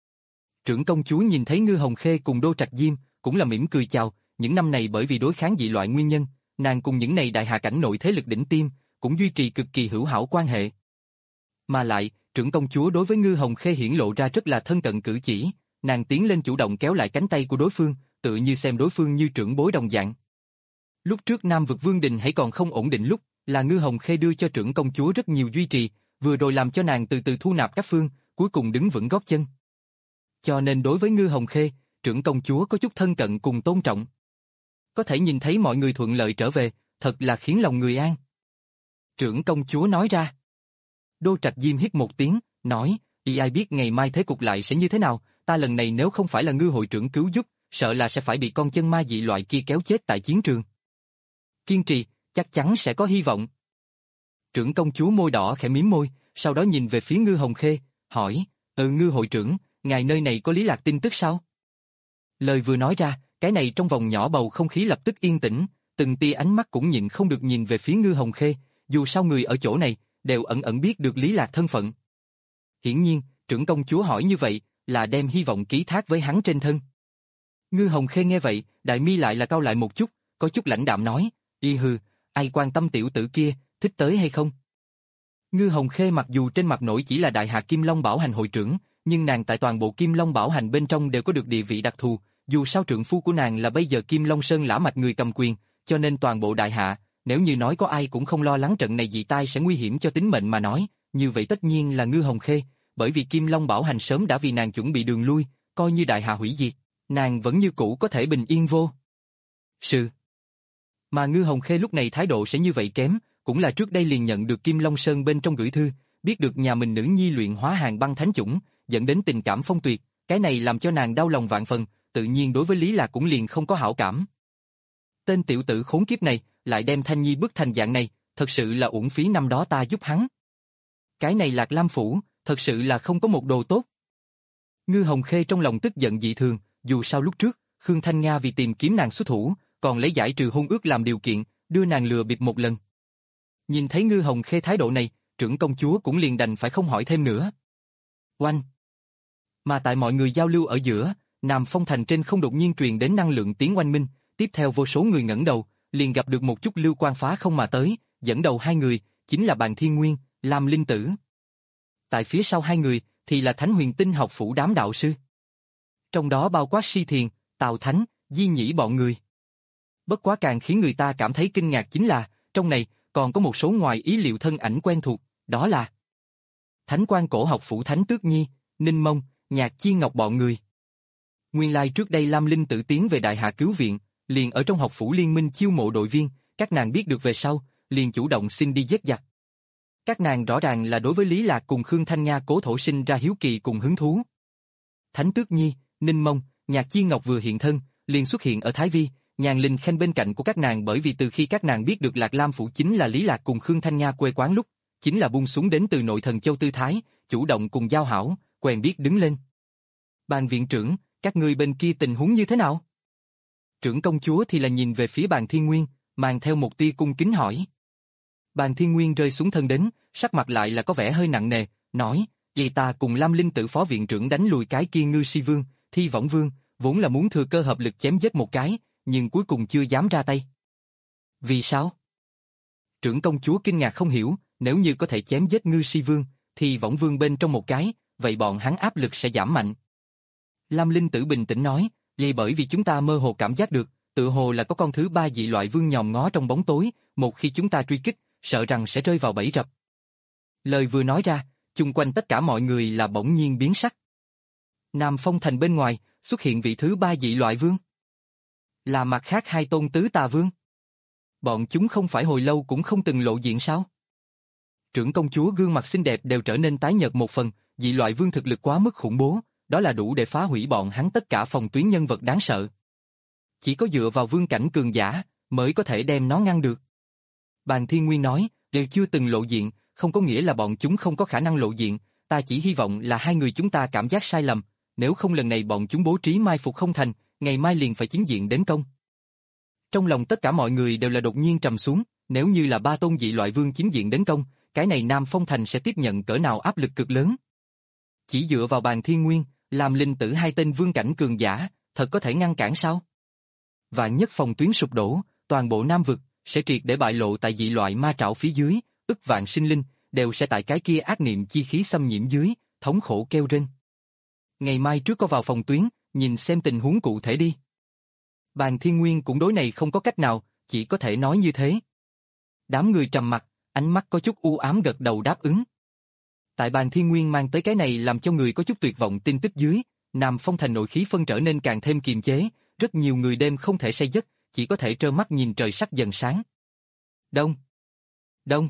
Trưởng công chúa nhìn thấy Ngư Hồng Khê cùng Đô Trạch Diêm, cũng là mỉm cười chào, những năm này bởi vì đối kháng dị loại nguyên nhân, nàng cùng những này đại hạ cảnh nội thế lực đỉnh tiêm, cũng duy trì cực kỳ hữu hảo quan hệ. Mà lại, trưởng công chúa đối với Ngư Hồng Khê hiển lộ ra rất là thân cận cử chỉ, nàng tiến lên chủ động kéo lại cánh tay của đối phương, tự như xem đối phương như trưởng bối đồng dạng. Lúc trước Nam Vực Vương Đình hãy còn không ổn định lúc, là Ngư Hồng Khê đưa cho trưởng công chúa rất nhiều duy trì, vừa rồi làm cho nàng từ từ thu nạp các phương, cuối cùng đứng vững gót chân. Cho nên đối với Ngư Hồng Khê, trưởng công chúa có chút thân cận cùng tôn trọng. Có thể nhìn thấy mọi người thuận lợi trở về, thật là khiến lòng người an. Trưởng công chúa nói ra. Đô Trạch Diêm hít một tiếng, nói, y ai biết ngày mai thế cục lại sẽ như thế nào, ta lần này nếu không phải là Ngư hội trưởng cứu giúp, sợ là sẽ phải bị con chân ma dị loại kia kéo chết tại chiến trường. Kiên trì, chắc chắn sẽ có hy vọng. Trưởng công chúa môi đỏ khẽ mím môi, sau đó nhìn về phía Ngư Hồng Khê, hỏi, ừ Ngư hội trưởng, ngài nơi này có Lý Lạc tin tức sao? Lời vừa nói ra, cái này trong vòng nhỏ bầu không khí lập tức yên tĩnh, từng tia ánh mắt cũng nhịn không được nhìn về phía Ngư Hồng Khê, dù sao người ở chỗ này, đều ẩn ẩn biết được Lý Lạc thân phận. Hiển nhiên, trưởng công chúa hỏi như vậy, là đem hy vọng ký thác với hắn trên thân. Ngư Hồng Khê nghe vậy, đại mi lại là cau lại một chút, có chút lãnh đạm nói, y hừ, ai quan tâm tiểu tử kia, thích tới hay không? Ngư Hồng Khê mặc dù trên mặt nổi chỉ là đại hạ Kim Long Bảo Hành hội trưởng, nhưng nàng tại toàn bộ Kim Long Bảo Hành bên trong đều có được địa vị đặc thù, dù sao trượng phu của nàng là bây giờ Kim Long Sơn lã mạch người cầm quyền, cho nên toàn bộ đại hạ, nếu như nói có ai cũng không lo lắng trận này dị tai sẽ nguy hiểm cho tính mệnh mà nói, như vậy tất nhiên là Ngư Hồng Khê, bởi vì Kim Long Bảo Hành sớm đã vì nàng chuẩn bị đường lui, coi như đại hạ hủy diệt, nàng vẫn như cũ có thể bình yên vô sự. Mà Ngư Hồng Khê lúc này thái độ sẽ như vậy kém, cũng là trước đây liền nhận được Kim Long Sơn bên trong gửi thư, biết được nhà mình nữ nhi luyện hóa hàng băng thánh chủng, dẫn đến tình cảm phong tuyệt, cái này làm cho nàng đau lòng vạn phần, tự nhiên đối với Lý Lạc cũng liền không có hảo cảm. Tên tiểu tử khốn kiếp này, lại đem Thanh Nhi bức thành dạng này, thật sự là uổng phí năm đó ta giúp hắn. Cái này Lạc Lam Phủ, thật sự là không có một đồ tốt. Ngư Hồng Khê trong lòng tức giận dị thường, dù sao lúc trước, Khương Thanh Nga vì tìm kiếm nàng xuất thủ, còn lấy giải trừ hôn ước làm điều kiện, đưa nàng lừa bịp một lần. Nhìn thấy Ngư Hồng Khê thái độ này, trưởng công chúa cũng liền đành phải không hỏi thêm nữa. Oanh! Mà tại mọi người giao lưu ở giữa, Nam Phong Thành trên không đột nhiên truyền đến năng lượng tiếng oanh minh, tiếp theo vô số người ngẩng đầu, liền gặp được một chút lưu quang phá không mà tới, dẫn đầu hai người, chính là Bàn Thiên Nguyên, Lam Linh Tử. Tại phía sau hai người, thì là Thánh Huyền Tinh học phủ đám đạo sư. Trong đó bao quát Si Thiền, Tào Thánh, Di Nhĩ bọn người. Bất quá càng khiến người ta cảm thấy kinh ngạc chính là, trong này, còn có một số ngoài ý liệu thân ảnh quen thuộc, đó là Thánh Quan Cổ học phủ Thánh Tước Nhi, Ninh Mông, Nhạc Chi Ngọc bọn người. Nguyên lai trước đây Lam Linh Tử tiến về Đại Hạ cứu viện, liền ở trong học phủ liên minh chiêu mộ đội viên, các nàng biết được về sau, liền chủ động xin đi giết giặc. Các nàng rõ ràng là đối với Lý Lạc cùng Khương Thanh Nga Cố Thổ sinh ra hiếu kỳ cùng hứng thú. Thánh Tước Nhi, Ninh Mông, Nhạc Chi Ngọc vừa hiện thân, liền xuất hiện ở Thái Vi, Nhàn Linh Khanh bên cạnh của các nàng, bởi vì từ khi các nàng biết được Lạc Lam phủ chính là Lý Lạc cùng Khương Thanh Nga quê quán lúc, chính là buông xuống đến từ nội Thần Châu tư thái, chủ động cùng giao hảo, quen biết đứng lên. Bàn viện trưởng, các ngươi bên kia tình huống như thế nào? Trưởng công chúa thì là nhìn về phía Bàn Thiên Nguyên, mang theo một tia cung kính hỏi. Bàn Thiên Nguyên rơi xuống thân đến, sắc mặt lại là có vẻ hơi nặng nề, nói, vì ta cùng Lam Linh Tử phó viện trưởng đánh lùi cái kia Ngư Si Vương, Thi Võng Vương, vốn là muốn thừa cơ hợp lực chém giết một cái, nhưng cuối cùng chưa dám ra tay. Vì sao? Trưởng công chúa kinh ngạc không hiểu, nếu như có thể chém giết Ngư Si Vương, Thi Võng Vương bên trong một cái, vậy bọn hắn áp lực sẽ giảm mạnh. Lam Linh Tử bình tĩnh nói, vì bởi vì chúng ta mơ hồ cảm giác được, tự hồ là có con thứ ba dị loại vương nhòm ngó trong bóng tối, một khi chúng ta truy kích, sợ rằng sẽ rơi vào bẫy rập. Lời vừa nói ra, chung quanh tất cả mọi người là bỗng nhiên biến sắc. Nam Phong Thành bên ngoài, xuất hiện vị thứ ba dị loại vương. Là mặt khác hai tôn tứ tà vương. Bọn chúng không phải hồi lâu cũng không từng lộ diện sao? Trưởng công chúa gương mặt xinh đẹp đều trở nên tái nhợt một phần, dị loại vương thực lực quá mức khủng bố, đó là đủ để phá hủy bọn hắn tất cả phòng tuyến nhân vật đáng sợ. Chỉ có dựa vào vương cảnh cường giả, mới có thể đem nó ngăn được. Bàn Thiên Nguyên nói, đều chưa từng lộ diện, không có nghĩa là bọn chúng không có khả năng lộ diện, ta chỉ hy vọng là hai người chúng ta cảm giác sai lầm, nếu không lần này bọn chúng bố trí mai phục không thành, ngày mai liền phải chính diện đến công. Trong lòng tất cả mọi người đều là đột nhiên trầm xuống, nếu như là ba tôn dị loại vương chính diện đến công, cái này Nam Phong Thành sẽ tiếp nhận cỡ nào áp lực cực lớn. Chỉ dựa vào Bàn Thiên Nguyên, làm Linh Tử hai tên vương cảnh cường giả, thật có thể ngăn cản sao? Vạn nhất phòng tuyến sụp đổ, toàn bộ Nam vực sẽ triệt để bại lộ tại dị loại ma trảo phía dưới, ức vạn sinh linh đều sẽ tại cái kia ác niệm chi khí xâm nhiễm dưới, thống khổ kêu rên. Ngày mai trước có vào phòng tuyến, nhìn xem tình huống cụ thể đi. Bàn Thiên Nguyên cũng đối này không có cách nào, chỉ có thể nói như thế. Đám người trầm mặt, ánh mắt có chút u ám gật đầu đáp ứng. Tại Bàn Thiên Nguyên mang tới cái này làm cho người có chút tuyệt vọng tin tức dưới, Nam Phong Thành nội khí phân trở nên càng thêm kiềm chế, rất nhiều người đêm không thể say giấc, chỉ có thể trơ mắt nhìn trời sắc dần sáng. Đông, đông.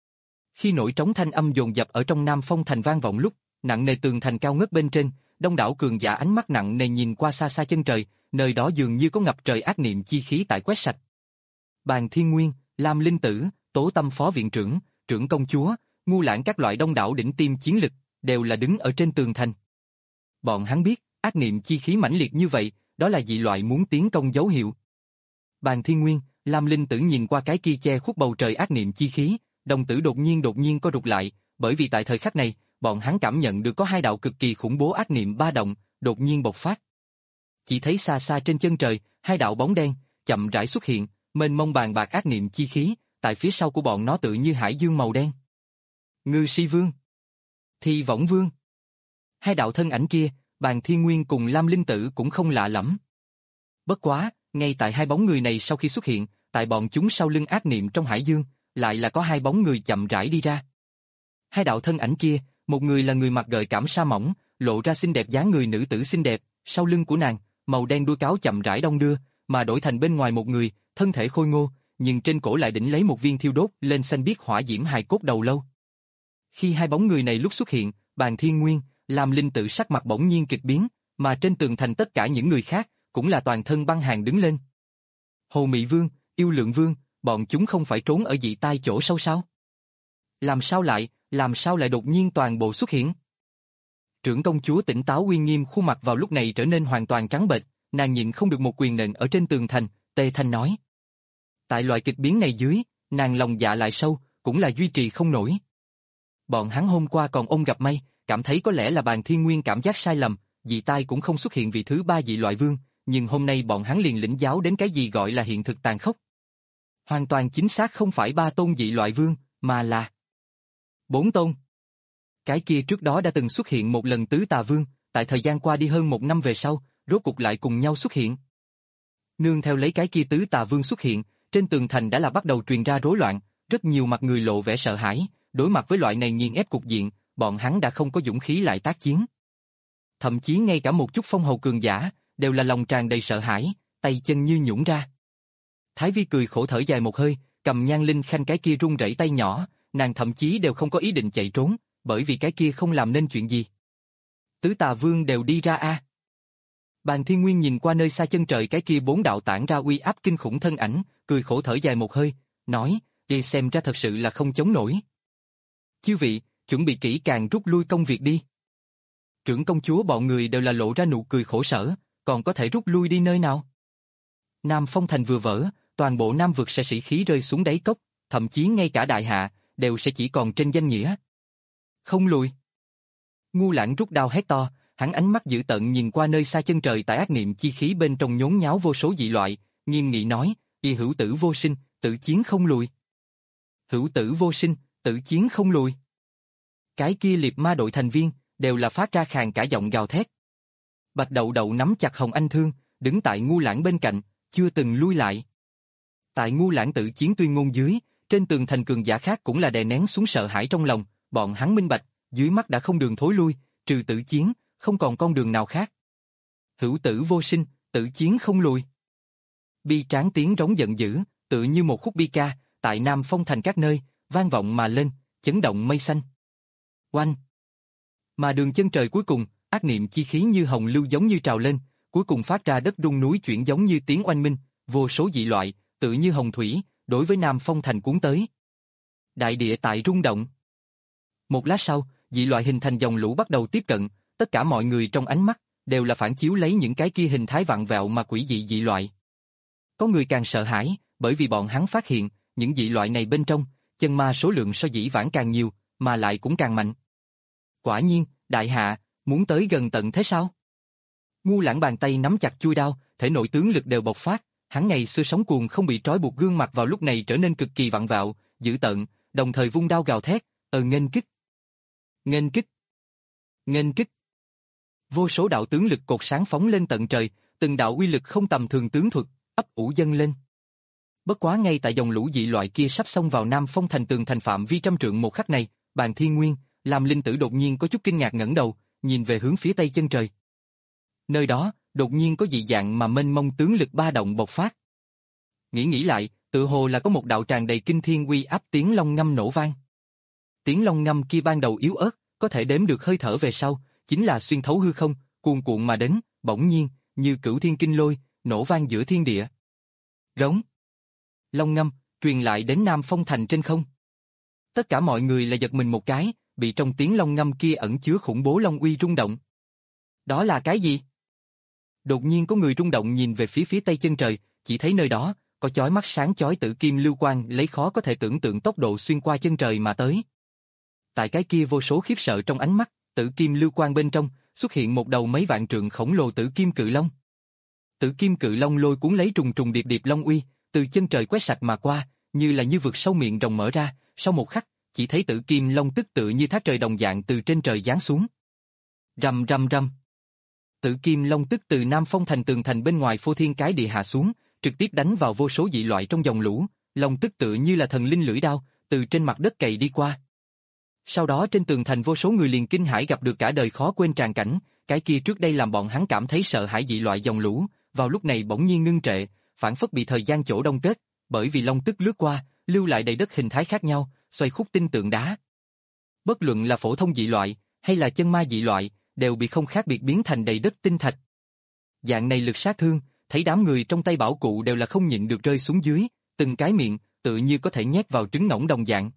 Khi nổi trống thanh âm dồn dập ở trong Nam Phong Thành vang vọng lúc, nặng nề tường thành cao ngất bên trên, đông đảo cường giả ánh mắt nặng nề nhìn qua xa xa chân trời, nơi đó dường như có ngập trời ác niệm chi khí tại quét sạch. Bàn Thiên Nguyên, Lam Linh Tử, Tố Tâm phó viện trưởng, trưởng công chúa, Ngu Lãng các loại đông đảo đỉnh tiêm chiến lực, đều là đứng ở trên tường thành. Bọn hắn biết, ác niệm chi khí mãnh liệt như vậy, đó là dị loại muốn tiến công dấu hiệu. Bàn Thiên Nguyên, Lam Linh Tử nhìn qua cái kia che khuất bầu trời ác niệm chi khí, đồng tử đột nhiên đột nhiên co rụt lại, bởi vì tại thời khắc này, bọn hắn cảm nhận được có hai đạo cực kỳ khủng bố ác niệm ba động, đột nhiên bộc phát. Chỉ thấy xa xa trên chân trời, hai đạo bóng đen, chậm rãi xuất hiện, mênh mông bàn bạc ác niệm chi khí, tại phía sau của bọn nó tự như hải dương màu đen. Ngư Si Vương, Thi Võng Vương. Hai đạo thân ảnh kia, Bàn Thiên Nguyên cùng Lam Linh Tử cũng không lạ lẫm. Bất quá, ngay tại hai bóng người này sau khi xuất hiện, tại bọn chúng sau lưng ác niệm trong hải dương, lại là có hai bóng người chậm rãi đi ra. Hai đạo thân ảnh kia, một người là người mặc gợi cảm sa mỏng, lộ ra xinh đẹp dáng người nữ tử xinh đẹp, sau lưng của nàng, màu đen đuôi cáo chậm rãi đong đưa, mà đổi thành bên ngoài một người, thân thể khôi ngô, nhưng trên cổ lại đỉnh lấy một viên thiêu đốt lên xanh biếc hỏa diễm hài cốt đầu lâu. Khi hai bóng người này lúc xuất hiện, Bàn Thiên Nguyên, Lam Linh Tử sắc mặt bỗng nhiên kịch biến, mà trên tường thành tất cả những người khác cũng là toàn thân băng hàng đứng lên. Hồ Mị Vương, Yêu Lượng Vương, bọn chúng không phải trốn ở dị tai chỗ sâu sao? Làm sao lại, làm sao lại đột nhiên toàn bộ xuất hiện? Trưởng công chúa tỉnh táo uy nghiêm khuôn mặt vào lúc này trở nên hoàn toàn trắng bệch, nàng nhịn không được một quyền nện ở trên tường thành, tê thanh nói. Tại loại kịch biến này dưới, nàng lòng dạ lại sâu, cũng là duy trì không nổi. Bọn hắn hôm qua còn ôm gặp may, cảm thấy có lẽ là Bàn Thiên Nguyên cảm giác sai lầm, dị tai cũng không xuất hiện vị thứ ba dị loại vương, nhưng hôm nay bọn hắn liền lĩnh giáo đến cái gì gọi là hiện thực tàn khốc. Hoàn toàn chính xác không phải ba tôn dị loại vương, mà là bốn tôn. Cái kia trước đó đã từng xuất hiện một lần tứ tà vương, tại thời gian qua đi hơn một năm về sau, rốt cục lại cùng nhau xuất hiện. Nương theo lấy cái kia tứ tà vương xuất hiện, trên tường thành đã là bắt đầu truyền ra rối loạn, rất nhiều mặt người lộ vẻ sợ hãi, đối mặt với loại này nghiền ép cục diện, bọn hắn đã không có dũng khí lại tác chiến. Thậm chí ngay cả một chút phong hầu cường giả, đều là lòng tràn đầy sợ hãi, tay chân như nhũn ra. Thái Vi cười khổ thở dài một hơi, cầm Nhan Linh Khanh cái kia run rẩy tay nhỏ, nàng thậm chí đều không có ý định chạy trốn, bởi vì cái kia không làm nên chuyện gì. Tứ tà vương đều đi ra a. À. Bàn Thiên Nguyên nhìn qua nơi xa chân trời cái kia bốn đạo tản ra uy áp kinh khủng thân ảnh, cười khổ thở dài một hơi, nói, đi xem ra thật sự là không chống nổi. Chư vị, chuẩn bị kỹ càng rút lui công việc đi. Trưởng công chúa bọn người đều là lộ ra nụ cười khổ sở, còn có thể rút lui đi nơi nào? Nam Phong Thành vừa vỡ, toàn bộ Nam vực sẽ sĩ khí rơi xuống đáy cốc, thậm chí ngay cả đại hạ, đều sẽ chỉ còn trên danh nghĩa. Không lùi. Ngu Lãng rút đao hét to, hắn ánh mắt dữ tợn nhìn qua nơi xa chân trời tại ác niệm chi khí bên trong nhốn nháo vô số dị loại, nghiêm nghị nói, y hữu tử vô sinh, tử chiến không lùi. Hữu tử vô sinh, tử chiến không lùi. Cái kia liệt ma đội thành viên, đều là phát ra khàn cả giọng gào thét. Bạch Đậu Đậu nắm chặt Hồng Anh Thương, đứng tại Ngu Lãng bên cạnh, chưa từng lui lại. Tại Ngu Lãng tự chiến tuyên ngôn dưới, trên tường thành cường giả khác cũng là đè nén xuống sợ hãi trong lòng, bọn hắn minh bạch, dưới mắt đã không đường thối lui, trừ tử chiến, không còn con đường nào khác. Hữu tử vô sinh, tử chiến không lùi. Bi tráng tiếng rống giận dữ, tự như một khúc bi ca, tại Nam Phong Thành các nơi, vang vọng mà lên, chấn động mây xanh. Oanh! Mà đường chân trời cuối cùng, ác niệm chi khí như hồng lưu giống như trào lên, cuối cùng phát ra đất rung núi chuyển giống như tiếng oanh minh, vô số dị loại, tự như hồng thủy, đối với Nam Phong Thành cuốn tới. Đại địa tại rung động. Một lát sau, dị loại hình thành dòng lũ bắt đầu tiếp cận, tất cả mọi người trong ánh mắt, đều là phản chiếu lấy những cái kia hình thái vặn vẹo mà quỷ dị dị loại. Có người càng sợ hãi, bởi vì bọn hắn phát hiện, những dị loại này bên trong, chân ma số lượng so dĩ vãng càng nhiều, mà lại cũng càng mạnh. Quả nhiên, đại hạ, muốn tới gần tận thế sao? Ngu Lãng bàn tay nắm chặt chuôi đao, thể nội tướng lực đều bộc phát, hắn ngày xưa sống cuồng không bị trói buộc gương mặt vào lúc này trở nên cực kỳ vặn vẹo, dữ tợn, đồng thời vung đao gào thét, ờ nghênh kích. Nghênh kích. Nghênh kích. Vô số đạo tướng lực cột sáng phóng lên tận trời, từng đạo uy lực không tầm thường tướng thuật, ấp ủ dâng lên. Bất quá ngay tại dòng lũ dị loại kia sắp xông vào Nam Phong Thành tường thành phạm vi trăm trượng một khắc này, Bàn Thiên Nguyên, Lam Linh Tử đột nhiên có chút kinh ngạc ngẩng đầu, nhìn về hướng phía tây chân trời. Nơi đó, đột nhiên có dị dạng mà mênh mông tướng lực ba động bộc phát. Nghĩ nghĩ lại, tự hồ là có một đạo tràn đầy kinh thiên uy áp tiếng long ngâm nổ vang. Tiếng long ngâm kia ban đầu yếu ớt, có thể đếm được hơi thở về sau, chính là xuyên thấu hư không, cuồn cuộn mà đến, bỗng nhiên, như cửu thiên kinh lôi, nổ vang giữa thiên địa. Rống. Long ngâm, truyền lại đến Nam Phong Thành trên không. Tất cả mọi người là giật mình một cái, bị trong tiếng long ngâm kia ẩn chứa khủng bố long uy rung động. Đó là cái gì? Đột nhiên có người rung động nhìn về phía phía tây chân trời, chỉ thấy nơi đó, có chói mắt sáng chói tử kim lưu quang lấy khó có thể tưởng tượng tốc độ xuyên qua chân trời mà tới. Tại cái kia vô số khiếp sợ trong ánh mắt, tử kim lưu quang bên trong, xuất hiện một đầu mấy vạn trượng khổng lồ tử kim cự long. Tử kim cự long lôi cuốn lấy trùng trùng điệp điệp long uy, từ chân trời quét sạch mà qua, như là như vực sâu miệng rồng mở ra, sau một khắc, chỉ thấy tử kim long tức tự như thác trời đồng dạng từ trên trời giáng xuống. Rầm rầm rầm. Tử kim long tức từ Nam Phong Thành tường thành bên ngoài phô thiên cái địa hạ xuống, trực tiếp đánh vào vô số dị loại trong dòng lũ, long tức tự như là thần linh lưỡi đao, từ trên mặt đất cày đi qua. Sau đó trên tường thành vô số người liền kinh hãi gặp được cả đời khó quên tràn cảnh, cái kia trước đây làm bọn hắn cảm thấy sợ hãi dị loại dòng lũ, vào lúc này bỗng nhiên ngưng trệ, phản phất bị thời gian chỗ đông kết, bởi vì long tức lướt qua, lưu lại đầy đất hình thái khác nhau, xoay khúc tinh tượng đá. Bất luận là phổ thông dị loại, hay là chân ma dị loại, đều bị không khác biệt biến thành đầy đất tinh thạch. Dạng này lực sát thương, thấy đám người trong tay bảo cụ đều là không nhịn được rơi xuống dưới, từng cái miệng, tự như có thể nhét vào trứng ngỗng đồng dạng.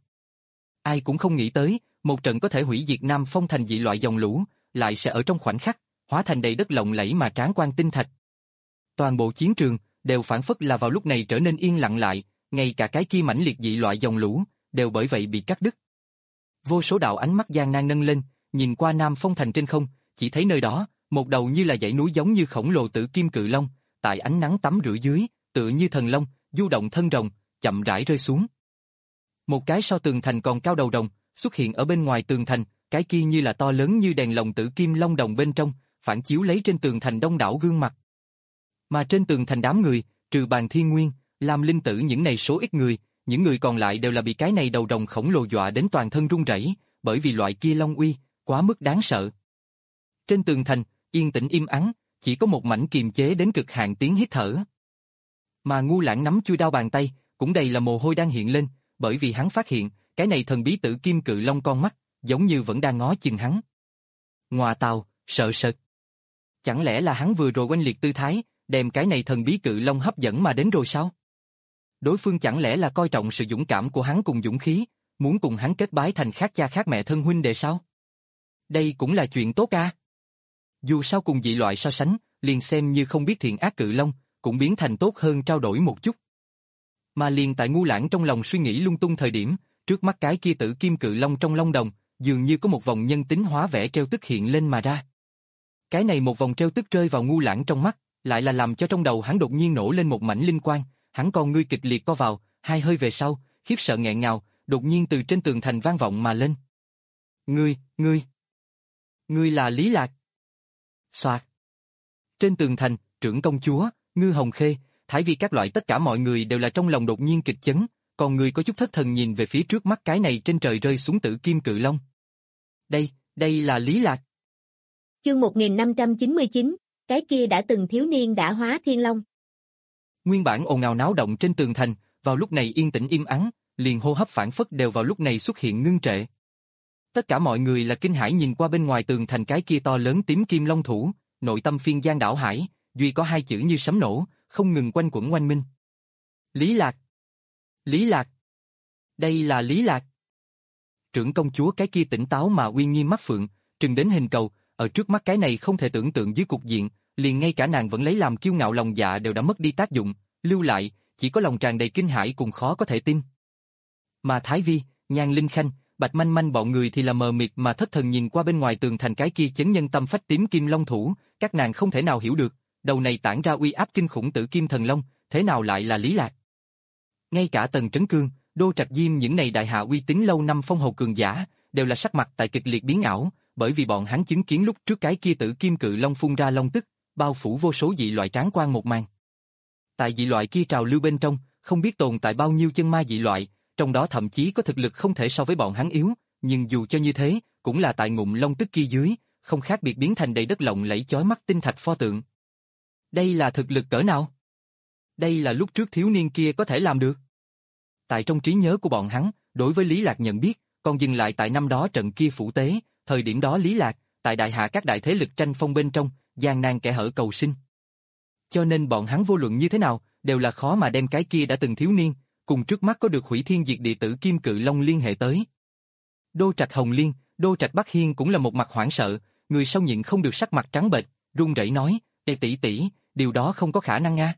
Ai cũng không nghĩ tới, một trận có thể hủy diệt Nam Phong Thành dị loại dòng lũ, lại sẽ ở trong khoảnh khắc, hóa thành đầy đất lộng lẫy mà tráng quan tinh thạch. Toàn bộ chiến trường, đều phản phất là vào lúc này trở nên yên lặng lại, ngay cả cái kia mãnh liệt dị loại dòng lũ, đều bởi vậy bị cắt đứt. Vô số đạo ánh mắt gian nan nâng lên, nhìn qua Nam Phong Thành trên không, chỉ thấy nơi đó, một đầu như là dãy núi giống như khổng lồ tử kim cự long, tại ánh nắng tắm rửa dưới, tựa như thần long, du động thân rồng, chậm rãi rơi xuống. Một cái sau tường thành còn cao đầu rồng, xuất hiện ở bên ngoài tường thành, cái kia như là to lớn như đèn lồng tử kim long đồng bên trong, phản chiếu lấy trên tường thành đông đảo gương mặt. Mà trên tường thành đám người, trừ Bàn Thiên Nguyên, Lam Linh Tử những này số ít người, những người còn lại đều là bị cái này đầu rồng khổng lồ dọa đến toàn thân run rẩy, bởi vì loại kia long uy quá mức đáng sợ. Trên tường thành, yên tĩnh im ắng, chỉ có một mảnh kiềm chế đến cực hạn tiếng hít thở. Mà Ngu Lãng nắm chui đao bàn tay, cũng đầy là mồ hôi đang hiện lên, bởi vì hắn phát hiện, cái này thần bí tử kim cự long con mắt, giống như vẫn đang ngó chừng hắn. Ngoà tào, sợ sệt. Chẳng lẽ là hắn vừa rồi oanh liệt tư thái, đem cái này thần bí cự long hấp dẫn mà đến rồi sao? Đối phương chẳng lẽ là coi trọng sự dũng cảm của hắn cùng dũng khí, muốn cùng hắn kết bái thành khác cha khác mẹ thân huynh đệ sao? Đây cũng là chuyện tốt à? Dù sao cùng dị loại so sánh, liền xem như không biết thiện ác cự long, cũng biến thành tốt hơn trao đổi một chút. Mà liền tại Ngu Lãng trong lòng suy nghĩ lung tung thời điểm, trước mắt cái kia tử kim cự long trong long đồng, dường như có một vòng nhân tính hóa vẽ treo tức hiện lên mà ra. Cái này một vòng treo tức rơi vào Ngu Lãng trong mắt, lại là làm cho trong đầu hắn đột nhiên nổ lên một mảnh linh quang, hắn con ngươi kịch liệt co vào, hai hơi về sau, khiếp sợ nghẹn ngào, đột nhiên từ trên tường thành vang vọng mà lên. Ngươi, ngươi, ngươi là Lý Lạc. Soạt. Trên tường thành, trưởng công chúa, Ngư Hồng Khê, Thái Vi các loại tất cả mọi người đều là trong lòng đột nhiên kịch chấn, còn người có chút thất thần nhìn về phía trước mắt cái này trên trời rơi xuống tử kim cự long. Đây, đây là Lý Lạc. Chương một nghìn năm trăm chín mươi chín, cái kia đã từng thiếu niên đã hóa thiên long. Nguyên bản ồn ào náo động trên tường thành, vào lúc này yên tĩnh im ắng, liền hô hấp phản phất đều vào lúc này xuất hiện ngưng trệ. Tất cả mọi người là kinh hãi nhìn qua bên ngoài tường thành cái kia to lớn tím kim long thủ, nội tâm phiên giang đảo hải, duy có hai chữ như sấm nổ, không ngừng quanh quẩn oanh minh. Lý Lạc. Lý Lạc. Đây là Lý Lạc. Trưởng công chúa cái kia tỉnh táo mà uy nghiêm mắt phượng, trừng đến hình cầu, ở trước mắt cái này không thể tưởng tượng dưới cục diện, liền ngay cả nàng vẫn lấy làm kiêu ngạo lòng dạ đều đã mất đi tác dụng, lưu lại, chỉ có lòng tràn đầy kinh hãi cùng khó có thể tin. Mà Thái Vi, Nhan Linh Khanh, Bạch Manh Manh bọn người thì là mờ mịt mà thất thần nhìn qua bên ngoài tường thành cái kia chấn nhân tâm phách tím kim long thủ, các nàng không thể nào hiểu được, đầu này tản ra uy áp kinh khủng tử kim thần long, thế nào lại là Lý Lạc. Ngay cả Tần Trấn Cương, Đô Trạch Diêm những này đại hạ uy tín lâu năm phong hầu cường giả, đều là sắc mặt tại kịch liệt biến ảo, bởi vì bọn hắn chứng kiến lúc trước cái kia tử kim cự long phun ra long tức, bao phủ vô số dị loại tráng quan một màn. Tại dị loại kia trào lưu bên trong, không biết tồn tại bao nhiêu chân ma dị loại, trong đó thậm chí có thực lực không thể so với bọn hắn yếu, nhưng dù cho như thế, cũng là tại ngụm long tức kia dưới, không khác biệt biến thành đầy đất lộng lẫy chói mắt tinh thạch pho tượng. Đây là thực lực cỡ nào? Đây là lúc trước thiếu niên kia có thể làm được. Tại trong trí nhớ của bọn hắn, đối với Lý Lạc nhận biết, còn dừng lại tại năm đó trận kia phủ tế, thời điểm đó Lý Lạc, tại đại hạ các đại thế lực tranh phong bên trong, gian nan kẻ hở cầu sinh. Cho nên bọn hắn vô luận như thế nào, đều là khó mà đem cái kia đã từng thiếu niên, cùng trước mắt có được hủy thiên diệt địa tử kim cự long liên hệ tới. Đô Trạch Hồng Liên, Đô Trạch Bắc Hiên cũng là một mặt hoảng sợ, người sau nhịn không được sắc mặt trắng bệch, run rẩy nói, "Ê tỷ tỷ, điều đó không có khả năng a."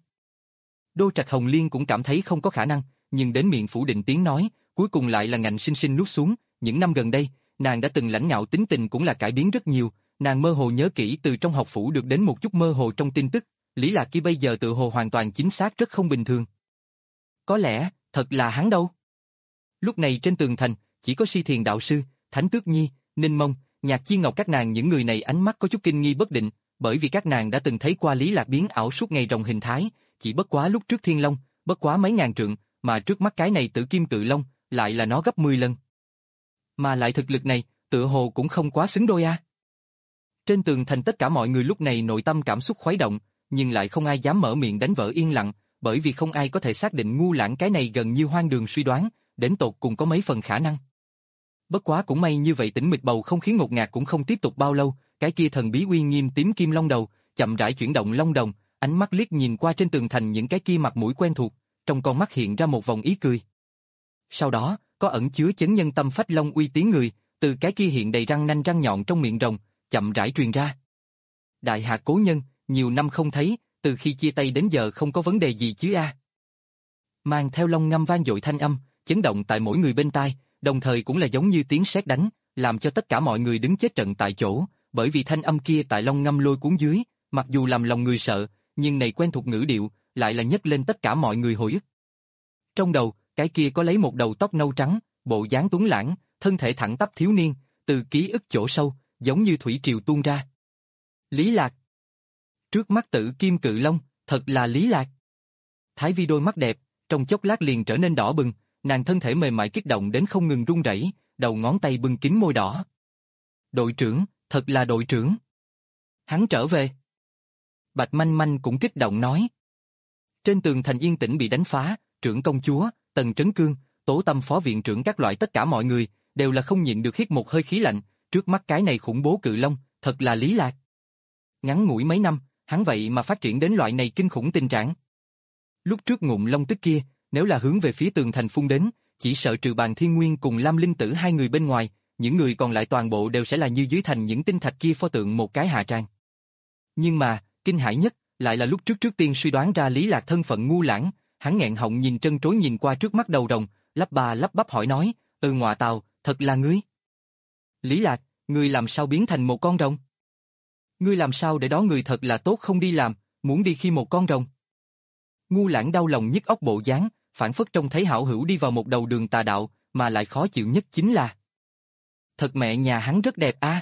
Đô Trạch Hồng Liên cũng cảm thấy không có khả năng, nhưng đến miệng phủ định tiếng nói, cuối cùng lại là ngạnh sinh sinh nuốt xuống. Những năm gần đây, nàng đã từng lãnh ngạo tính tình cũng là cải biến rất nhiều, nàng mơ hồ nhớ kỹ từ trong học phủ được đến một chút mơ hồ trong tin tức, Lý Lạc kia bây giờ tự hồ hoàn toàn chính xác rất không bình thường. Có lẽ, thật là hắn đâu. Lúc này trên tường thành, chỉ có Si Thiền đạo sư, Thánh Tước Nhi, Ninh Mông, Nhạc Chi Ngọc các nàng những người này ánh mắt có chút kinh nghi bất định, bởi vì các nàng đã từng thấy qua Lý Lạc biến ảo suốt ngày rồng hình thái, chỉ bất quá lúc trước Thiên Long, bất quá mấy ngàn trượng, mà trước mắt cái này Tử Kim Cự Long, lại là nó gấp mười lần. Mà lại thực lực này, tựa hồ cũng không quá xứng đôi a. À. Trên tường thành tất cả mọi người lúc này nội tâm cảm xúc khuấy động, nhưng lại không ai dám mở miệng đánh vỡ yên lặng, bởi vì không ai có thể xác định Ngu Lãng cái này gần như hoang đường suy đoán, đến tột cùng có mấy phần khả năng. Bất quá cũng may như vậy tĩnh mịch bầu không khí ngột ngạt cũng không tiếp tục bao lâu, cái kia thần bí uy nghiêm tím kim long đầu, chậm rãi chuyển động long đồng, ánh mắt liếc nhìn qua trên tường thành những cái kia mặt mũi quen thuộc, trong con mắt hiện ra một vòng ý cười. Sau đó, có ẩn chứa chấn nhân tâm phách long uy tiếng người, từ cái kia hiện đầy răng nanh răng nhọn trong miệng rồng, chậm rãi truyền ra. Đại hạ cố nhân, nhiều năm không thấy, từ khi chia tay đến giờ không có vấn đề gì chứ a. À. Mang theo long ngâm vang dội thanh âm, chấn động tại mỗi người bên tai, đồng thời cũng là giống như tiếng sét đánh, làm cho tất cả mọi người đứng chết trận tại chỗ, bởi vì thanh âm kia tại Long Ngâm Lôi cuốn dưới, mặc dù làm lòng người sợ, nhưng này quen thuộc ngữ điệu, lại là nhấc lên tất cả mọi người hồi ức. Trong đầu, cái kia có lấy một đầu tóc nâu trắng, bộ dáng tuấn lãng, thân thể thẳng tắp thiếu niên, từ ký ức chỗ sâu, giống như thủy triều tuôn ra. Lý Lạc. Trước mắt Tử Kim Cự Long, thật là Lý Lạc. Thái Vi đôi mắt đẹp, trong chốc lát liền trở nên đỏ bừng, nàng thân thể mềm mại kích động đến không ngừng run rẩy, đầu ngón tay bưng kín môi đỏ. Đội trưởng, thật là đội trưởng. Hắn trở về. Bạch Manh Manh cũng kích động nói. Trên tường thành yên tĩnh bị đánh phá, trưởng công chúa, Tần Trấn Cương, Tố Tâm phó viện trưởng các loại tất cả mọi người, đều là không nhịn được hít một hơi khí lạnh, trước mắt cái này khủng bố cự long, thật là Lý Lạc. Ngắn ngủi mấy năm, hắn vậy mà phát triển đến loại này kinh khủng tình trạng. Lúc trước ngụm long tức kia, nếu là hướng về phía tường thành phun đến, chỉ sợ trừ Bàn Thiên Nguyên cùng Lam Linh Tử hai người bên ngoài, những người còn lại toàn bộ đều sẽ là như dưới thành những tinh thạch kia pho tượng một cái hạ tràng. Nhưng mà, kinh hãi nhất, lại là lúc trước trước tiên suy đoán ra Lý Lạc thân phận ngu lãng, hắn nghẹn họng nhìn trân trối nhìn qua trước mắt đầu rồng, lắp ba lắp bắp hỏi nói, "Ừ ngọa tào, thật là ngươi?" "Lý Lạc, ngươi làm sao biến thành một con rồng? Ngươi làm sao để đó người thật là tốt không đi làm, muốn đi khi một con rồng?" Ngu lãng đau lòng nhức óc bộ dáng, phản phất trông thấy hảo hữu đi vào một đầu đường tà đạo, mà lại khó chịu nhất chính là thật mẹ nhà hắn rất đẹp a.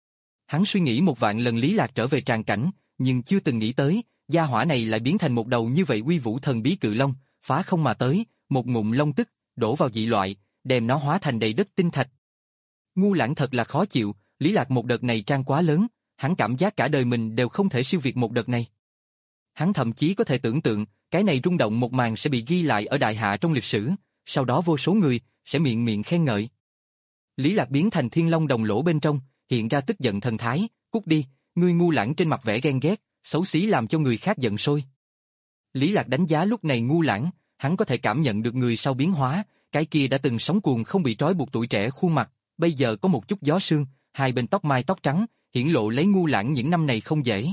Hắn suy nghĩ một vạn lần Lý Lạc trở về tràng cảnh, nhưng chưa từng nghĩ tới, gia hỏa này lại biến thành một đầu như vậy uy vũ thần bí cự long, phá không mà tới, một ngụm long tức, đổ vào dị loại, đem nó hóa thành đầy đất tinh thạch. Ngu lãng thật là khó chịu, Lý Lạc một đợt này trang quá lớn, hắn cảm giác cả đời mình đều không thể siêu việt một đợt này. Hắn thậm chí có thể tưởng tượng, cái này rung động một màn sẽ bị ghi lại ở đại hạ trong lịch sử, sau đó vô số người sẽ miệng miệng khen ngợi. Lý Lạc biến thành thiên long đồng lỗ bên trong, hiện ra tức giận thần thái, "Cút đi, ngươi ngu lãng" trên mặt vẻ ghen ghét, xấu xí làm cho người khác giận sôi. Lý Lạc đánh giá lúc này ngu lãng, hắn có thể cảm nhận được người sau biến hóa, cái kia đã từng sống cuồng không bị trói buộc tuổi trẻ khuôn mặt, bây giờ có một chút gió sương, hai bên tóc mai tóc trắng, hiển lộ lấy ngu lãng những năm này không dễ.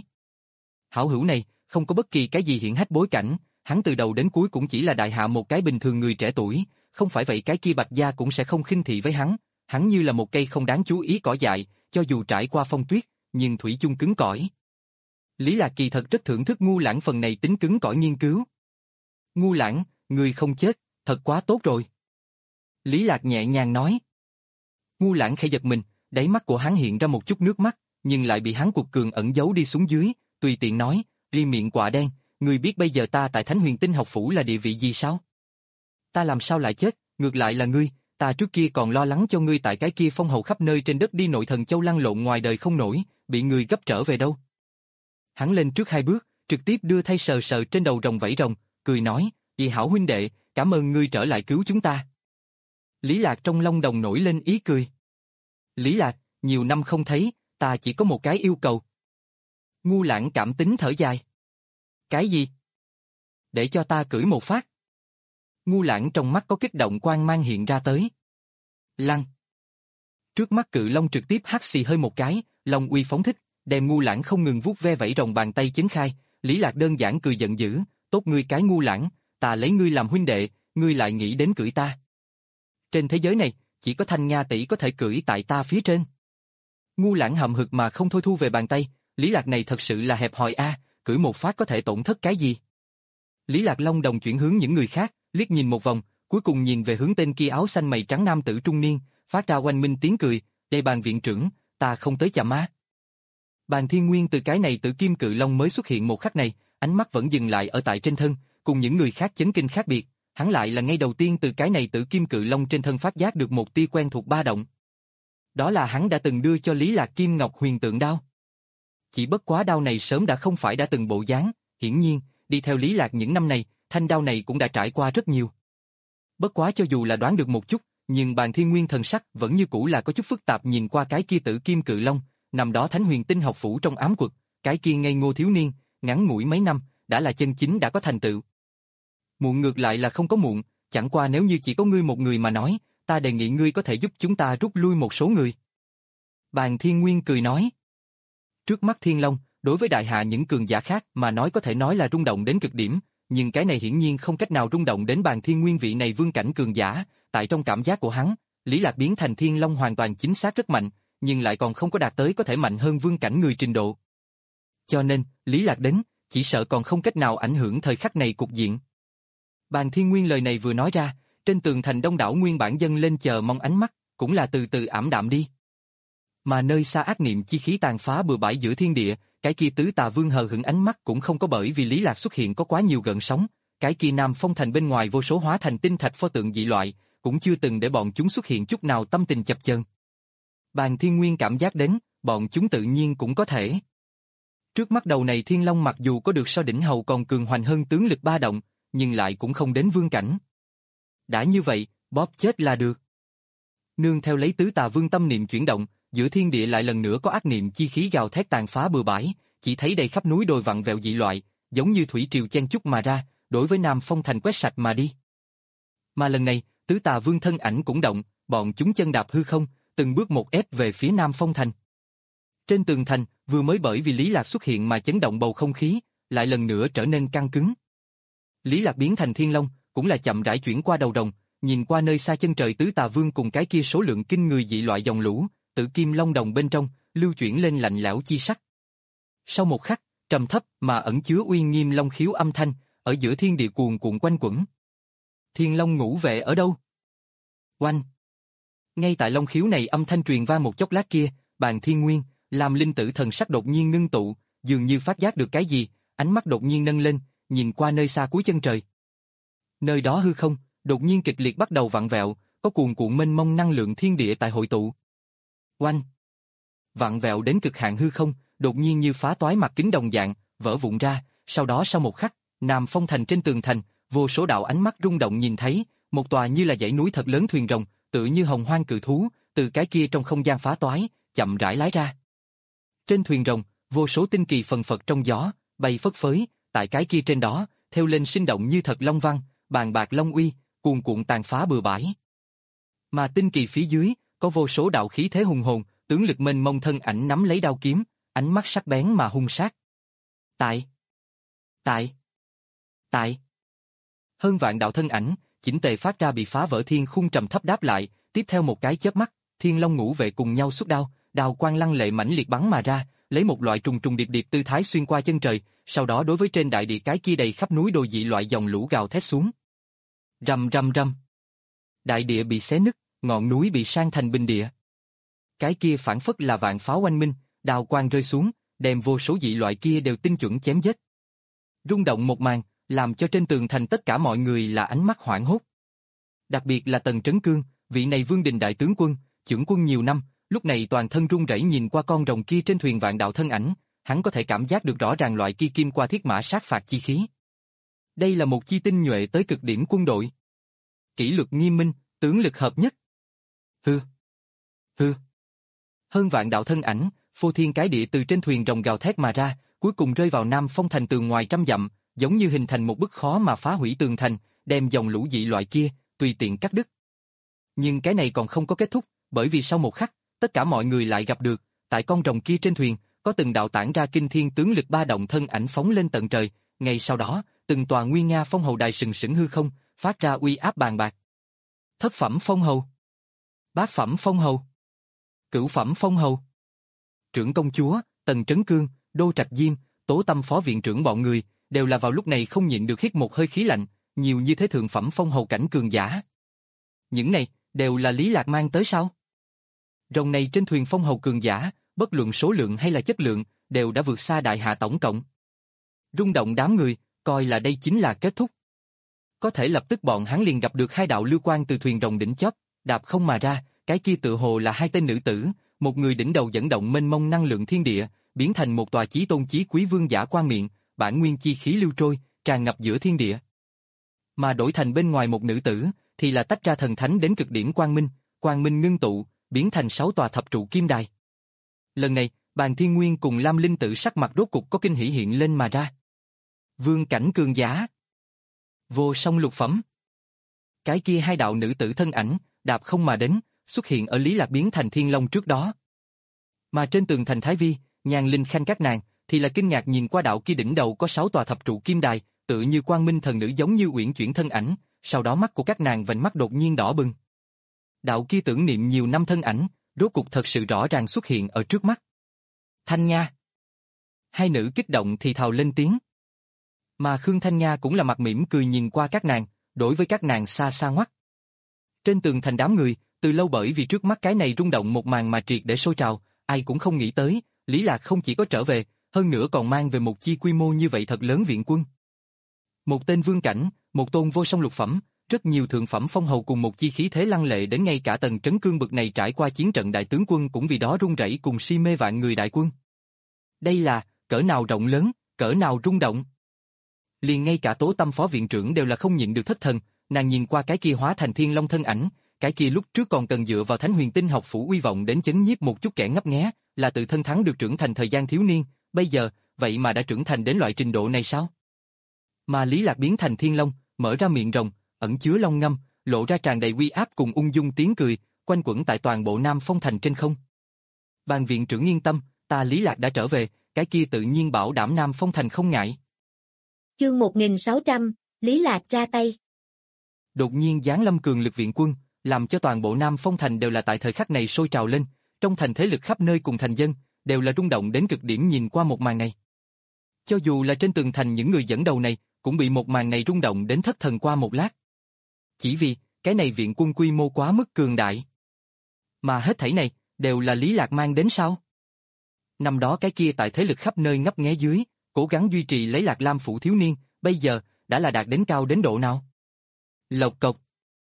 Hảo hữu này, không có bất kỳ cái gì hiển hách bối cảnh, hắn từ đầu đến cuối cũng chỉ là đại hạ một cái bình thường người trẻ tuổi, không phải vậy cái kia Bạch gia cũng sẽ không khinh thị với hắn, hắn như là một cây không đáng chú ý cỏ dại, cho dù trải qua phong tuyết, nhưng thủy chung cứng cỏi. Lý Lạc kỳ thật rất thưởng thức ngu lãng phần này tính cứng cỏi nghiên cứu. "Ngu lãng, ngươi không chết, thật quá tốt rồi." Lý Lạc nhẹ nhàng nói. Ngu lãng khẽ giật mình, đáy mắt của hắn hiện ra một chút nước mắt, nhưng lại bị hắn cuột cường ẩn giấu đi xuống dưới, tùy tiện nói, "Ri miệng quạ đen, ngươi biết bây giờ ta tại Thánh Huyền Tinh học phủ là địa vị gì sao? Ta làm sao lại chết, ngược lại là ngươi, ta trước kia còn lo lắng cho ngươi tại cái kia phong hầu khắp nơi trên đất đi nội thần châu lăn lộn ngoài đời không nổi, bị ngươi gấp trở về đâu." Hắn lên trước hai bước, trực tiếp đưa thay sờ sờ trên đầu rồng vẫy rồng, cười nói, "Vì hảo huynh đệ, cảm ơn ngươi trở lại cứu chúng ta." Lý Lạc trong lông đồng nổi lên ý cười. "Lý Lạc, nhiều năm không thấy, ta chỉ có một cái yêu cầu." Ngu lãng cảm tính thở dài. "Cái gì?" "Để cho ta cưỡi một phát." Ngu lãng trong mắt có kích động quang mang hiện ra tới. Lăng. Trước mắt cự long trực tiếp hắt xì hơi một cái, long uy phóng thích, đem ngu lãng không ngừng vuốt ve vẫy rồng bàn tay chấn khai. Lý Lạc đơn giản cười giận dữ, "Tốt ngươi cái ngu lãng, ta lấy ngươi làm huynh đệ, ngươi lại nghĩ đến cưỡi ta. Trên thế giới này, chỉ có Thanh Nga tỷ có thể cưỡi tại ta phía trên." Ngu lãng hậm hực mà không thôi thu về bàn tay, Lý Lạc này thật sự là hẹp hòi a, cưỡi một phát có thể tổn thất cái gì? Lý Lạc long đồng chuyển hướng những người khác, liếc nhìn một vòng, cuối cùng nhìn về hướng tên kia áo xanh mày trắng nam tử trung niên, phát ra oanh minh tiếng cười, "Đây Bàn viện trưởng, ta không tới chậm á." Bàn Thiên Nguyên từ cái này tử kim cự long mới xuất hiện một khắc này, ánh mắt vẫn dừng lại ở tại trên thân, cùng những người khác chấn kinh khác biệt, hắn lại là ngay đầu tiên từ cái này tử kim cự long trên thân phát giác được một tia quen thuộc ba động. Đó là hắn đã từng đưa cho Lý Lạc Kim Ngọc Huyền Tượng đao. Chỉ bất quá đao này sớm đã không phải đã từng bộ dáng, hiển nhiên, đi theo Lý Lạc những năm này, thanh đao này cũng đã trải qua rất nhiều. Bất quá cho dù là đoán được một chút, nhưng Bàn Thiên Nguyên thần sắc vẫn như cũ là có chút phức tạp nhìn qua cái kia tử kim cự long, nằm đó Thánh Huyền Tinh học phủ trong ám quật, cái kia ngây ngô thiếu niên, ngắn ngủi mấy năm, đã là chân chính đã có thành tựu. Muộn ngược lại là không có muộn, chẳng qua nếu như chỉ có ngươi một người mà nói, ta đề nghị ngươi có thể giúp chúng ta rút lui một số người. Bàn Thiên Nguyên cười nói. Trước mắt Thiên Long, đối với đại hạ những cường giả khác mà nói có thể nói là rung động đến cực điểm, nhưng cái này hiển nhiên không cách nào rung động đến Bàn Thiên Nguyên vị này vương cảnh cường giả, tại trong cảm giác của hắn, Lý Lạc biến thành Thiên Long hoàn toàn chính xác rất mạnh, nhưng lại còn không có đạt tới có thể mạnh hơn vương cảnh người trình độ. Cho nên, Lý Lạc đến, chỉ sợ còn không cách nào ảnh hưởng thời khắc này cục diện. Bàn Thiên Nguyên lời này vừa nói ra, trên tường thành đông đảo nguyên bản dân lên chờ mong ánh mắt, cũng là từ từ ảm đạm đi. Mà nơi xa ác niệm chi khí tàn phá bừa bãi giữa thiên địa, cái kia tứ tà vương hờ hững ánh mắt cũng không có bởi vì Lý Lạc xuất hiện có quá nhiều gợn sóng, cái kia Nam Phong thành bên ngoài vô số hóa thành tinh thạch pho tượng dị loại, cũng chưa từng để bọn chúng xuất hiện chút nào tâm tình chập chờn. Bàn Thiên Nguyên cảm giác đến, bọn chúng tự nhiên cũng có thể. Trước mắt đầu này Thiên Long mặc dù có được so đỉnh hầu còn cường hoành hơn tướng lực ba động, nhưng lại cũng không đến vương cảnh. Đã như vậy, bóp chết là được. Nương theo lấy tứ tà vương tâm niệm chuyển động, giữa thiên địa lại lần nữa có ác niệm chi khí gào thét tàn phá bừa bãi, chỉ thấy đầy khắp núi đồi vặn vẹo dị loại, giống như thủy triều chen chúc mà ra, đối với Nam Phong thành quét sạch mà đi. Mà lần này, tứ tà vương thân ảnh cũng động, bọn chúng chân đạp hư không, từng bước một ép về phía Nam Phong thành. Trên tường thành, vừa mới bởi vì Lý Lạc xuất hiện mà chấn động bầu không khí, lại lần nữa trở nên căng cứng. Lý Lạc biến thành Thiên Long, cũng là chậm rãi chuyển qua đầu rồng, nhìn qua nơi xa chân trời tứ tà vương cùng cái kia số lượng kinh người dị loại dòng lũ, Tử Kim Long đồng bên trong, lưu chuyển lên lạnh lẽo chi sắc. Sau một khắc, trầm thấp mà ẩn chứa uy nghiêm long khiếu âm thanh, ở giữa thiên địa cuồn cuộn quanh quẩn. Thiên Long ngũ vệ ở đâu? Oanh! Ngay tại long khiếu này âm thanh truyền vang một chốc lát kia, Bàn Thiên Nguyên, làm linh tử thần sắc đột nhiên ngưng tụ, dường như phát giác được cái gì, ánh mắt đột nhiên nâng lên, nhìn qua nơi xa cuối chân trời. Nơi đó hư không, đột nhiên kịch liệt bắt đầu vặn vẹo, có cuồn cuộn mênh mông năng lượng thiên địa tại hội tụ. Oanh! Vặn vẹo đến cực hạn hư không, đột nhiên như phá toái mặt kính đồng dạng, vỡ vụn ra, sau đó sau một khắc, Nam Phong thành trên tường thành, vô số đạo ánh mắt rung động nhìn thấy, một tòa như là dãy núi thật lớn thuyền rồng, tựa như hồng hoang cự thú, từ cái kia trong không gian phá toái, chậm rãi lái ra. Trên thuyền rồng, vô số tinh kỳ phần phật trong gió, bay phất phới, tại cái kia trên đó, theo lên sinh động như thật long văn, bàn bạc long uy, cuồn cuộn tàn phá bừa bãi. Mà tinh kỳ phía dưới, có vô số đạo khí thế hùng hồn, tướng lực mênh mông thân ảnh nắm lấy đao kiếm, ánh mắt sắc bén mà hung sát. Tại, tại, tại. Hơn vạn đạo thân ảnh, chỉnh tề phát ra bị phá vỡ thiên khung trầm thấp đáp lại, tiếp theo một cái chớp mắt, Thiên Long ngũ vệ cùng nhau xuất đao, đao quang lăng lệ mãnh liệt bắn mà ra, lấy một loại trùng trùng điệp điệp tư thái xuyên qua chân trời, sau đó đối với trên đại địa cái kia đầy khắp núi đồi dị loại dòng lũ gào thét xuống. Rầm rầm rầm. Đại địa bị xé nứt, ngọn núi bị san thành bình địa. Cái kia phản phất là vạn pháo oanh minh, đao quang rơi xuống, đem vô số dị loại kia đều tinh chuẩn chém giết. Rung động một màn, làm cho trên tường thành tất cả mọi người là ánh mắt hoảng hốt. Đặc biệt là Tần Trấn Cương, vị này vương đình đại tướng quân, chưởng quân nhiều năm, lúc này toàn thân run rẩy nhìn qua con rồng kia trên thuyền vạn đạo thân ảnh, hắn có thể cảm giác được rõ ràng loại kia kim qua thiết mã sát phạt chi khí. Đây là một chi tinh nhuệ tới cực điểm quân đội. Kỷ luật nghiêm minh, tướng lực hợp nhất. Hư, hư. Hơn vạn đạo thân ảnh, phô thiên cái địa từ trên thuyền rồng gào thét mà ra, cuối cùng rơi vào Nam Phong thành tường ngoài trăm dặm, giống như hình thành một bức khó mà phá hủy tường thành, đem dòng lũ dị loại kia tùy tiện cắt đứt. Nhưng cái này còn không có kết thúc, bởi vì sau một khắc, tất cả mọi người lại gặp được, tại con rồng kia trên thuyền, có từng đạo tản ra kinh thiên tướng lực ba động thân ảnh phóng lên tận trời, ngay sau đó, từng tòa nguy nga phong hầu đài sừng sững hư không, phát ra uy áp bàn bạc. Thất phẩm phong hầu, bát phẩm phong hầu, cửu phẩm phong hầu, trưởng công chúa, Tần Trấn Cương, Đô Trạch Diêm, Tố Tâm phó viện trưởng bọn người, đều là vào lúc này không nhịn được hít một hơi khí lạnh, nhiều như thế thượng phẩm phong hầu cảnh cường giả. Những này, đều là Lý Lạc mang tới sao? Rồng này trên thuyền phong hầu cường giả, bất luận số lượng hay là chất lượng, đều đã vượt xa đại hạ tổng cộng. Rung động đám người, coi là đây chính là kết thúc. Có thể lập tức bọn hắn liền gặp được hai đạo lưu quang từ thuyền rồng đỉnh chóp, đạp không mà ra, cái kia tự hồ là hai tên nữ tử, một người đỉnh đầu dẫn động mênh mông năng lượng thiên địa, biến thành một tòa chí tôn chí quý vương giả quan miệng, bản nguyên chi khí lưu trôi, tràn ngập giữa thiên địa. Mà đổi thành bên ngoài một nữ tử, thì là tách ra thần thánh đến cực điểm quang minh, quang minh ngưng tụ, biến thành sáu tòa thập trụ kim đài. Lần này, Bàn Thiên Nguyên cùng Lam Linh Tử sắc mặt rốt cục có kinh hỉ hiện lên mà ra. Vương cảnh cường giả, vô song lục phẩm. Cái kia hai đạo nữ tử thân ảnh, đạp không mà đến, xuất hiện ở Lý Lạc biến thành Thiên Long trước đó. Mà trên tường thành Thái Vi, Nhan Linh Khanh các nàng, thì là kinh ngạc nhìn qua đạo kia đỉnh đầu có sáu tòa thập trụ kim đài, tự như quang minh thần nữ giống như uyển chuyển thân ảnh, sau đó mắt của các nàng vành mắt đột nhiên đỏ bừng. Đạo kia tưởng niệm nhiều năm thân ảnh, rốt cục thật sự rõ ràng xuất hiện ở trước mắt. Thanh Nga. Hai nữ kích động thì thào lên tiếng. Mà Khương Thanh Nga cũng là mặt mỉm cười nhìn qua các nàng, đối với các nàng xa xa ngoắt. Trên tường thành đám người, từ lâu bởi vì trước mắt cái này rung động một màn mà triệt để sôi trào, ai cũng không nghĩ tới, Lý Lạc không chỉ có trở về, hơn nữa còn mang về một chi quy mô như vậy thật lớn viện quân. Một tên vương cảnh, một tôn vô song lục phẩm, rất nhiều thượng phẩm phong hầu cùng một chi khí thế lăng lệ đến ngay cả tầng trấn cương bực này trải qua chiến trận đại tướng quân cũng vì đó run rẩy cùng si mê vạn người đại quân. Đây là, cỡ nào rộng lớn, cỡ nào rung động. Liền ngay cả Tố Tâm phó viện trưởng đều là không nhịn được thất thần, nàng nhìn qua cái kia hóa thành thiên long thân ảnh, cái kia lúc trước còn cần dựa vào Thánh Huyền Tinh học phủ uy vọng đến chấn nhiếp một chút kẻ ngấp nghé, là tự thân thắng được trưởng thành thời gian thiếu niên, bây giờ, vậy mà đã trưởng thành đến loại trình độ này sao? Mà Lý Lạc biến thành thiên long, mở ra miệng rồng, ẩn chứa long ngâm, lộ ra tràn đầy uy áp cùng ung dung tiếng cười, quanh quẩn tại toàn bộ Nam Phong thành trên không. Ban viện trưởng yên tâm, ta Lý Lạc đã trở về, cái kia tự nhiên bảo đảm Nam Phong thành không ngại. Chương một nghìn sáu trăm, Lý Lạc ra tay. Đột nhiên giáng lâm cường lực viện quân, làm cho toàn bộ Nam Phong thành đều là tại thời khắc này sôi trào lên, trong thành thế lực khắp nơi cùng thành dân, đều là rung động đến cực điểm nhìn qua một màn này. Cho dù là trên tường thành những người dẫn đầu này, cũng bị một màn này rung động đến thất thần qua một lát. Chỉ vì, cái này viện quân quy mô quá mức cường đại. Mà hết thảy này, đều là Lý Lạc mang đến sao? Năm đó cái kia tại thế lực khắp nơi ngấp nghé dưới, cố gắng duy trì lấy Lạc Lam phủ thiếu niên, bây giờ, đã là đạt đến cao đến độ nào? Lộc cộc.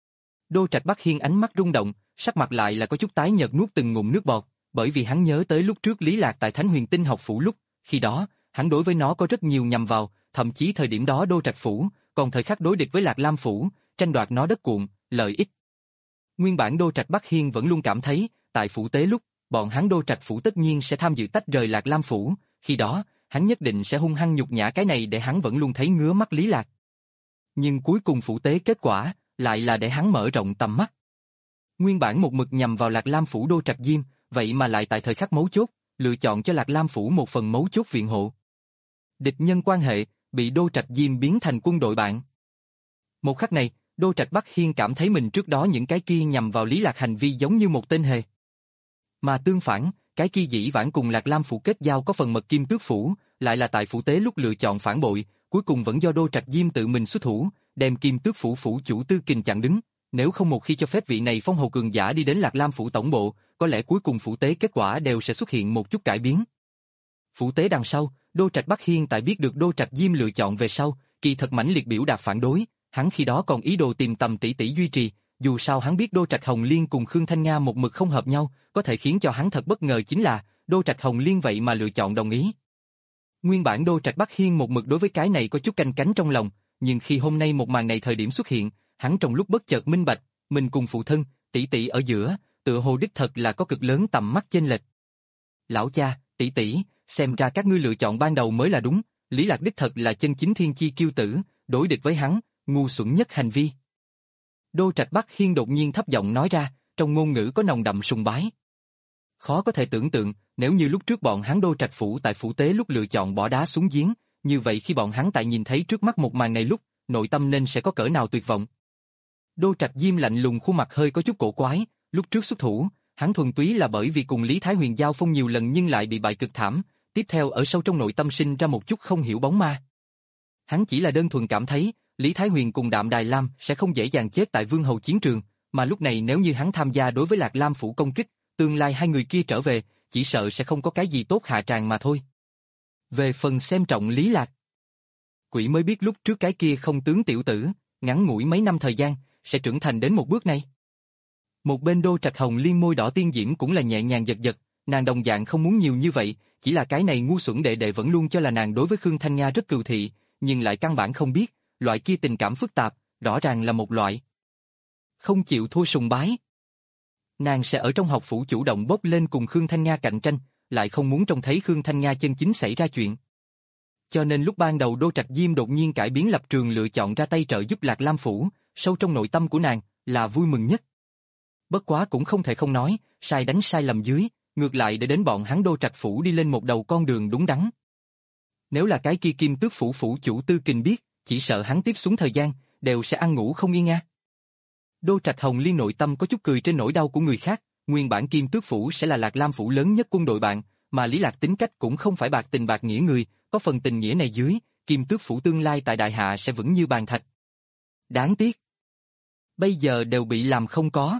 Đô Trạch Bắc Hiên ánh mắt rung động, sắc mặt lại là có chút tái nhợt nuốt từng ngụm nước bọt, bởi vì hắn nhớ tới lúc trước Lý Lạc tại Thánh Huyền Tinh học phủ lúc, khi đó, hắn đối với nó có rất nhiều nhằm vào, thậm chí thời điểm đó Đô Trạch phủ, còn thời khắc đối địch với Lạc Lam phủ, tranh đoạt nó đất cuộn, lợi ích. Nguyên bản Đô Trạch Bắc Hiên vẫn luôn cảm thấy, tại phủ tế lúc, bọn hắn Đô Trạch phủ tất nhiên sẽ tham dự tách rời Lạc Lam phủ, khi đó, hắn nhất định sẽ hung hăng nhục nhã cái này để hắn vẫn luôn thấy ngứa mắt Lý Lạc. Nhưng cuối cùng phủ tế kết quả, lại là để hắn mở rộng tầm mắt. Nguyên bản một mực nhằm vào Lạc Lam phủ Đô Trạch Diêm, vậy mà lại tại thời khắc mấu chốt, lựa chọn cho Lạc Lam phủ một phần mấu chốt viện hộ. Địch nhân quan hệ, bị Đô Trạch Diêm biến thành quân đội bạn. Một khắc này, Đô Trạch Bắc Hiên cảm thấy mình trước đó những cái kia nhằm vào Lý Lạc hành vi giống như một tên hề. Mà tương phản, cái kia dĩ vãng cùng Lạc Lam phủ kết giao có phần mật Kim Tước phủ, lại là tại phủ tế lúc lựa chọn phản bội, cuối cùng vẫn do Đô Trạch Diêm tự mình xuất thủ, đem Kim Tước phủ phủ chủ Tư Kình chặn đứng, nếu không một khi cho phép vị này phong hầu cường giả đi đến Lạc Lam phủ tổng bộ, có lẽ cuối cùng phủ tế kết quả đều sẽ xuất hiện một chút cải biến. Phủ tế đằng sau, Đô Trạch Bắc Hiên tại biết được Đô Trạch Diêm lựa chọn về sau, kỳ thật mãnh liệt biểu đạt phản đối, hắn khi đó còn ý đồ tìm tầm tỷ tỷ duy trì, dù sao hắn biết Đô Trạch Hồng Liên cùng Khương Thanh Nga một mực không hợp nhau, có thể khiến cho hắn thật bất ngờ chính là, Đô Trạch Hồng Liên vậy mà lựa chọn đồng ý. Nguyên bản Đô Trạch Bắc Hiên một mực đối với cái này có chút canh cánh trong lòng, nhưng khi hôm nay một màn này thời điểm xuất hiện, hắn trong lúc bất chợt minh bạch, mình cùng phụ thân, tỷ tỷ ở giữa, tựa hồ đích thật là có cực lớn tầm mắt chênh lệch. Lão cha, tỷ tỷ, xem ra các ngươi lựa chọn ban đầu mới là đúng, Lý Lạc đích thật là chân chính thiên chi kiêu tử, đối địch với hắn, ngu xuẩn nhất hành vi. Đô Trạch Bắc Hiên đột nhiên thấp giọng nói ra, trong ngôn ngữ có nồng đậm sùng bái. Khó có thể tưởng tượng, nếu như lúc trước bọn hắn Đô Trạch phủ tại phủ tế lúc lựa chọn bỏ đá xuống giếng, như vậy khi bọn hắn tại nhìn thấy trước mắt một màn này lúc, nội tâm nên sẽ có cỡ nào tuyệt vọng. Đô Trạch Diêm lạnh lùng khuôn mặt hơi có chút cổ quái, lúc trước xuất thủ, hắn thuần túy là bởi vì cùng Lý Thái Huyền giao phong nhiều lần nhưng lại bị bại cực thảm, tiếp theo ở sâu trong nội tâm sinh ra một chút không hiểu bóng ma. Hắn chỉ là đơn thuần cảm thấy, Lý Thái Huyền cùng Đạm Đài Lam sẽ không dễ dàng chết tại Vương Hầu chiến trường, mà lúc này nếu như hắn tham gia đối với Lạc Lam phủ công kích, tương lai hai người kia trở về, chỉ sợ sẽ không có cái gì tốt hạ tràng mà thôi. Về phần xem trọng Lý Lạc, quỷ mới biết lúc trước cái kia không tướng tiểu tử, ngắn ngủi mấy năm thời gian, sẽ trưởng thành đến một bước này. Một bên Đô Trạch Hồng Liên môi đỏ tiên diễm cũng là nhẹ nhàng giật giật, nàng đồng dạng không muốn nhiều như vậy, chỉ là cái này ngu xuẩn đệ đệ vẫn luôn cho là nàng đối với Khương Thanh Nga rất cừu thị, nhưng lại căn bản không biết, loại kia tình cảm phức tạp, rõ ràng là một loại không chịu thua sùng bái. Nàng sẽ ở trong học phủ chủ động bốc lên cùng Khương Thanh Nga cạnh tranh, lại không muốn trông thấy Khương Thanh Nga chân chính xảy ra chuyện. Cho nên lúc ban đầu Đô Trạch Diêm đột nhiên cải biến lập trường lựa chọn ra tay trợ giúp Lạc Lam phủ, sâu trong nội tâm của nàng là vui mừng nhất. Bất quá cũng không thể không nói, sai đánh sai lầm dưới, ngược lại để đến bọn hắn Đô Trạch phủ đi lên một đầu con đường đúng đắn. Nếu là cái kia Kim Tước phủ phủ chủ Tư Kình biết, chỉ sợ hắn tiếp xuống thời gian đều sẽ ăn ngủ không yên nga. Đô Trạch Hồng Liên nội tâm có chút cười trên nỗi đau của người khác, nguyên bản Kim Tước Phủ sẽ là Lạc Lam Phủ lớn nhất quân đội bạn, mà Lý Lạc tính cách cũng không phải bạc tình bạc nghĩa người, có phần tình nghĩa này dưới, Kim Tước Phủ tương lai tại Đại Hạ sẽ vững như bàn thạch. Đáng tiếc, bây giờ đều bị làm không có.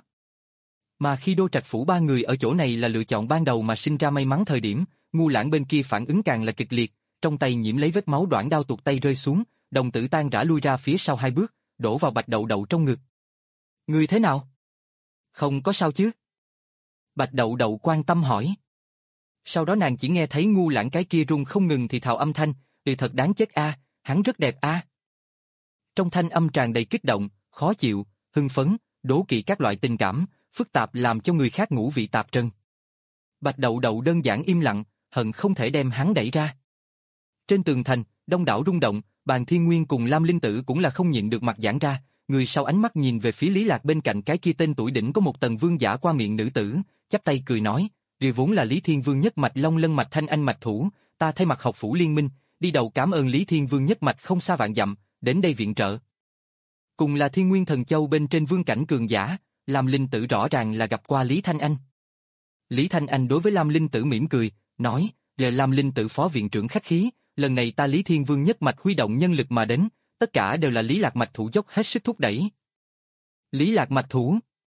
Mà khi Đô Trạch Phủ ba người ở chỗ này là lựa chọn ban đầu mà sinh ra may mắn thời điểm, Ngu Lãng bên kia phản ứng càng là kịch liệt, trong tay nhiễm lấy vết máu đoạn đao tuột tay rơi xuống, đồng tử tan rã lui ra phía sau hai bước, đổ vào Bạch Đậu Đậu trong ngực. Ngươi thế nào? Không có sao chứ? Bạch Đậu Đậu quan tâm hỏi. Sau đó nàng chỉ nghe thấy Ngu Lãng cái kia rung không ngừng thì thào âm thanh, "Ừ thật đáng chết a, hắn rất đẹp a." Trong thanh âm tràn đầy kích động, khó chịu, hưng phấn, đố kỵ các loại tình cảm, phức tạp làm cho người khác ngũ vị tạp trần. Bạch Đậu Đậu đơn giản im lặng, hận không thể đem hắn đẩy ra. Trên tường thành, đông đảo rung động, Bàn Thiên Nguyên cùng Lam Linh Tử cũng là không nhịn được mặt giãn ra, người sau ánh mắt nhìn về phía Lý Lạc bên cạnh cái kia tên tuổi đỉnh có một tầng vương giả qua miệng nữ tử, chắp tay cười nói, "Điều vốn là Lý Thiên Vương nhất mạch Long Lân mạch Thanh Anh mạch thủ, ta thay mặt học phủ liên minh, đi đầu cảm ơn Lý Thiên Vương nhất mạch không xa vạn dặm, đến đây viện trợ." Cùng là Thiên Nguyên Thần Châu bên trên vương cảnh cường giả, Lam Linh Tử rõ ràng là gặp qua Lý Thanh Anh. Lý Thanh Anh đối với Lam Linh Tử mỉm cười, nói, "Lời Lam Linh Tử phó viện trưởng khách khí, lần này ta Lý Thiên Vương nhất mạch huy động nhân lực mà đến, tất cả đều là Lý Lạc mạch thủ dốc hết sức thúc đẩy." Lý Lạc mạch thủ?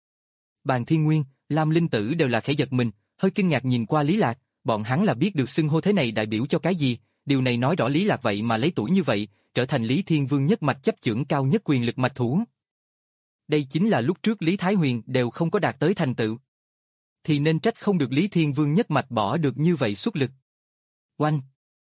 Bàn Thiên Nguyên, Lam Linh Tử đều là khẽ giật mình, hơi kinh ngạc nhìn qua Lý Lạc, bọn hắn là biết được xưng hô thế này đại biểu cho cái gì, điều này nói rõ Lý Lạc vậy mà lấy tuổi như vậy, trở thành Lý Thiên Vương nhất mạch chấp chưởng cao nhất quyền lực mạch thủ. Đây chính là lúc trước Lý Thái Huyền đều không có đạt tới thành tựu. Thì nên trách không được Lý Thiên Vương nhất mạch bỏ được như vậy xuất lực. Oanh!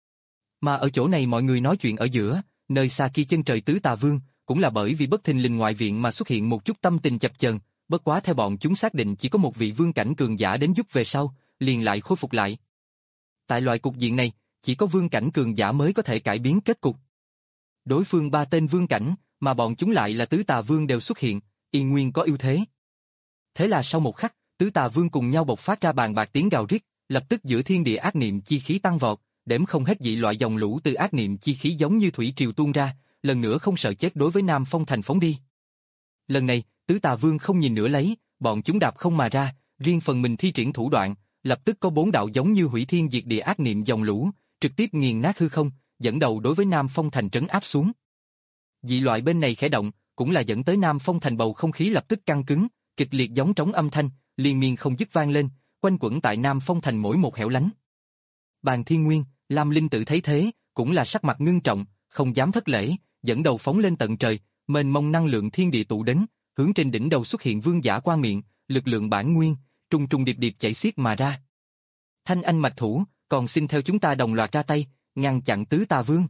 Mà ở chỗ này mọi người nói chuyện ở giữa, nơi xa kia chân trời tứ tà vương, cũng là bởi vì bất thình lình ngoại viện mà xuất hiện một chút tâm tình chập chờn, bất quá theo bọn chúng xác định chỉ có một vị vương cảnh cường giả đến giúp về sau, liền lại khôi phục lại. Tại loại cục diện này, chỉ có vương cảnh cường giả mới có thể cải biến kết cục. Đối phương ba tên vương cảnh, mà bọn chúng lại là tứ tà vương đều xuất hiện, y nguyên có ưu thế. Thế là sau một khắc, tứ tà vương cùng nhau bộc phát ra bàn bạc tiếng gào rít, lập tức giữa thiên địa ác niệm chi khí tăng vọt, đếm không hết dị loại dòng lũ từ ác niệm chi khí giống như thủy triều tuôn ra, lần nữa không sợ chết đối với Nam Phong thành phóng đi. Lần này, tứ tà vương không nhìn nữa lấy, bọn chúng đạp không mà ra, riêng phần mình thi triển thủ đoạn, lập tức có bốn đạo giống như hủy thiên diệt địa ác niệm dòng lũ, trực tiếp nghiền nát hư không, dẫn đầu đối với Nam Phong thành trấn áp xuống. Dị loại bên này khẽ động, cũng là dẫn tới Nam Phong thành bầu không khí lập tức căng cứng, kịch liệt giống trống âm thanh, liên miên không dứt vang lên, quanh quẩn tại Nam Phong thành mỗi một hẻo lánh. Bàn Thiên Nguyên, Lam Linh Tử thấy thế, cũng là sắc mặt ngưng trọng, không dám thất lễ, dẫn đầu phóng lên tận trời, mênh mông năng lượng thiên địa tụ đến, hướng trên đỉnh đầu xuất hiện vương giả quang miệng, lực lượng bản nguyên, trùng trùng điệp điệp chảy xiết mà ra. Thanh Anh mạch thủ, còn xin theo chúng ta đồng loạt ra tay, ngăn chặn tứ tà vương.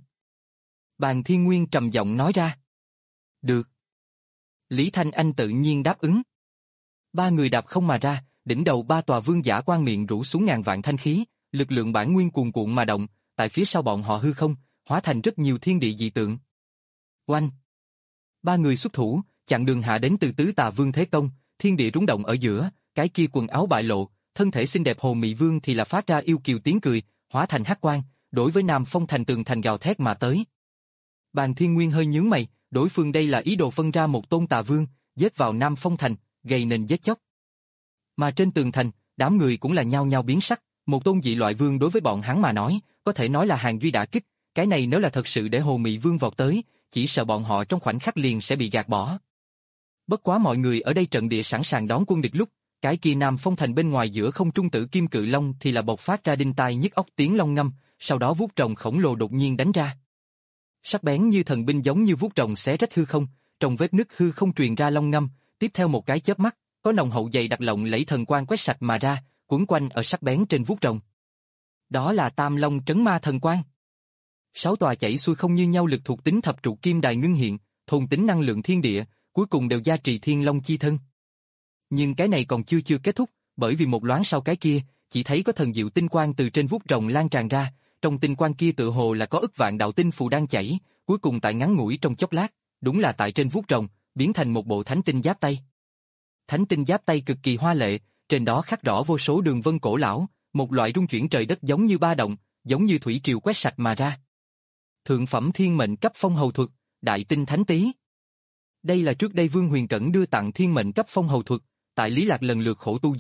Bàn Thiên Nguyên trầm giọng nói ra. Được. Lý Thanh Anh tự nhiên đáp ứng. Ba người đạp không mà ra, đỉnh đầu ba tòa vương giả quang miệng rủ xuống ngàn vạn thanh khí, lực lượng bản nguyên cuồn cuộn mà động, tại phía sau bọn họ hư không, hóa thành rất nhiều thiên địa dị tượng. Oanh! Ba người xuất thủ, chặn đường hạ đến từ tứ tà vương thế công, thiên địa rung động ở giữa, cái kia quần áo bại lộ, thân thể xinh đẹp hồ mị vương thì là phát ra yêu kiều tiếng cười, hóa thành hắc quang, đối với Nam Phong thành tường thành gào thét mà tới. Bàn Thiên Nguyên hơi nhướng mày, đối phương đây là ý đồ phân ra một tôn tà vương, giết vào Nam Phong thành, gây nên giết chóc. Mà trên tường thành, đám người cũng là nhao nhao biến sắc, một tôn dị loại vương đối với bọn hắn mà nói, có thể nói là hàng duy đả kích, cái này nếu là thật sự để hồ mị vương vọt tới, chỉ sợ bọn họ trong khoảnh khắc liền sẽ bị gạt bỏ. Bất quá mọi người ở đây trận địa sẵn sàng đón quân địch lúc, cái kia Nam Phong thành bên ngoài giữa không trung tử kim cự long thì là bộc phát ra đinh tai nhức óc tiếng long ngâm, sau đó vuốt rồng khổng lồ đột nhiên đánh ra. Sắc bén như thần binh giống như vuốt rồng xé rách hư không, trong vết nứt hư không truyền ra long ngâm, tiếp theo một cái chớp mắt, có nồng hậu dày đặc lộng lẫy thần quang quét sạch mà ra, quấn quanh ở sắc bén trên vuốt rồng. Đó là Tam Long trấn ma thần quang. Sáu tòa chảy xuôi không như nhau lực thuộc tính thập trụ kim đài ngưng hiện, thôn tính năng lượng thiên địa, cuối cùng đều gia trì thiên long chi thân. Nhưng cái này còn chưa chưa kết thúc, bởi vì một loáng sau cái kia, chỉ thấy có thần diệu tinh quang từ trên vuốt rồng lan tràn ra, trong tinh quang kia tựa hồ là có ức vạn đạo tinh phù đang chảy, cuối cùng tại ngắn ngủi trong chốc lát, đúng là tại trên vuốt rồng, biến thành một bộ thánh tinh giáp tay. Thánh tinh giáp tay cực kỳ hoa lệ, trên đó khắc rõ vô số đường vân cổ lão, một loại rung chuyển trời đất giống như ba động, giống như thủy triều quét sạch mà ra. Thượng phẩm thiên mệnh cấp phong hầu thuật, đại tinh thánh tý. Đây là trước đây Vương Huyền Cẩn đưa tặng thiên mệnh cấp phong hầu thuật, tại Lý Lạc lần lượt khổ tu dưới,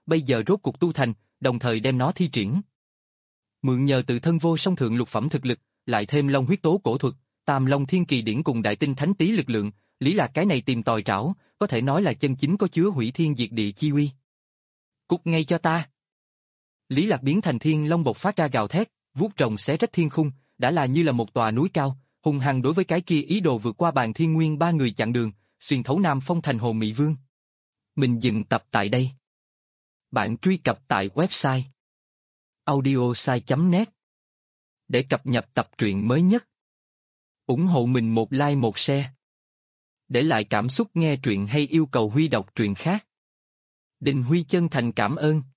bây giờ rốt cuộc tu thành, đồng thời đem nó thi triển. Mượn nhờ tự thân vô song thượng lục phẩm thực lực, lại thêm long huyết tố cổ thuật, Tam Long Thiên Kỳ điển cùng đại tinh thánh tý lực lượng, Lý Lạc cái này tìm tòi trảo, có thể nói là chân chính có chứa hủy thiên diệt địa chi uy. Cút ngay cho ta. Lý Lạc biến thành thiên long bộc phát ra gào thét, vuốt rồng xé rách thiên khung, đã là như là một tòa núi cao, hung hăng đối với cái kia ý đồ vượt qua bàn thiên nguyên ba người chặn đường, xuyên thấu Nam Phong thành Hồ Mị Vương. Mình dừng tập tại đây. Bạn truy cập tại website audiosai chấm net để cập nhật tập truyện mới nhất. Ủng hộ mình một like một share. Để lại cảm xúc nghe truyện hay yêu cầu Huy đọc truyện khác. Đình Huy chân thành cảm ơn.